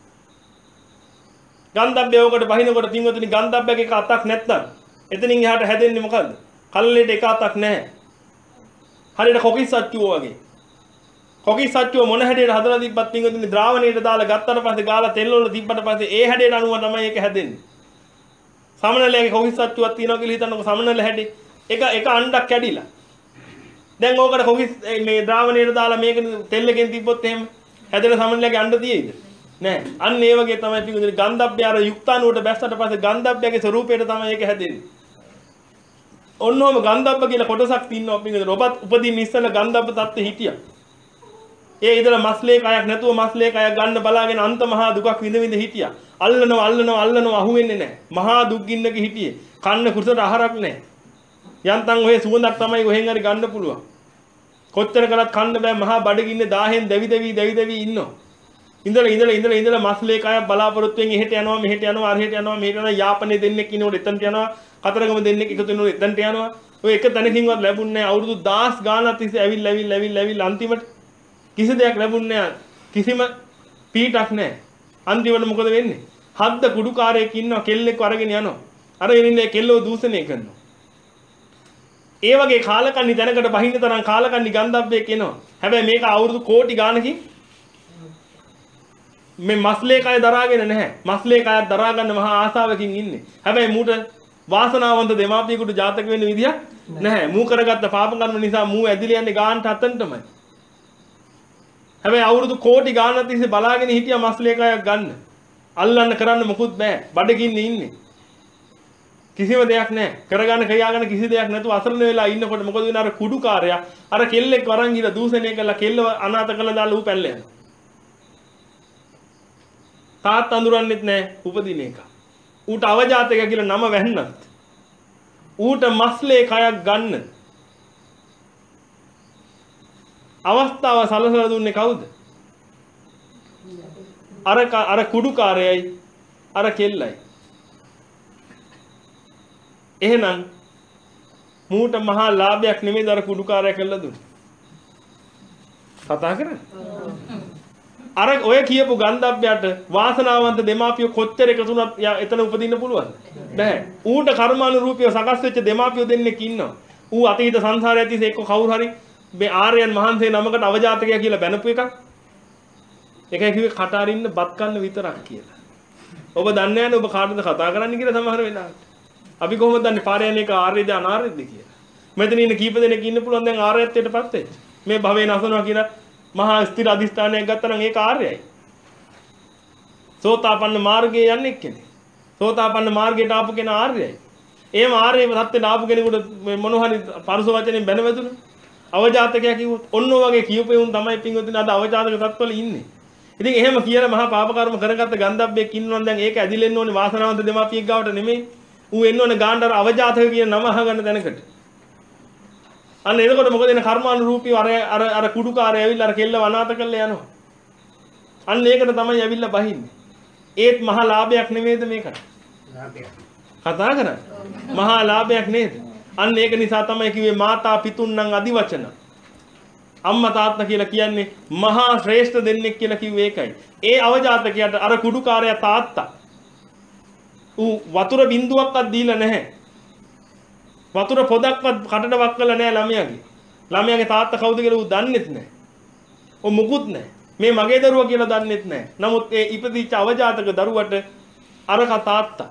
ගන්ධබ්බය ඔකට බහිනකොට පින්වතුනි ගන්ධබ්බයක එක අතක් නැත්තම් එතනින් එහාට හැදෙන්නේ මොකද්ද? කලලයට එක අතක් නැහැ. හරියට කොකිස් අච්චුව වගේ. කොකිස් සච්චුව මොන හැඩයට හදලා තිබ්බත් පින්වතුනි ද්‍රාවණයට දාලා ගත්තට පස්සේ ගාලා තෙල් වල තිබ්බට පස්සේ ඒ හැඩයට අනුව තමයි ඒක හැදෙන්නේ. සමනලයේ කොකිස් සච්චුවක් තියෙනවා කියලා හිතන්නකො සමනල හැඩේ. එක එක අණ්ඩක් කැඩිලා. දැන් ඕකට කොකිස් මේ ද්‍රාවණයට දාලා මේක තෙල්ලකින් තිබ්බොත් එහෙම හැදෙන සමනලයේ අණ්ඩ තියෙයිද? නෑ. අන්න ඒ වගේ තමයි පිටුදුනේ ගන්ධබ්බය අර යුක්තාණුවට බැස්සට පස්සේ ගන්ධබ්බයගේ ස්වරූපයට තමයි ඒක හැදෙන්නේ. ඔන්නෝම ගන්ධබ්බ කියලා කොටසක් තියෙනවා පිටුදුනේ. ඔබත් උපදින්න ඉස්සෙල්ලා ගන්ධබ්බ තත්ත්වෙ හිටියා. ඒ ඉතල මස්ලේ කයක් නැතුව මස්ලේ කයක් ගන්න බලාගෙන අන්ත මහා දුකක් විඳ විඳ හිටියා. අල්ලනවා අල්ලනවා අල්ලනවා අහුවෙන්නේ නැහැ. මහා දුක් ගින්නක හිටියේ. කන්න කුසට ආහාරක් නැහැ. යන්තම් ඔය සුවඳක් තමයි ඔහෙන් හරි ගන්න පුළුවන්. කොච්චර කළත් කන්න බෑ මහා බඩගින්නේ දාහෙන් දැවි දැවි දැවි දැවි ඉන්නවා. ඉඳලා ඉඳලා ඉඳලා ඉඳලා මස්ලේ කයක් බලාපොරොත්තුෙන් එහෙට යනවා මෙහෙට යනවා අරහෙට යනවා මෙහෙට යනවා යාපනයේ දෙන්නෙක් ඉන්නකොට එතනට යනවා කතරගම දෙන්නෙක් එකතු වෙනකොට එතනට යනවා. ඔය එක තැනකින්වත් ලැබුණේ නැහැ. අවුරුදු දහස් ගාණක් තිස්සේ ඇවිල්ලා ඇවිල්ලා ඇවිල්ලා ඇවිල්ලා අන්තිමට කිසි දෙයක් ලැබුණේ නැහැ. කිසිම පීටක් නැහැ. අන්තිමට මොකද වෙන්නේ? හද්ද කුඩුකාරයෙක් ඉන්නවා කෙල්ලෙක් අරගෙන යනවා. අර එනින්නේ කෙල්ලෝ දූෂණය කරනවා. ඒ වගේ කාලකන්ණි දැනකට බහින්න තරම් කාලකන්ණි ගන්ධබ්බයක් එනවා. හැබැයි මේක අවුරුදු කෝටි ගාණකින් මේ මස්ලේ කය දරාගෙන නැහැ. මස්ලේ කයක් දරා ගන්න මහා ආසාවකින් ඉන්නේ. හැබැයි මූට වාසනාවන්ත දෙමාපියෙකුට ජාතක වෙන්න විදියක් නැහැ. මූ කරගත්ත පාප කර්ම නිසා මූ ඇදිලා යන්නේ ගානට අතන්ටමයි. හැබැයි අවුරුදු කෝටි ගාණක් තිස්සේ බලාගෙන හිටියා මස්ලේ කයක් ගන්න. අල්ලන්න කරන්න මොකුත් බෑ. බඩගින්නේ ඉන්නේ. කිසිම දෙයක් නැහැ. කරගන්න ක්‍රියාගෙන කිසි දෙයක් නැතුව අසරණ වෙලා ඉන්නකොට මොකද වෙන්නේ? අර කුඩුකාරයා අර කෙල්ලෙක් වරන් ගිහලා දූෂණය කරලා කෙල්ලව අනාථ කරලා දාලා ඌ පැල්ල යනවා. තාත් අඳුරන්නෙත් නැහැ උපදින එක. ඌට අවජාතක කියලා නම වැන්නත්. ඌට මස්ලේ කයක් ගන්න අවස්ථාව සලසලා දුන්නේ කවුද? අර අර කුඩුකාරයයි අර කෙල්ලයි. එහෙනම් මූට මහා ලාභයක් නෙමෙයි අර කුඩුකාරය කළා දුන්නේ. කතා කරන්නේ. අර ඔය කියපු ගන්ධබ්බයට වාසනාවන්ත දෙමාපියෝ කොච්චර එකතුණත් එතන උපදින්න පුළුවන්ද? බෑ. ඌට කර්මානුරූපීව සකස් වෙච්ච දෙමාපියෝ දෙන්නෙක් ඉන්නවා. ඌ අතීත සංසාරය ඇතිසේ එක්ක කවුරු හරි මේ ආර්යයන් මහන්සේ නමකට අවජාතකයා කියලා බැනපු එකක්. ඒකයි කිව්වේ කට අරින්න බත් කන්න විතරක් කියලා. ඔබ දන්නේ නැහැ ඔබ කාටද කතා කරන්න කියලා සමහර වෙලාවට. අපි කොහොමද දන්නේ පාරේ යන එක ආර්යද අනාර්යද කියලා? මෙතන ඉන්න කීප දෙනෙක් ඉන්න පුළුවන් දැන් ආර්යත්වයටපත් වෙච්ච. මේ භවයේ නැසනවා කියලා මහා ස්ථිර අධිෂ්ඨානයක් ගත්තා නම් ඒක ආර්යයි. සෝතාපන්න මාර්ගයේ යන්නේ කෙනෙක්. සෝතාපන්න මාර්ගයට ආපු කෙනා ආර්යයි. එහෙම ආර්යව සත්‍යට ආපු කෙනෙකුට මොන හරි පරුස වචනෙන් බැනවැදුණා. අවජාතකයා කිව්වොත් ඔන්න වගේ කියූපෙවුන් තමයි පින්වතුනි අද අවජාතක තත්වල ඉන්නේ. ඉතින් එහෙම කියලා මහා පාප කර්ම කරගත්ත ගන්ධබ්බෙක් ඉන්නවනම් දැන් ඒක ඇදිලෙන්න ඕනේ වාසනාවන්ත දෙමාපියෙක් ගාවට නෙමෙයි. ඌ එන්න ඕනේ ගාණ්ඩාර අවජාතක කියන නම අහගන්න තැනකට. අන්න එතකොට මොකද එන කර්මානුරූපීව අර අර අර කුඩුකාරය ඇවිල්ලා අර කෙල්ල වනාත කරලා යනවා. අන්න ඒකට තමයි ඇවිල්ලා බහින්නේ. ඒත් මහා ලාභයක් නෙමෙයිද මේකට? ලාභයක්. කතා කරන්නේ. මහා ලාභයක් නේද? අන්න ඒක නිසා තමයි කිව්වේ මාතා පිතුන්නම් අදිවචන. අම්මා තාත්තා කියලා කියන්නේ මහා ශ්‍රේෂ්ඨ දෙන්නෙක් කියලා කිව්වේ ඒකයි. ඒ අවජාතකයාට අර කුඩුකාරයා තාත්තා ඌ වතුර බින්දුවක්වත් දීලා නැහැ. වතුර පොදක්වත් කටට වක්කලා නැහැ ළමයාගේ. ළමයාගේ තාත්තා කවුද කියලා ඌ දන්නෙත් නැහැ. ඔ මුකුත් නැහැ. මේ මගේ දරුවා කියලා දන්නෙත් නැහැ. නමුත් ඒ ඉපදිච්ච අවජාතක දරුවට අරක තාත්තා.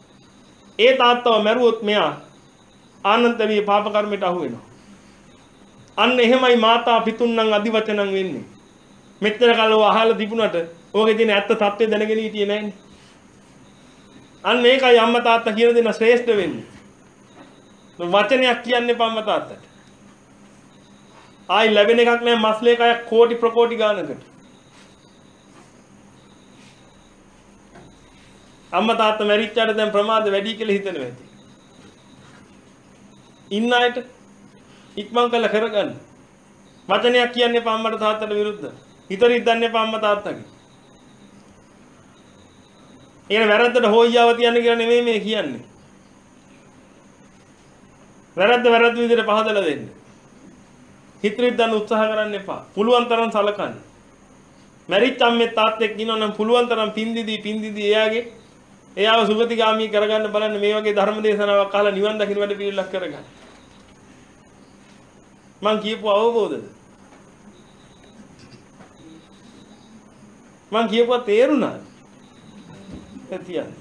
ඒ තාත්තව මැරුවොත් මෙයා ආනන්තරිය පාප කර්මයට අහු වෙනවා. අන්න එහෙමයි මාතා පිතුන්නම් අදිවචනං වෙන්නේ. මෙච්චර කල් ඔය අහලා තිබුණට ඕකේ තියෙන ඇත්ත තත්ත්වය දැනගෙන හිටියේ නැහැනේ. අන්න ඒකයි අම්මා තාත්තා කියන දෙන ශ්‍රේෂ්ඨ වෙන්නේ. වචනයක් කියන්නේ අම්මා තාත්තට. ආයි ලැබෙන එකක් නෑ මස්ලේ කයක් කෝටි ප්‍රකෝටි ගානකට. අම්මා තාත්තා මැරිච්චාට දැන් ප්‍රමාද වැඩි කියලා හිතනවා ඇති. ඉන්න අයට ඉක්මන් කළ කරගන්න. වචනයක් කියන්නේ අම්මට තාත්තට විරුද්ධ. හිතරින් දන්නේ අම්මා තාත්තගේ. ඒන වැරද්දට හොයියාව තියන්න කියලා නෙමෙයි මේ කියන්නේ. වැරද්ද වැරද්ද විදිහට පහදලා දෙන්න. හිතරින් දන්න උත්සාහ කරන්න එපා. පුළුවන් තරම් සලකන්න. මැරිච්ච අම්මේ තාත්තෙක් ඉන්නවනම් පුළුවන් තරම් පින්දිදී පින්දිදී එයාගේ එයාව සුගතිගාමී කරගන්න බලන්න මේ වගේ ධර්ම දේශනාවක් අහලා නිවන් දකින්න වැඩ පිළිලක් කරගන්න. මං කියපු අවබෝධද? මං කියපුවා තේරුණාද? එතියන්.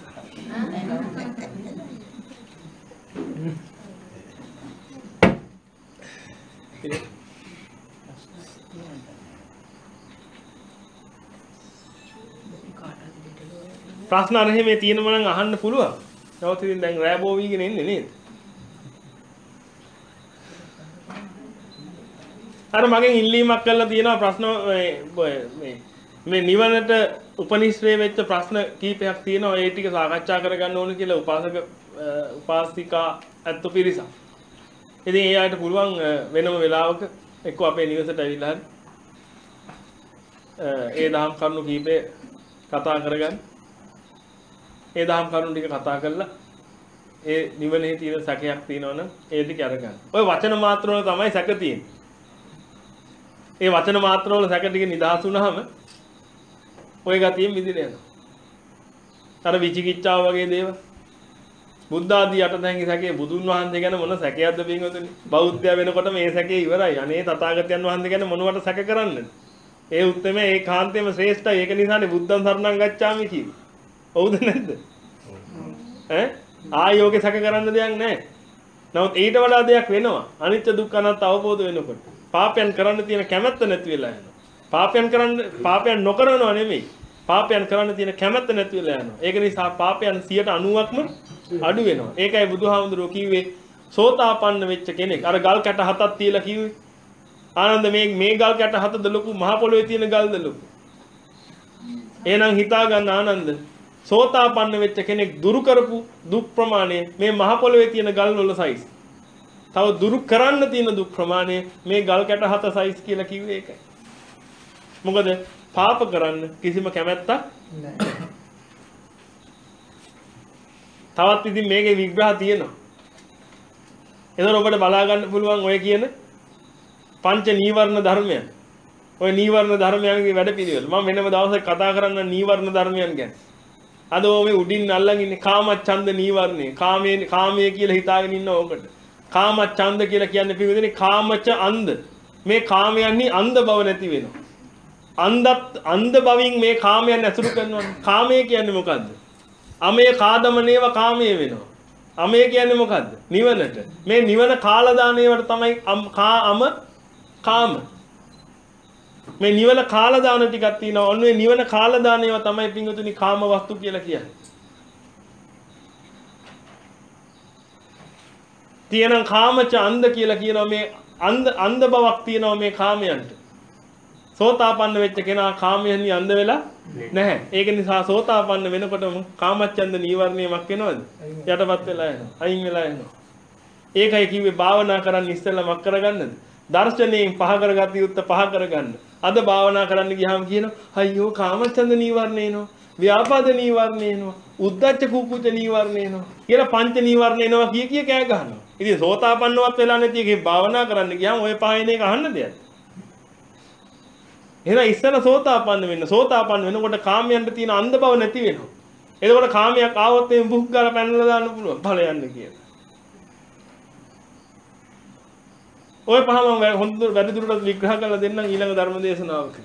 ප්‍රශ්න අර එහෙම තියෙනවා නම් අහන්න පුළුවන්. නමුත් ඉතින් දැන් රෑබෝ වීගෙන ඉන්නේ නේද? අර මගෙන් ඉල්ලීමක් කරලා තියෙනවා ප්‍රශ්න මේ මේ නිවනට උපනිශ්‍රේ වෙච්ච ප්‍රශ්න කීපයක් තියෙනවා. ඒ ටික සාකච්ඡා කරගන්න ඕන කියලා උපාසක උපාසිකා අත්තු පිරිසක්. ඉතින් ඒ ආයත පුළුවන් වෙනම වෙලාවක එක්ක අපේ නිවසට ඇවිල්ලා හරි ඒ දහම් කරුණු කීපේ කතා කරගන්න. ඒ දහම් කරුණු ටික කතා කරලා ඒ නිවනේ තියෙන සැකයක් තියෙනවනම් ඒ ටික අරගන්න. ඔය වචන මාත්‍ර වල තමයි සැක තියෙන්නේ. ඒ වචන මාත්‍ර වල සැක ටික නිදහස් වුණාම ඔය ගතියෙන් මිදිලා යනවා. අර විචිකිච්ඡාව වගේ දේවල්. බුද්ධ ආදී අටදැඟි සැකේ බුදුන් වහන්සේ ගැන මොන සැකයක්ද පින්වතුනි? බෞද්ධය වෙනකොට මේ සැකේ ඉවරයි. අනේ තථාගතයන් වහන්සේ ගැන මොනවට සැක කරන්නද? ඒ උත්තරම ඒ කාන්තේම ශ්‍රේෂ්ඨයි. ඒක නිසානේ බුද්ධං සරණං ගච්ඡාමි කිව්වේ. හවුද නැද්ද? ඈ ආයෝගේ සැක කරන්න දෙයක් නැහැ. නමුත් ඊට වඩා දෙයක් වෙනවා. අනිත්‍ය දුක්ඛ අනාත්ම අවබෝධ වෙනකොට. පාපයන් කරන්න තියෙන කැමැත්ත නැති වෙලා යනවා. පාපයන් කරන්න පාපයන් නොකරනවා නෙමෙයි. පාපයන් කරන්න තියෙන කැමැත්ත නැති වෙලා යනවා. ඒක නිසා පාපයන් සියයට අනූවක්ම අඩු වෙනවා. ඒකයි බුදුහාමුදුරුවෝ කිව්වේ සෝතාපන්න වෙච්ච කෙනෙක්. අර ගල් කැට හතක් තියලා කිව්වේ. ආනන්ද මේ මේ ගල් කැට හතද ලොකු මහ පොළොවේ තියෙන ගල්ද ලොකු? එහෙනම් හිතා ගන්න ආනන්ද සෝතාපන්න වෙච්ච කෙනෙක් දුරු කරපු දුක් ප්‍රමාණය මේ මහ පොළොවේ තියෙන ගල් වල සයිස්. තව දුරු කරන්න තියෙන දුක් ප්‍රමාණය මේ ගල් කැට හත සයිස් කියලා කිව්වේ ඒකයි. මොකද පාප කරන්න කිසිම කැමැත්තක් නැහැ. තවත් ඉතින් මේකේ විග්‍රහ තියෙනවා. එතකොට ඔබට බලා ගන්න පුළුවන් ඔය කියන පංච නීවරණ ධර්මයන්. ඔය නීවරණ ධර්මයන්ගේ වැඩපිළිවෙල. මම වෙනම දවසක් කතා කරන්න නීවරණ ධර්මයන් ගැන. අද මේ උඩින් අල්ලන් ඉන්නේ කාමච්ඡන්ද නීවරණේ. කාමයේ කාමයේ කියලා හිතාගෙන ඉන්න ඕකට. කාමච්ඡන්ද කියලා කියන්නේ පිළිවෙලනේ කාමච අන්ධ. මේ කාමයන්හි අන්ධ බව නැති වෙනවා. අන්ධත් අන්ධ බවින් මේ කාමයන් ඇසුරු කරනවා. කාමය කියන්නේ මොකද්ද? අමේ කාදමනේව කාමයේ වෙනවා. අමේ කියන්නේ මොකද්ද? නිවනට. මේ නිවන කාලදානේවට තමයි කාම කාම. මේ නිවන කාලදාන ටිකක් තියෙනවා. ඔන්න ඔය නිවන කාලදානේව තමයි පිංගුතුනි කාම වස්තු කියලා කියන්නේ. තියෙන කාමච අන්ධ කියලා කියනවා මේ අන්ධ අන්ධ බවක් තියෙනවා මේ කාමයන්ට. සෝතාපන්න වෙච්ච කෙනා කාමයන්හි අන්ධ වෙලා නැහැ. ඒක නිසා සෝතාපන්න වෙනකොටම කාමච්ඡන්ද නීවරණයමක් වෙනවද? යටපත් වෙලා යනවා. අයින් වෙලා යනවා. ඒකයි කිව්වේ භාවනා කරන්න ඉස්සෙල්ලා මක් කරගන්නද? දර්ශනයෙන් පහ කරගatiya යුත්ත පහ කරගන්න. අද භාවනා කරන්න ගියාම කියනවා අයියෝ කාමච්ඡන්ද නීවරණ එනවා. ව්‍යාපාද නීවරණ එනවා. උද්ධච්ච කුක්කුච්ච නීවරණ එනවා. කියලා පංච නීවරණ එනවා කිය කිය කෑ ගහනවා. ඉතින් සෝතාපන්නවත් වෙලා නැති එකේ භාවනා කරන්න ගියාම ওই පහින එක අහන්න දෙයක්. එහෙනම් ඉස්සෙල්ලා සෝතාපන්න වෙන්න. සෝතාපන්න වෙනකොට කාමයන්ට තියෙන අන්ධ බව නැති වෙනවා. එතකොට කාමයක් ආවොත් එම් බුක් ගාලා පැනලා දාන්න පුළුවන්. ඵල යන්න කියලා. ඔය පහම හොඳ වැඩි දුරටත් විග්‍රහ කරලා දෙන්නම් ඊළඟ ධර්ම දේශනාවකදී.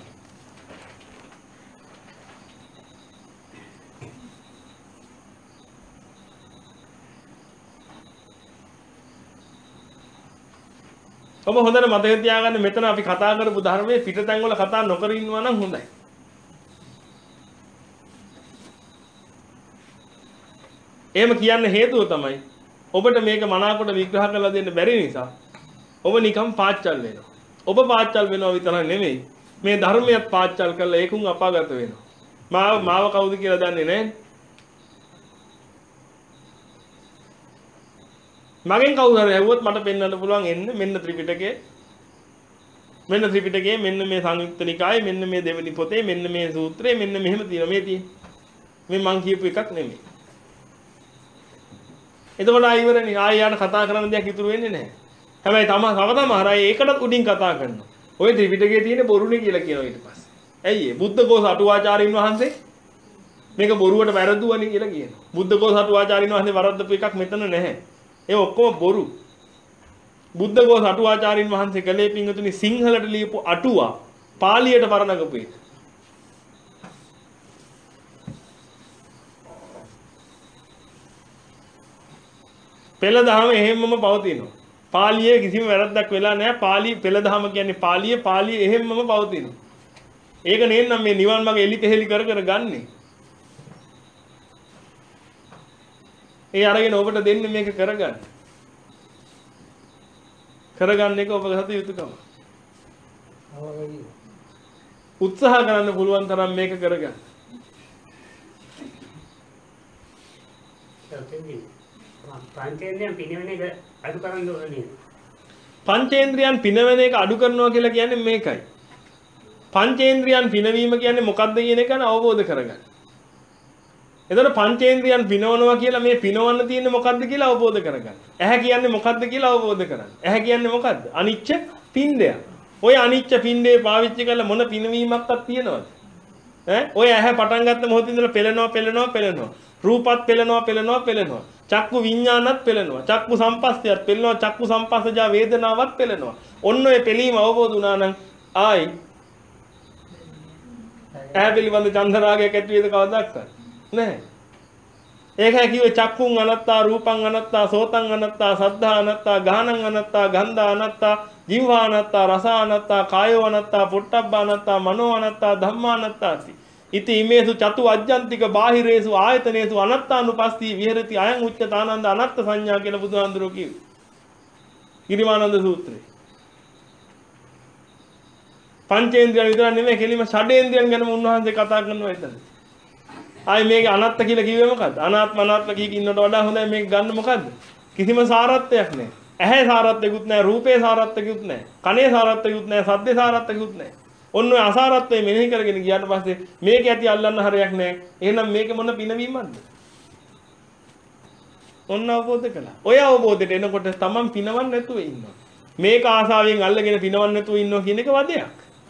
ඔබ හොඳට මතක තියාගන්න මෙතන අපි කතා කරපු ධර්මයේ පිටතැන් වල කතා නොකර ඉන්නවා නම් හොඳයි. එහෙම කියන්න හේතුව තමයි ඔබට මේක මනාකොට විග්‍රහ කරලා දෙන්න බැරි නිසා ඔබ නිකම් පාච්චල් වෙනවා. ඔබ පාච්චල් වෙනවා විතරක් නෙමෙයි මේ ධර්මයක් පාච්චල් කරලා ඒකුන් අපාගත වෙනවා. මාව මාව කවුද කියලා දන්නේ නැහැ. මගෙන් කවුරු හරි ඇහුවොත් මට පෙන්වන්න පුළුවන් එන්න මෙන්න ත්‍රිපිටකයේ මෙන්න ත්‍රිපිටකයේ මෙන්න මේ සංයුක්ත නිකායේ මෙන්න මේ දෙවෙනි පොතේ මෙන්න මේ සූත්‍රයේ මෙන්න මෙහෙම තියෙනවා මේ තියෙන්නේ මේ මං කියපු එකක් නෙමෙයි. එතකොට ආයෙවරනේ ආයෙ යාට කතා කරන්න දෙයක් ඉතුරු වෙන්නේ නැහැ. හැබැයි තම තව තමහර අය ඒකටත් උඩින් කතා කරනවා. ඔය ත්‍රිපිටකයේ තියෙන බොරුනේ කියලා කියනවා ඊට පස්සේ. ඇයි ඒ බුද්ධඝෝෂ අටුවාචාරින් වහන්සේ මේක බොරුවට වැරදුවනේ කියලා කියනවා. බුද්ධඝෝෂ අටුවාචාරින් වහන්සේ වරද්දපු එකක් මෙතන නැහැ. ඒ ඔක්කොම බොරු. බුද්ධඝෝෂ අටුවාචාරින් වහන්සේ කලේ පිංගුතුනි සිංහලට ලියපු අටුවා පාලියට වර්ණගපු එක. පෙළ දහම එහෙම්මම පවතිනවා. පාලියේ කිසිම වැරද්දක් වෙලා නැහැ. පාලි පෙළ දහම කියන්නේ පාලියේ පාලියේ එහෙම්මම පවතිනවා. ඒක නේනම් මේ නිවන් මාර්ග එලි පෙහෙලි කර කර ගන්නෙ. ඒ අරගෙන ඔබට දෙන්නේ මේක කරගන්න. කරගන්න එක ඔබ ගත යුතුකම. උත්සාහ කරන්න පුළුවන් තරම් මේක කරගන්න. පංචේන්ද්‍රයන් පිනවන එක අඩු කරන්න ඕනේ. පංචේන්ද්‍රයන් පිනවන එක අඩු කරනවා කියලා කියන්නේ මේකයි. පංචේන්ද්‍රයන් පිනවීම කියන්නේ මොකක්ද කියන එක අවබෝධ කරගන්න. එතකොට පංචේන්ද්‍රයන් පිනවනවා කියලා මේ පිනවන්න තියෙන්නේ මොකක්ද කියලා අවබෝධ කරගන්න. ඇහැ කියන්නේ මොකක්ද කියලා අවබෝධ කරගන්න. ඇහැ කියන්නේ මොකක්ද? අනිච්ච පින්ඩය. ඔය අනිච්ච පින්ඩේ පාවිච්චි කරලා මොන පිනවීමක්වත් තියනවද? ඈ ඔය ඇහැ පටන් ගත්ත මොහොතේ ඉඳලා පෙළෙනවා පෙළෙනවා පෙළෙනවා. රූපත් පෙළෙනවා පෙළෙනවා පෙළෙනවා. චක්කු විඥානත් පෙළෙනවා. චක්කු සම්පස්සයත් පෙළෙනවා. චක්කු සම්පස්සජා වේදනාවත් පෙළෙනවා. ඔන්න ඔය පෙළීම අවබෝධ වුණා නම් ආයි ඇහැ පිළිබඳ චන්දරාගයක් ඇති වේද කවදාවත් නැහැ. ඒකයි කිව්වේ චක්කුං අනත්තා රූපං අනත්තා සෝතං අනත්තා සද්ධා අනත්තා ගානං අනත්තා ගන්ධා අනත්තා ජීවා අනත්තා රස අනත්තා කායෝ අනත්තා පොට්ටබ්බා අනත්තා මනෝ අනත්තා ධම්මා අනත්තාති. ඉති ඉමේසු චතු අජ්ජන්තික බාහිරේසු ආයතනේසු අනත්තානුපස්සී විහෙරති අයං උච්චතානන්ද අනත්ත සංඥා කියලා බුදුහාඳුරෝ කිව්වේ. ගිරිමානන්ද සූත්‍රයේ. පංචේන්ද්‍රයන් විතර නෙමෙයි කෙලිම ෂඩේන්ද්‍රයන් ගැනම උන්වහන්සේ කතා කරනවා එතන. ආයි මේක අනත්ත කියලා කිව්වේ මොකද්ද? අනාත්ම අනාත්ම කීක ඉන්නට වඩා හොඳයි මේක ගන්න මොකද්ද? කිසිම සාරත්වයක් නැහැ. ඇහැ සාරත්වයකුත් නැහැ, රූපේ සාරත්වයකුත් නැහැ, කනේ සාරත්වයකුත් නැහැ, ශබ්දේ සාරත්වයකුත් නැහැ. ඔන්න ඔය අසාරත්වය මෙනෙහි කරගෙන ගියාට පස්සේ මේක ඇති අල්ලන්න හරයක් නැහැ. එහෙනම් මේක මොන පිනවීමක්ද? ඔන්න අවබෝධ කළා. ඔය අවබෝධයට එනකොට තමන් පිනවන්න නැතුව ඉන්නවා. මේක ආසාවෙන් අල්ලගෙන පිනවන්න නැතුව ඉන්නවා කියන එක වදයක්.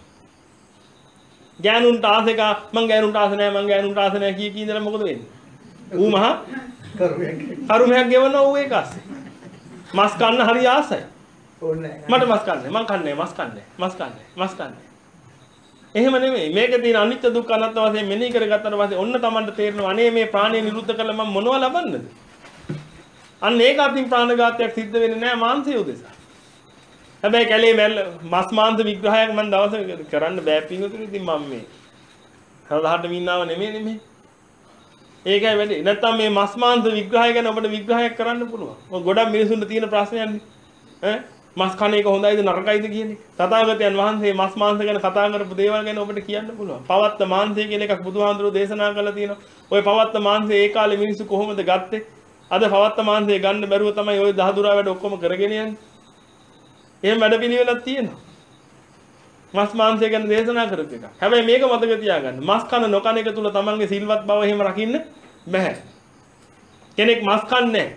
ගෑනුන්ට ආසෙක මං ගෑනුන්ට ආස නැහැ මං ගෑනුන්ට ආස නැහැ කී කී ඉඳලා මොකද වෙන්නේ? ඌ මහා කරුමයක් කරුමයක් ගෙවනවා ඌ ඒක ආසේ. මස් කන්න හරි ආසයි. ඕනේ මට මස් කන්නේ මං කන්නේ මස් කන්නේ මස් කන්නේ මස් කන්නේ. එහෙම නෙමෙයි. මේකේ තියෙන අනිත්‍ය දුක්ඛ අනාත්ම වශයෙන් මෙනෙහි කරගත්තට පස්සේ ඔන්න Tamanට තේරෙනවා අනේ මේ ප්‍රාණය නිරුද්ධ කළා මම මොනව ලබන්නද? අන්න ඒක අතින් ප්‍රාණඝාතයක් සිද්ධ වෙන්නේ නැහැ මාංශය උදෙසා. හැබැයි කැලේ මැල්ල මස් මාංශ විග්‍රහයක් මම දවසක කරන්න බෑ පිටුතුනේ. ඉතින් මම මේ හරහට මින්නාව නෙමෙයි නෙමෙයි. ඒකයි වැඩි. නැත්තම් මේ මස් මාංශ විග්‍රහය ගැන ඔබට විග්‍රහයක් කරන්න පුළුවන්. මොකද ගොඩක් මිනිසුන්ට තියෙන ප්‍රශ්නයන්නේ. ඈ මස් කන එක හොඳයිද නරකයිද කියන එක. තථාගතයන් වහන්සේ මස් මාංශ ගැන කතා කරපු දේවල් ගැන ඔබට කියන්න පුළුවන්. පවත්ත මාංශය කියලා එකක් බුදුහාඳුරෝ දේශනා කළා තියෙනවා. ওই පවත්ත මාංශය ඒ කාලේ මිනිස්සු කොහොමද ගත්තේ? අද පවත්ත මාංශය ගන්න බැරුව තමයි ওই දහදුරා වැඩ ඔක්කොම කරගෙන යන්නේ. එහෙම වැඩ පිළිවෙලක් තියෙනවා. මස් මාංශය ගැන දේශනා කරපු එක. හැබැයි මේක මතක තියාගන්න. මස් කන නොකන එක තුල තමන්ගේ සිල්වත් බව එහෙම රකින්න බෑ. කෙනෙක් මස් කන්නේ නැහැ.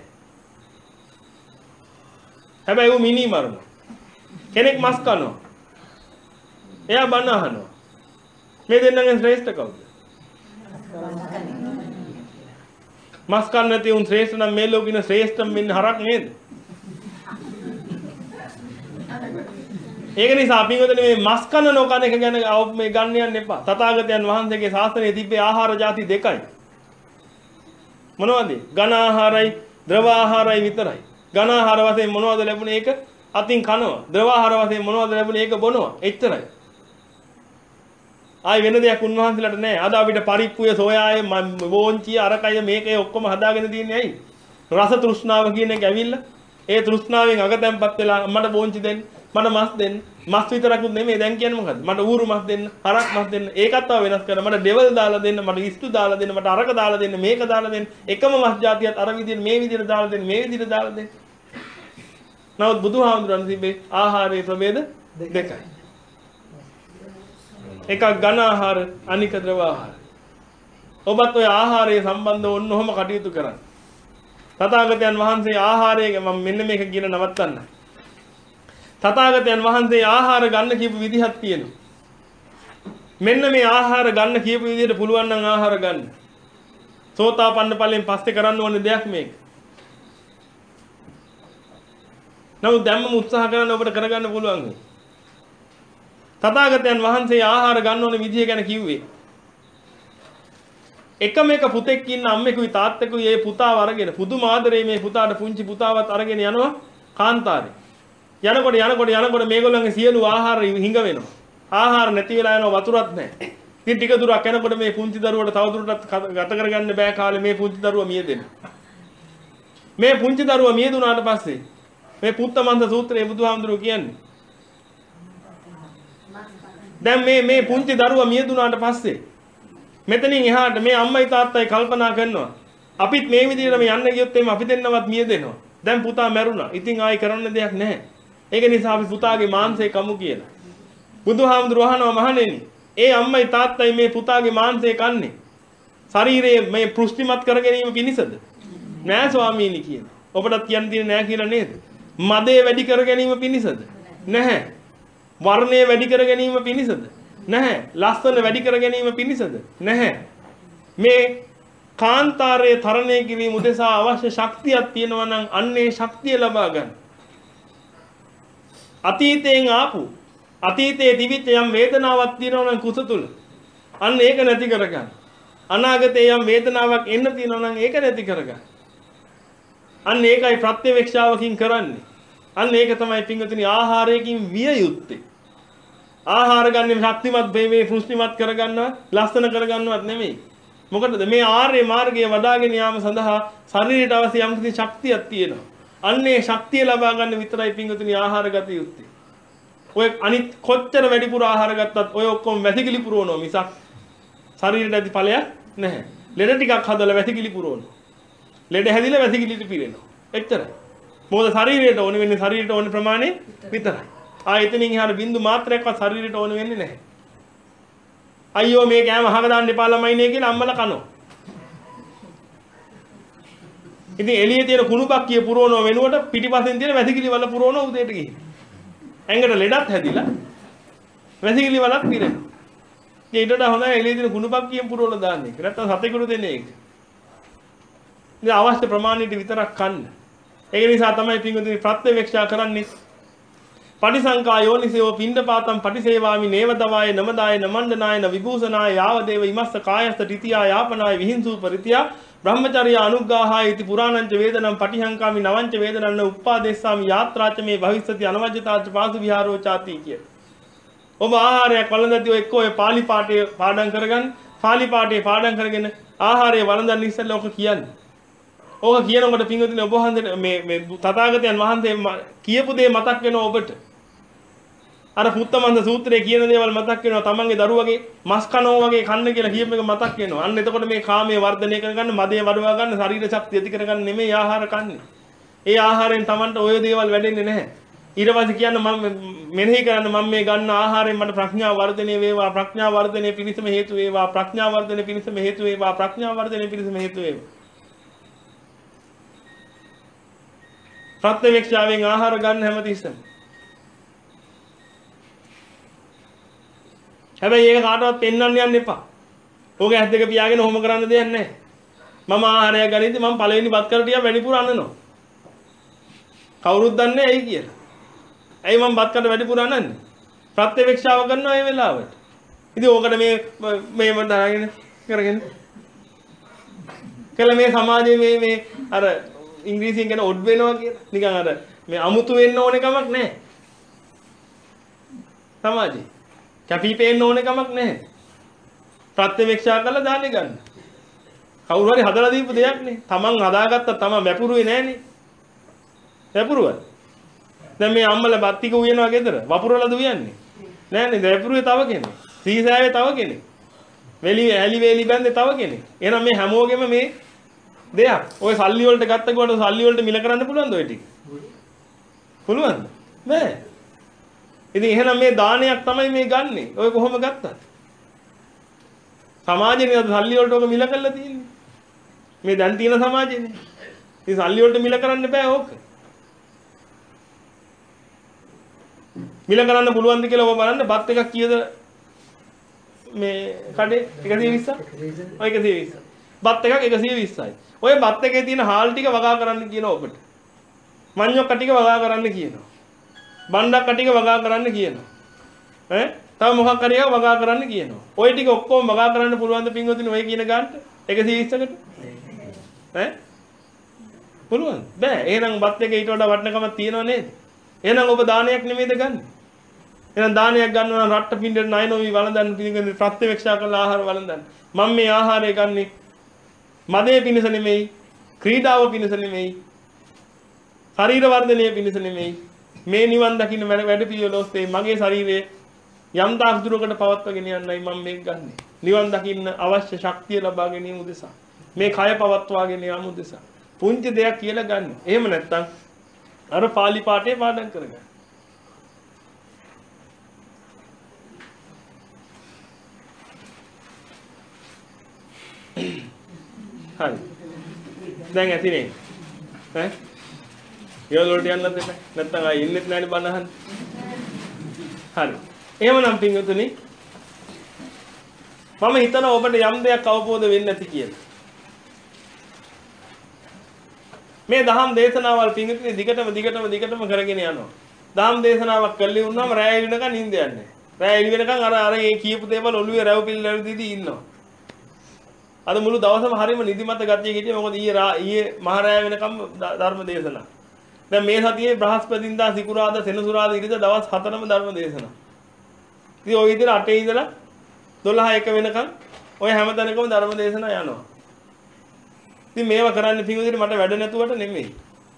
හැබැයි ඌ මිනි මරනවා. කෙනෙක් මස් කනවා. එයා බන අහනවා. මේ දෙන්නගෙන් ශ්‍රේෂ්ඨ කවුද? මස් කන්නේ නැති උන් ශ්‍රේෂ්ඨ නම් මේ ලෝකෙින ශ්‍රේෂ්ඨම වෙන්නේ හරක් නේද? ඒක නිසා අපි හිතන්නේ මේ මස් කන නොකන එක ගැන මේ ගන්න යන්න එපා. තථාගතයන් වහන්සේගේ ශාසනයේ තිබ්බේ ආහාර ಜಾති දෙකයි. මොනවද? ඝන ආහාරයි, ද්‍රව ආහාරයි විතරයි. ඝන ආහාර වශයෙන් මොනවද ලැබුණේ? ඒක අතින් කනවා. ද්‍රව ආහාර වශයෙන් මොනවද ලැබුණේ? ඒක බොනවා. එච්චරයි. ආයි වෙන දෙයක් උන්වහන්සේලාට නැහැ. අද අපිට පරිප්පුය, සෝයාය, බෝංචිය, අරකය මේකේ ඔක්කොම හදාගෙන තියන්නේ ඇයි? රස තෘෂ්ණාව කියන එක ඇවිල්ලා ඒ තෘෂ්ණාවෙන් අගතැම්පත් වෙලා මට බෝංචි දෙන්න, මට මස් දෙන්න. මස් විතරකුත් නෙමෙයි දැන් කියන්නේ මොකද්ද? මට ඌරු මස් දෙන්න, හරක් මස් දෙන්න. ඒකත් තව වෙනස් කරලා මට ඩෙවල් දාලා දෙන්න, මට ඉස්තු දාලා දෙන්න, මට අරක දාලා දෙන්න, මේක දාලා දෙන්න. එකම මස් జాතියත් අර විදිහට මේ විදිහට දාලා දෙන්න, මේ විදිහට දාලා දෙන්න. නමුත් බුදුහාමුදුරන් තිබේ ආහාරයේ ප්‍රභේද දෙකයි. එකක් ඝන ආහාර, අනික ද්‍රව ආහාර. ඔබත් ඔය ආහාරයේ සම්බන්ධව ඔන්න ඔහොම කටයුතු කරන්න. තථාගතයන් වහන්සේ ආහාරයේ මම මෙන්න මේක කියන නවත්තන්න. තථාගතයන් වහන්සේ ආහාර ගන්න කියපු විදිහක් තියෙනවා. මෙන්න මේ ආහාර ගන්න කියපු විදිහට පුළුවන් නම් ආහාර ගන්න. සෝතාපන්න ඵලයෙන් පස්සේ කරන්න ඕනේ දෙයක් මේක. නමුත් දැම්මම උත්සාහ කරන ඔබට කරගන්න පුළුවන්. තථාගතයන් වහන්සේ ආහාර ගන්න ඕනේ විදිහ ගැන කිව්වේ. එකම එක පුතෙක් ඉන්න අම්මෙකුයි තාත්තෙකුයි ඒ පුතාව අරගෙන පුදුම ආදරේ මේ පුතාට පුංචි පුතාවත් අරගෙන යනවා කාන්තාරේ. යනකොට යනකොට යනකොට මේගොල්ලන්ගේ සියලු ආහාර හිඟ වෙනවා. ආහාර නැති වෙලා යනවා වතුරක් නැහැ. ඉතින් ටික දුරක් යනකොට මේ පුංචි දරුවට තවදුරටත් ගත කරගන්න බෑ කාලේ මේ පුංචි දරුවා මියදෙනවා. මේ පුංචි දරුවා මියදුනාට පස්සේ මේ පුත්තමන්ද සූත්‍රයේ බුදුහාමුදුරුවෝ කියන්නේ දැන් මේ මේ පුංචි දරුවා මියදුනාට පස්සේ මෙතනින් එහාට මේ අම්මයි තාත්තයි කල්පනා කරනවා අපිත් මේ විදිහටම යන්න ගියොත් එimhe අපි දෙන්නවත් මියදෙනවා. දැන් පුතා මැරුණා. ඉතින් ආයි කරන්න දෙයක් නැහැ. ඒක නිසා අපි පුතාගේ මාංශය කමු කියලා. බුදුහාමුදුරුවෝ අහනවා මහණෙනි ඒ අම්මයි තාත්තයි මේ පුතාගේ මාංශය කන්නේ ශරීරයේ මේ පෘෂ්ටිමත් කර ගැනීම පිණිසද? නෑ ස්වාමීනි කියනවා. ඔබටත් කියන්න තියෙන්නේ නෑ කියලා නේද? මදේ වැඩි කර ගැනීම පිණිසද? නැහැ. වර්ණය වැඩි කර ගැනීම පිණිසද? නැහැ. ලස්සන වැඩි කර ගැනීම පිණිසද? නැහැ. මේ කාන්තාරයේ තරණය කිරීම උදෙසා අවශ්‍ය ශක්තියක් තියෙනවා නම් අන්නේ ශක්තිය ලබා ගන්න. අතීතයෙන් ආපු අතීතයේ තිබිච්ච යම් වේදනාවක් තියෙනවා නම් කුස තුල අන්න ඒක නැති කරගන්න. අනාගතයේ යම් වේදනාවක් එන්න තියෙනවා නම් ඒක නැති කරගන්න. අන්න ඒකයි ප්‍රත්‍යවේක්ෂාවකින් කරන්නේ. අන්න ඒක තමයි පින්වතුනි ආහාරයකින් විය යුත්තේ. ආහාර ගන්න ශක්තිමත් මේ පෘෂ්ටිමත් කරගන්නවත් ලස්සන කරගන්නවත් නෙමෙයි. මොකටද මේ ආර්ය මාර්ගය වඩාගෙන යාම සඳහා ශරීරයට අවශ්‍ය යම් කිසි ශක්තියක් තියෙනවා. අන්නේ ශක්තිය ලබා ගන්න විතරයි පින්වතුනි ආහාර ගත යුත්තේ. ඔය අනිත් කොච්චර වැඩිපුර ආහාර ගත්තත් ඔය ඔක්කොම වැසිකිලි පුරවනවා මිසක් ශරීරයට ඇති ඵලයක් නැහැ. ලෙඩ ටිකක් හදලා වැසිකිලි පුරවනවා. ලෙඩ හැදිලා වැසිකිලිට පිරෙනවා. එච්චරයි. මොකද ශරීරයට ඕන වෙන්නේ ශරීරයට ඕන ප්‍රමාණය විතරයි. ආ එතනින් එහාට බින්දු මාත්‍රයක්වත් ශරීරයට ඕන වෙන්නේ නැහැ. අයියෝ මේ කෑම අහක දාන්න එපා ළමයිනේ කියලා අම්මලා කනවා. ඉතින් එළියේ තියෙන කුණුපක් කිය පුරවන වෙනුවට පිටිපස්සෙන් තියෙන වැසිකිලි වල පුරවන උදේට ගිහින්. ඇඟට ලෙඩත් හැදිලා වැසිකිලි වලක් පිරෙනවා. ඒ ඊටට හොඳයි එළියේ තියෙන කුණුපක් කියෙන් පුරවලා දාන්නේ. නැත්තම් සතෙකුට දෙන්නේ ඒක. ඉතින් අවශ්‍ය ප්‍රමාණයට විතරක් කන්න. ඒක නිසා තමයි පින්වතුනි ප්‍රත්‍යවේක්ෂා කරන්නේ. පටිසංකා යෝනිසෝ පිණ්ඩපාතම් පටිසේවාමි නේවදවාය නමදාය නමණ්ඩනාය විභූෂනාය යාවදේව ඉමස්ස කායස්ත ත්‍ිතියා යාපනාය විහිංසූ පරිත්‍යා බ්‍රහ්මචර්ය අනුග්ගාහාය इति පුරාණංච වේදනම් පටිහංකාමි නවංච වේදනන්න උප්පාදේස්සාමි යාත්‍රාච මේ භවිස්සති අනවජ්‍යතාච පාසු විහාරෝ චාති කිය. ඔබ ආහාරයක් වළඳද්දී ඔය එක්ක ඔය පාලි පාඨය පාඩම් කරගන්න. පාලි පාඨය පාඩම් කරගෙන ආහාරය වළඳන්න ඉස්සෙල්ලා ඔක කියන්නේ. ඕක කියනකොට පින්වතුනි ඔබ වහන්සේට මේ මේ තථාගතයන් වහන්සේ කියපු දේ මතක් වෙනවා ඔබට. අර පුත්තමන්ද සූත්‍රයේ කියන දේවල් මතක් වෙනවා. තමන්ගේ දරුවගේ මස් කනෝ වගේ කන්න කියලා කියපු එක මතක් වෙනවා. අන්න එතකොට මේ කාමයේ වර්ධනය කරගන්න, මදේ වඩවා ගන්න, ශරීර ශක්තිය ඇති කරගන්න නෙමෙයි ආහාර කන්නේ. ඒ ආහාරයෙන් තමන්ට ඔය දේවල් වැඩෙන්නේ නැහැ. ඊට පස්සේ කියන්න මම මෙනෙහි කරන්න මම මේ ගන්න ආහාරයෙන් මට ප්‍රඥා වර්ධනය වේවා, ප්‍රඥා වර්ධනය පිණිසම හේතු වේවා, ප්‍රඥා වර්ධනය පිණිසම හේතු වේවා, ප්‍රඥා වර්ධනය පිණිසම හේතු වේවා. ප්‍රත්‍යවේක්ෂාවෙන් ආහාර ගන්න හැමතිස්සෙම. හැබැයි ඒක කාටවත් පෙන්වන්න යන්න එපා. ඕක ඇස් දෙක පියාගෙන ඔහොම කරන්න දෙයක් නැහැ. මම ආහාරය ගනිද්දි මම පළවෙනි බත් කර ටික වැඩිපුර අන්නනවා. කවුරුත් දන්නේ ඇයි කියලා. ඇයි මම බත් කට වැඩිපුර අනන්නේ? ප්‍රත්‍යවේක්ෂාව කරනවා මේ වෙලාවට. ඉතින් ඕකට මේ මේව දාගෙන කරගෙන කළ මේ සමාජයේ මේ මේ අර ඉංග්‍රීසියෙන් කියන ඔඩ් වෙනවා කියලා. නිකන් අර මේ අමුතු වෙන්න ඕනේ කමක් නැහැ. සමාජේ කැපී පෙනෙන්න ඕනේ කමක් නැහැ. ප්‍රත්‍යවේක්ෂා කරලා දාන්නේ ගන්න. කවුරු හරි හදලා දීපු දෙයක් නේ. Taman හදාගත්තා තමන් වැපුරුවේ නැහනේ. වැපුරුවද? දැන් මේ අම්මලා බත් ටික උයනවා ගෙදර. වපුරලාද උයන්නේ? නෑනේ. වැපුරුවේ තව කෙනෙක්. සීසෑවේ තව කෙනෙක්. වෙලි ඇලි වේලි බැන්දේ තව කෙනෙක්. එහෙනම් මේ හැමෝගෙම මේ දෙයක්. ඔය සල්ලි වලට ගත්ත කොට සල්ලි වලට මිල කරන්න පුළුවන්ද ඔය ටික? පුළුවන්ද? නෑ. ඉතින් එහෙනම් මේ දානයක් තමයි මේ ගන්නෙ. ඔය කොහොම ගත්තත්? සමාජෙනේ අද සල්ලි වලට ඔක මිල කරලා තියෙන්නේ. මේ දැන් තියෙන සමාජෙනේ. ඉතින් සල්ලි වලට මිල කරන්න බෑ ඕක. මිල කරන්න පුළුවන්ද කියලා ඔබ බලන්න බත් එකක් කීයද මේ කඩේ එකසිය විස්සක්? ඔය එකසිය විස්සක්. බත් එකක් එකසිය විස්සයි. ඔය බත් එකේ තියෙන හාල් ටික වගා කරන්න කියනවා ඔබට. මඤ්ඤොක්ක ටික වගා කරන්න කියනවා. බණ්ඩක්ක ටික වගා කරන්න කියනවා. ඈ තව මොකක් හරි එකක් වගා කරන්න කියනවා. ওই ටික ඔක්කොම වගා කරන්න පුළුවන් ද පින්වතුනි ඔය කියන ගන්නට? එකසිය විස්සකට ඈ පුළුවන් බෑ. එහෙනම් බත් එක ඊට වඩා වටිනකමක් තියෙනව නේද? එහෙනම් ඔබ දානයක් නෙමෙයිද ගන්නෙ? එහෙනම් දානයක් ගන්නවා නම් රට්ට පින්ඩට ණය නොවි වළඳන්න පිළිගන්නේ ප්‍රත්‍යවේක්ෂා කළ ආහාර වළඳන්න. මම මේ ආහාරය ගන්නෙ මදේ පිණිස නෙමෙයි, ක්‍රීඩාව පිණිස නෙමෙයි, ශරීර වර්ධනය පිණිස නෙමෙයි. මේ නිවන් දකින්න වැඩ පිළිවෙල ඔස්සේ මගේ ශරීරයේ යම් තාක් දුරකට පවත්වාගෙන යන්නයි මම මේක ගන්නෙ. නිවන් දකින්න අවශ්‍ය ශක්තිය ලබා ගැනීම උදෙසා. මේ කය පවත්වාගෙන යාම උදෙසා. පුංචි දෙයක් කියලා ගන්න. එහෙම නැත්නම් අර පාලි පාඨය පාඩම් කරගන්න. හරි. දැන් ඇතිනේ. ඈ? ඊළඟ වලට යන්නත් එපා. නැත්නම් ආයෙ ඉන්නෙත් නැහැනේ බණ අහන්න. හරි. එහෙමනම් පින්වතුනි මම හිතනවා ඔබට යම් දෙයක් අවබෝධ වෙන්නේ නැති කියලා. මේ දහම් දේශනාවල් පින්වතුනි දිගටම දිගටම දිගටම කරගෙන යනවා. දහම් දේශනාවක් කළේ වුණාම රැය වෙනකන් නිින්ද යන්නේ නැහැ. රැය එළි වෙනකන් අර අර මේ කියපු දේවල් ඔළුවේ රැව් පිළ රැව් දීදී ඉන්නවා. අද මුළු දවසම හරියම නිදිමත ගතිය හිටියේ මොකද ඊයේ ඊයේ මහ රැය වෙනකම් ධර්ම දේශනා. දැන් මේ සතියේ බ්‍රහස්පතින්දා සිකුරාදා සෙනසුරාදා ඉරිදා දවස් හතරම ධර්ම දේශනා. ඉතින් ওই විදිහට අටේ ඉඳලා දොළහ එක වෙනකම් ඔය හැම තැනකම ධර්ම දේශනා යනවා. ඉතින් මේවා කරන්න පිටුදිට මට වැඩ නැතුවට නෙමෙයි.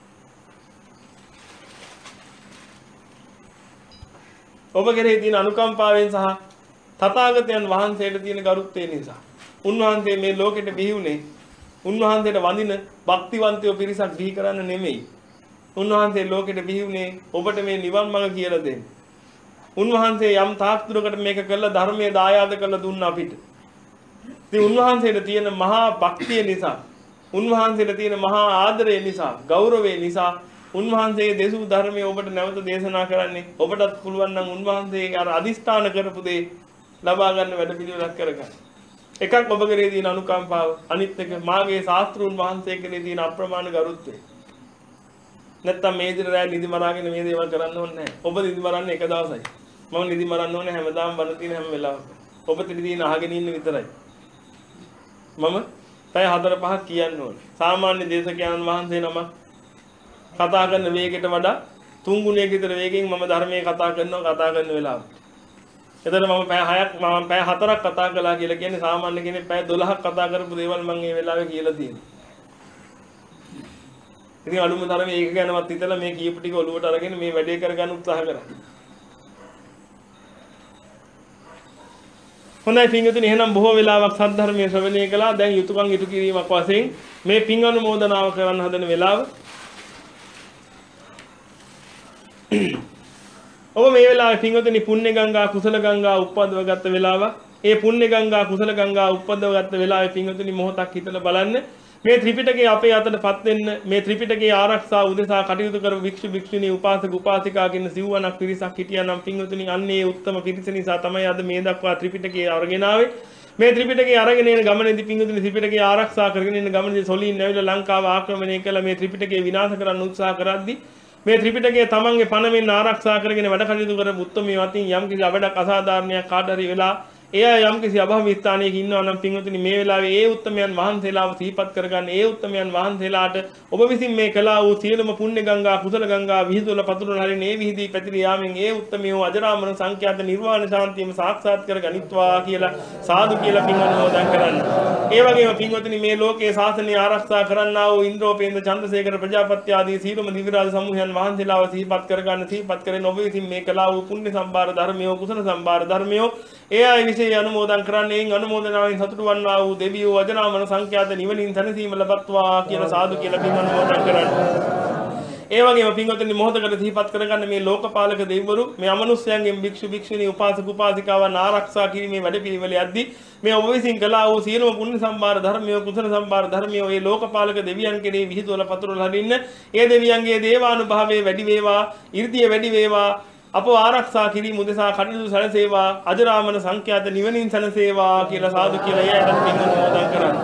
ඔබ කෙරෙහි තියෙන අනුකම්පාවෙන් සහ තථාගතයන් වහන්සේට තියෙන ගරුත්වය නිසා. උන්වහන්සේ මේ ලෝකෙට බිහි වුණේ උන්වහන්සේට වඳින භක්තිවන්තයෝ පිරිසක් බිහි කරන්න නෙමෙයි. උන්වහන්සේ ලෝකෙට බිහි වුණේ ඔබට මේ නිවන් මඟ කියලා දෙන්න. උන්වහන්සේ යම් තාක් දුරකට මේක කළා ධර්මයේ දායාද කරලා දුන්න අපිට. ඉතින් උන්වහන්සේට තියෙන මහා භක්තිය නිසා, උන්වහන්සේට තියෙන මහා ආදරය නිසා, ගෞරවය නිසා උන්වහන්සේ දේශු ධර්මයේ ඔබට නැවත දේශනා කරන්නේ. ඔබටත් පුළුවන් නම් උන්වහන්සේ අර අදිස්ථාන කරපු දේ ලබා ගන්න වැඩ පිළිවෙලක් කරගන්න. එකක් ඔබ කෙරේ තියෙන අනුකම්පාව, අනිත් එක මාගේ ශාස්ත්‍රූන් වහන්සේ කෙරේ තියෙන අප්‍රමාණ ගරුත්වය. නැත්තම් මේ විදිහට රැ නිදි මරාගෙන මේ දේවල් කරන්න ඕනේ නැහැ. ඔබ නිදි මරන්නේ එක දවසයි. මම නිදි මරන්න ඕනේ හැමදාම බණ තියෙන හැම වෙලාවකම. ඔබ ත්‍රිදීන අහගෙන ඉන්න විතරයි. මම පැය හතර පහක් කියන්න ඕනේ. සාමාන්‍ය දේශකයන් වහන්සේ නමක් කතා කරන වේගයට වඩා තුන් ගුණයක විතර වේගෙන් මම ධර්මයේ කතා කරනවා කතා කරන වෙලාවට. එතන මම පැය හයක් මම පැය හතරක් කතා කළා කියලා කියන්නේ සාමාන්‍ය කෙනෙක් පැය දොළහක් කතා කරපු දේවල් මම මේ වෙලාවේ කියලා තියෙනවා. ඉතින් අලුම තරමේ ඒක ගැනවත් හිතලා මේ කියපු ටික ඔලුවට අරගෙන මේ වැඩේ කරගන්න උත්සාහ කරා. හොඳයි පින්වතුනි එහෙනම් බොහෝ වෙලාවක් සද්ධර්මයේ ශ්‍රවණය කළා. දැන් යුතුයකම් ඉටු කිරීමක් වශයෙන් මේ පින් අනුමෝදනාව කරන්න හදන වෙලාව. ඔබ මේ වෙලාවේ පින්වතුනි පුණ්‍ය ගංගා කුසල ගංගා උප්පද්දව ගත්ත වෙලාව. ඒ පුණ්‍ය ගංගා කුසල ගංගා උප්පද්දව ගත්ත වෙලාවේ පින්වතුනි මොහොතක් හිතලා බලන්න. මේ ත්‍රිපිටකය අපේ අතටපත් වෙන්න මේ ත්‍රිපිටකයේ ආරක්ෂා උදෙසා කටයුතු කරපු වික්ෂු වික්ෂුණී උපාසක උපාසිකා කියන සිව්වණක් පිරිසක් හිටියානම් පින්වතුනි අන්නේ උත්තම පිරිස නිසා තමයි අද මේ දක්වා ත්‍රිපිටකයේ අරගෙන ආවේ. මේ ත්‍රිපිටකයේ අරගෙන එන ගමනේදී පින්වතුනි ත්‍රිපිටකයේ ආරක්ෂා කරගෙන එන ගමනේදී සොලින් නැවිලා ලංකාව ආක්‍රමණය කළා මේ ත්‍රිපිටකය විනාශ කරන්න උත්සාහ කරද්දී මේ ත්‍රිපිටකය තමන්ගේ පණවෙන් ආරක්ෂා කරගෙන වැඩ කටයුතු කරපු උත්තමී වතින් යම් කිසි අවඩක් අසාධාරණයක් කාට හරි වෙලා එයා යම් කිසි අභව ස්ථානයක ඉන්නවා නම් පින්වතුනි මේ වෙලාවේ ඒ උත්තමයන් වහන්සේලාව සිහිපත් කරගන්න. ඒ උත්තමයන් වහන්සේලාට ඔබ විසින් මේ කළා වූ සියලුම පුණ්‍ය ගංගා කුසල ගංගා විහිදුවල පතුරන හරින ඒ විහිදී පැතිර යාමෙන් ඒ උත්තමියෝ අජරාමර සංඛ්‍යාත නිර්වාණ ශාන්තියම සාක්ෂාත් කරගනිත්වා කියලා සාදු කියලා පින් අනුමෝදන් කරන්න. ඒ වගේම පින්වතුනි මේ ලෝකයේ ශාසනය ආරක්ෂා කරන්නා වූ ඉන්ද්‍රෝපේන්ද්‍ර චන්ද්‍රසේකර ප්‍රජාපති ආදී සියලුම දිවිරාජ සමූහයන් වහන්සේලාව සිහිපත් කරගන්න. සිහිපත් කරගෙන ඔබ විසින් මේ කළා වූ පුණ්‍ය සම්භාර ධර්මයෝ කුසල සම්භාර ධර්මයෝ ඒ අය විශේෂ අනුමෝදන් කරන්නේ එයින් අනුමෝදනාවෙන් සතුටු වන්නා වූ දෙවියෝ අජරාමර සංඛ්‍යාත නිවනින් සැනසීම ලබත්වා කියලා සාදු කියලා පින් අනුමෝදන් කරන්නේ. ඒ වගේම පින්වතුනි මොහොතකට සිහිපත් කරගන්න මේ ලෝකපාලක දෙවිවරු මේ අමනුෂ්‍යයන්ගෙන් භික්ෂු භික්ෂුණී උපාසක උපාසිකාවන් ආරක්ෂා කිරීමේ වැඩපිළිවෙල යද්දී මේ ඔබ විසින් කළා වූ සියලුම පුණ්‍ය සම්භාර ධර්මයෝ කුසල සම්භාර ධර්මයෝ මේ ලෝකපාලක දෙවියන් කෙරෙහි විහිදුවල පතුරවල හරින්න ඒ දෙවියන්ගේ දේවානුභාවයේ වැඩි වේවා ඍද්ධිය වැඩි වේවා අපෝ ආරක්ෂා කිරීම උදෙසා කටයුතු සැලසේවා අජරාමර සංඛ්‍යාත නිවනින් සැනසේවා කියලා සාදු කියලා එයාට පින් අනුමෝදන් කරන්නේ.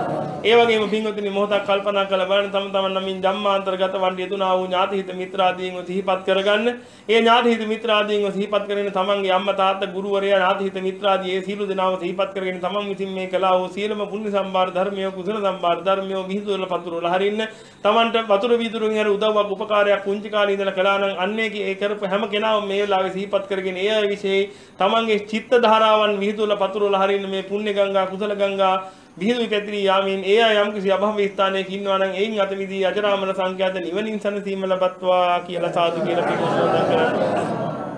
ඒ වගේම පින්වතුනි මොහොතක් කල්පනා කරලා බලන්න තම තමන් නමින් ජම්මාන්තරගත වන්ඩි යතුනා වූ ඥාතිහිත මිත්‍රාදීන්ව සිහිපත් කරගන්න. ඒ ඥාතිහිත මිත්‍රාදීන්ව සිහිපත් කරගෙන තමන්ගේ අම්මා තාත්තා ගුරුවරයා ඥාතිහිත මිත්‍රාදී ඒ සීල දෙනාව සිහිපත් කරගෙන තමන් විසින් මේ කළා වූ සීලම පුණ්‍ය සම්භාර ධර්මයේ කුසල සම්භාර ධර්මයේ විහිදුවල පතුරවල හරින්න තමන්ට වතුර වීදුරුන් හරි උදව්වක් උපකාරයක් කුංචි කාලේ ඉඳලා කළා නම් අන්නේ ඒ කරපු හැම කෙනාම මේ වෙලාවේ සිහිපත් කරගෙන ඒ අය විශේෂ තමන්ගේ චිත්ත ධාරාවන් විහිදුවල පතුරවල හරින්න මේ පුණ්‍ය ගංගා කුසල ගංගා විහිදුයි පැතිරී යාමින් ඒ අය යම් කිසි අභව ස්ථානයක ඉන්නවා නම් එයින් අත මිදී අජරාමර සංඛ්‍යාත නිවනින් සනසීම ලබත්වා කියලා සාදු කියලා පිළිගන්නවා කරන්නේ.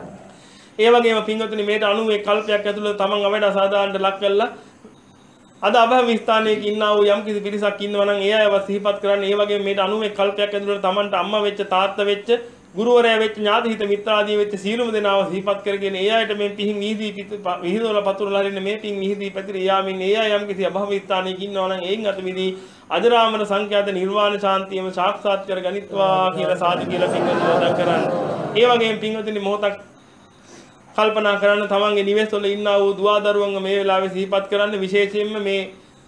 ඒ වගේම පින්වතුනි මේට අනූ කල්පයක් ඇතුළත තමන් අවඩ අසාදානට ලක් කළා අද අභව ස්ථානයක ඉන්නා වූ යම් කිසි පිරිසක් ඉන්නවා නම් ඒ අයව සිහිපත් කරන්න. ඒ වගේම මේට අනූ කල්පයක් ඇතුළත තමන්ට අම්මා වෙච්ච තාත්තා වෙච්ච ගුරුවරයා වෙච්ච ඥාතිහිත මිත්‍රාදී වෙච්ච සීලම දෙනාව සිහිපත් කරගෙන ඒ අයට මේ පිහින් විහිදී විහිදවල පතුරලා හරින්න මේ පිහින් විහිදී පැතිරී යාමින් ඒ අය යම් කිසි අභව ස්ථානයක ඉන්නවා නම් එයින් අත මිදී අජරාමර සංඛ්‍යාත නිර්වාණ ශාන්තියම සාක්ෂාත් කර ගනිත්වා කියලා සාදු කියලා පින්වතුනි කරන්න. ඒ වගේම පින්වතුනි මොහොතක් කල්පනා කරන්න තමන්ගේ නිවෙස්වල ඉන්නා වූ දුවා දරුවන්ව මේ වෙලාවේ සිහිපත් කරන්න. විශේෂයෙන්ම මේ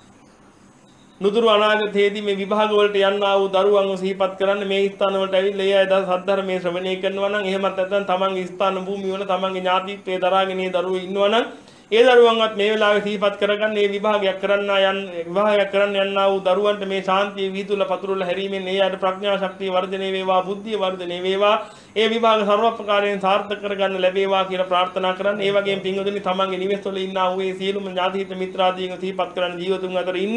නුදුරු අනාගතයේදී මේ විභාග වලට යන්නා වූ දරුවන්ව සිහිපත් කරන්න. මේ ස්ථාන වලට ඇවිල්ලා ඒ අය දස සද්ධර්මයේ ශ්‍රවණය කරනවා නම් එහෙමත් නැත්නම් තමන්ගේ ස්ථාන භූමිය වල තමන්ගේ ඥාතිත්වයේ දරාගෙන ඒ දරුවෝ ඉන්නවා නම් ඒ දරුවන්වත් මේ වෙලාවේ සිහිපත් කරගන්න. මේ විභාගයක් කරන්න යන විභාගයක් කරන්න යන්නා වූ දරුවන්ට මේ ශාන්තිය විහිදුල පතුරුල හැරීමෙන් ඒ අයට ප්‍රඥා ශක්තිය වර්ධනය වේවා, බුද්ධිය වර්ධනය වේවා, ඒ විභාග සර්වප්‍රකාරයෙන් සාර්ථක කරගන්න ලැබේවා කියලා ප්‍රාර්ථනා කරන්න. ඒ වගේම පින්වතුනි තමන්ගේ නිවෙස්වල ඉන්නා වූ ඒ සියලුම ඥාතිහිත මිත්‍රාදීන්ව සිහිපත් කරන්න ජීවතුන් අතර ඉන්න.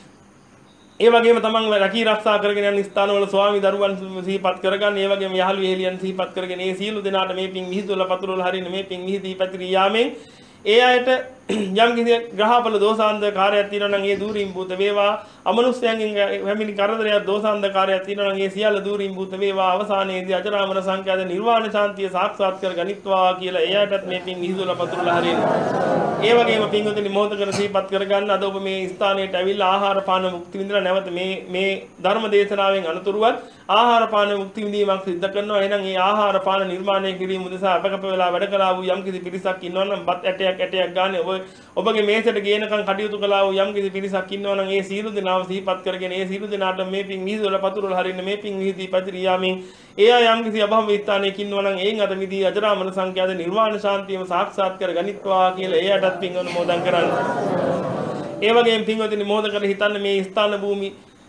ඒ වගේම තමන් රැකී ආරක්ෂා කරගෙන යන ස්ථානවල ස්වාමි දරුවන් සිහිපත් කරගන්න. ඒ වගේම යහළු එහෙලියන් සිහිපත් කරගෙන ඒ සියලු දෙනාට මේ පින් විහිදුල පතුරුල හරින්න මේ පින් විහිදී පැතිරී යාමෙන් ඒ අයට යම් කිසි ග්‍රහපල දෝෂාන්ධකාරයක් තියෙනවා නම් ඒ දූරින් භූත වේවා. අමනුෂ්‍යයන්ගෙන් හැමිනි කරදරයක් දෝෂාන්ධකාරයක් තියෙනවා නම් ඒ සියල්ල දූරින් භූත වේවා. අවසානයේදී අජරාමර සංඛ්‍යාත නිර්වාණ ශාන්තිය සාක්ෂාත් කර ගනිත්වා කියලා ඒ අයටත් මේ පින් විහිදුල පතුරුලා හරින්න. ඒ වගේම පින්වතුනි මොහොතකට සිහිපත් කරගන්න. අද ඔබ මේ ස්ථානයට ඇවිල්ලා ආහාර පාන මුක්ති විඳලා නැවත මේ මේ ධර්ම දේශනාවෙන් අනතුරුවත් ආහාර පාන මුක්ති විඳීමක් සිද්ධ කරනවා. එහෙනම් මේ ආහාර පාන නිර්මාණය කිරීම උදෙසා අපකප වෙලා වැඩ කළා වූ යම් කිසි පිරිසක් ඉන්නවා නම් බත් ඇටයක් ඇටයක් ගන්න ඔබ ඔබගේ මේසට ගේනකන් කටයුතු කළා වූ යම් කිසි පිරිසක් ඉන්නවා නම් ඒ සීල දෙනාව සිහිපත් කරගෙන ඒ සීල දෙනාට මේ පින් විහිදුවල පතුරවල හරින්න මේ පින් විහිදී පැතිරී යාමින් ඒ අය යම් කිසි අභව ස්ථානයක ඉන්නවා නම් එයින් අත මිදී අජරාමර සංඛ්‍යාත නිර්වාණ ශාන්තියම සාක්ෂාත් කර ගනිත්වා කියලා ඒ අයටත් පින් අනුමෝදන් කරන්න. ඒ වගේම පින්වතුනි මොහොතකට හිතන්න මේ ස්ථාන භූමි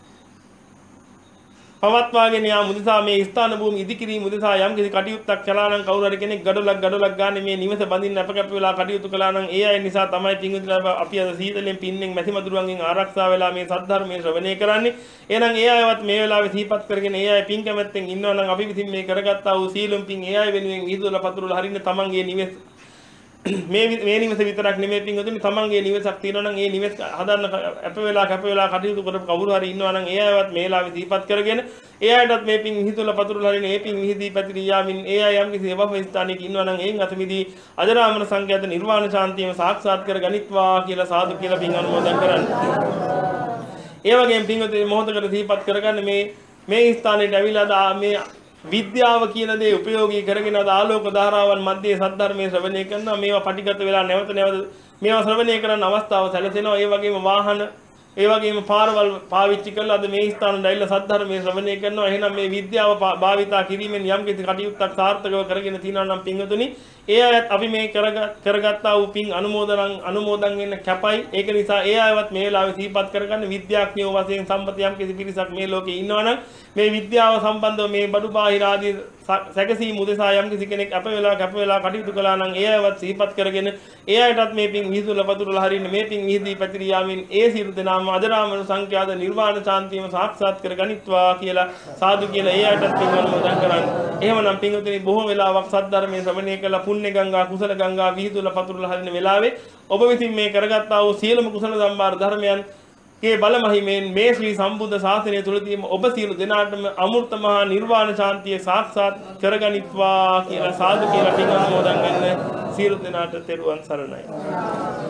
පවත්වාගෙන යාම උදෙසා මේ ස්ථාන භූමි ඉදිකිරීම උදෙසා යම් කිසි කටයුත්තක් කළා නම් කවුරු හරි කෙනෙක් ගඩොලක් ගඩොලක් ගන්න මේ නිවස බඳින්න අපකප්ප වෙලා කටයුතු කළා නම් ඒ අය නිසා තමයි පින්විතලා අපි අද සීතලෙන් පින්නෙන් මැසි මදුරුවන්ගෙන් ආරක්ෂා වෙලා මේ සද්ධර්මයේ ශ්‍රවණය කරන්නේ. එහෙනම් ඒ අයවත් මේ වෙලාවේ සිහිපත් කරගෙන ඒ අය පින් කැමැත්තෙන් ඉන්නවා නම් අපි විසින් මේ කරගත්තා වූ සීලම් පින් ඒ අය වෙනුවෙන් විහිදුවලා පතුරුලා හරින්න තමන්ගේ නිවෙස් මේ මේ නිවස විතරක් නෙමෙයි පින්වතුනි තමන්ගේ නිවසක් තියෙනවා නම් ඒ නිවස හදන්න අප වෙලා කැප වෙලා කටයුතු කරපු කවුරු හරි ඉන්නවා නම් ඒ අයවත් මේ වෙලාවේ සිහිපත් කරගෙන ඒ අයටත් මේ පින් විහිදුවලා පතුරුලා හරින්න ඒ පින් විහිදී පැතිරී යාමින් ඒ අය යම් කිසි එවප ස්ථානයක ඉන්නවා නම් එයින් අත මිදී අජරාමර සංඛ්‍යාත නිර්වාණ ශාන්තියම සාක්ෂාත් කර ගනිත්වා කියලා සාදු කියලා පින් අනුමෝදන් කරන්න. ඒ වගේම පින්වතුනි මොහොතකට සිහිපත් කරගන්න මේ මේ ස්ථානයට ඇවිල්ලා මේ විද්‍යාව කියන දේ උපයෝගී කරගෙන අද ආලෝක ධාරාවන් මැද්දේ සද්ධර්මයේ ශ්‍රවණය කරනවා. මේවා පටිගත වෙලා නැවත නැවත මේවා ශ්‍රවණය කරන්න අවස්ථාව සැලසෙනවා. ඒ වගේම වාහන ඒ වගේම පාරවල් පාවිච්චි කරලා අද මේ ස්ථානවල ඇවිල්ලා සද්ධර්මයේ ශ්‍රවණය කරනවා. එහෙනම් මේ විද්‍යාව භාවිතා කිරීමෙන් යම් කිසි කටයුත්තක් සාර්ථකව කරගෙන තියනවා නම් පින්වතුනි ඒ අයත් අපි මේ කරගත්තා වූ පින් අනුමෝදන් අනුමෝදන් වෙන්න කැපයි. ඒක නිසා ඒ අයවත් මේ වෙලාවේ සිහිපත් කරගන්න. විද්‍යාඥයෝ වශයෙන් සම්පත යම් කිසි පිරිසක් මේ ලෝකේ ඉන්නවා නම් මේ විද්‍යාව සම්බන්ධව මේ බඩු බාහිර ආදී සැකසීම් උදෙසා යම් කිසි කෙනෙක් අප වෙලා කැප වෙලා කටයුතු කළා නම් ඒ අයවත් සිහිපත් කරගෙන ඒ අයටත් මේ පින් විහිදුවලා පතුරවලා හරින්න මේ පින් විහිදී පැතිරී යාමින් ඒ සියලු දෙනාම අජරාමර සංඛ්‍යාත නිර්වාණ ශාන්තියම සාක්ෂාත් කර ගනිත්වා කියලා සාදු කියලා ඒ අයටත් පින් අනුමෝදන් කරන්න. එහෙමනම් පින්වතුනි බොහෝ වෙලාවක් සද්ධර්මයේ ශ්‍රවණය කළා පුණ්‍ය ගංගා කුසල ගංගා විහිදුවලා පතුරවලා හරින්න වෙලාවේ ඔබ විසින් මේ කරගත්තා වූ සියලුම කුසල සම්භාර ධර්මයන් के बल महिमेन मे श्री संबुद्ध शासने तुलसी ඔබ සියලු දෙනාටම අමෘත මහා නිර්වාණ ශාන්තිය සාක්ෂාත් කරගනිත්වා කියලා සාදු කියලා පින් අනුමෝදන් කරන සියලු දෙනාට තෙරුවන් සරණයි.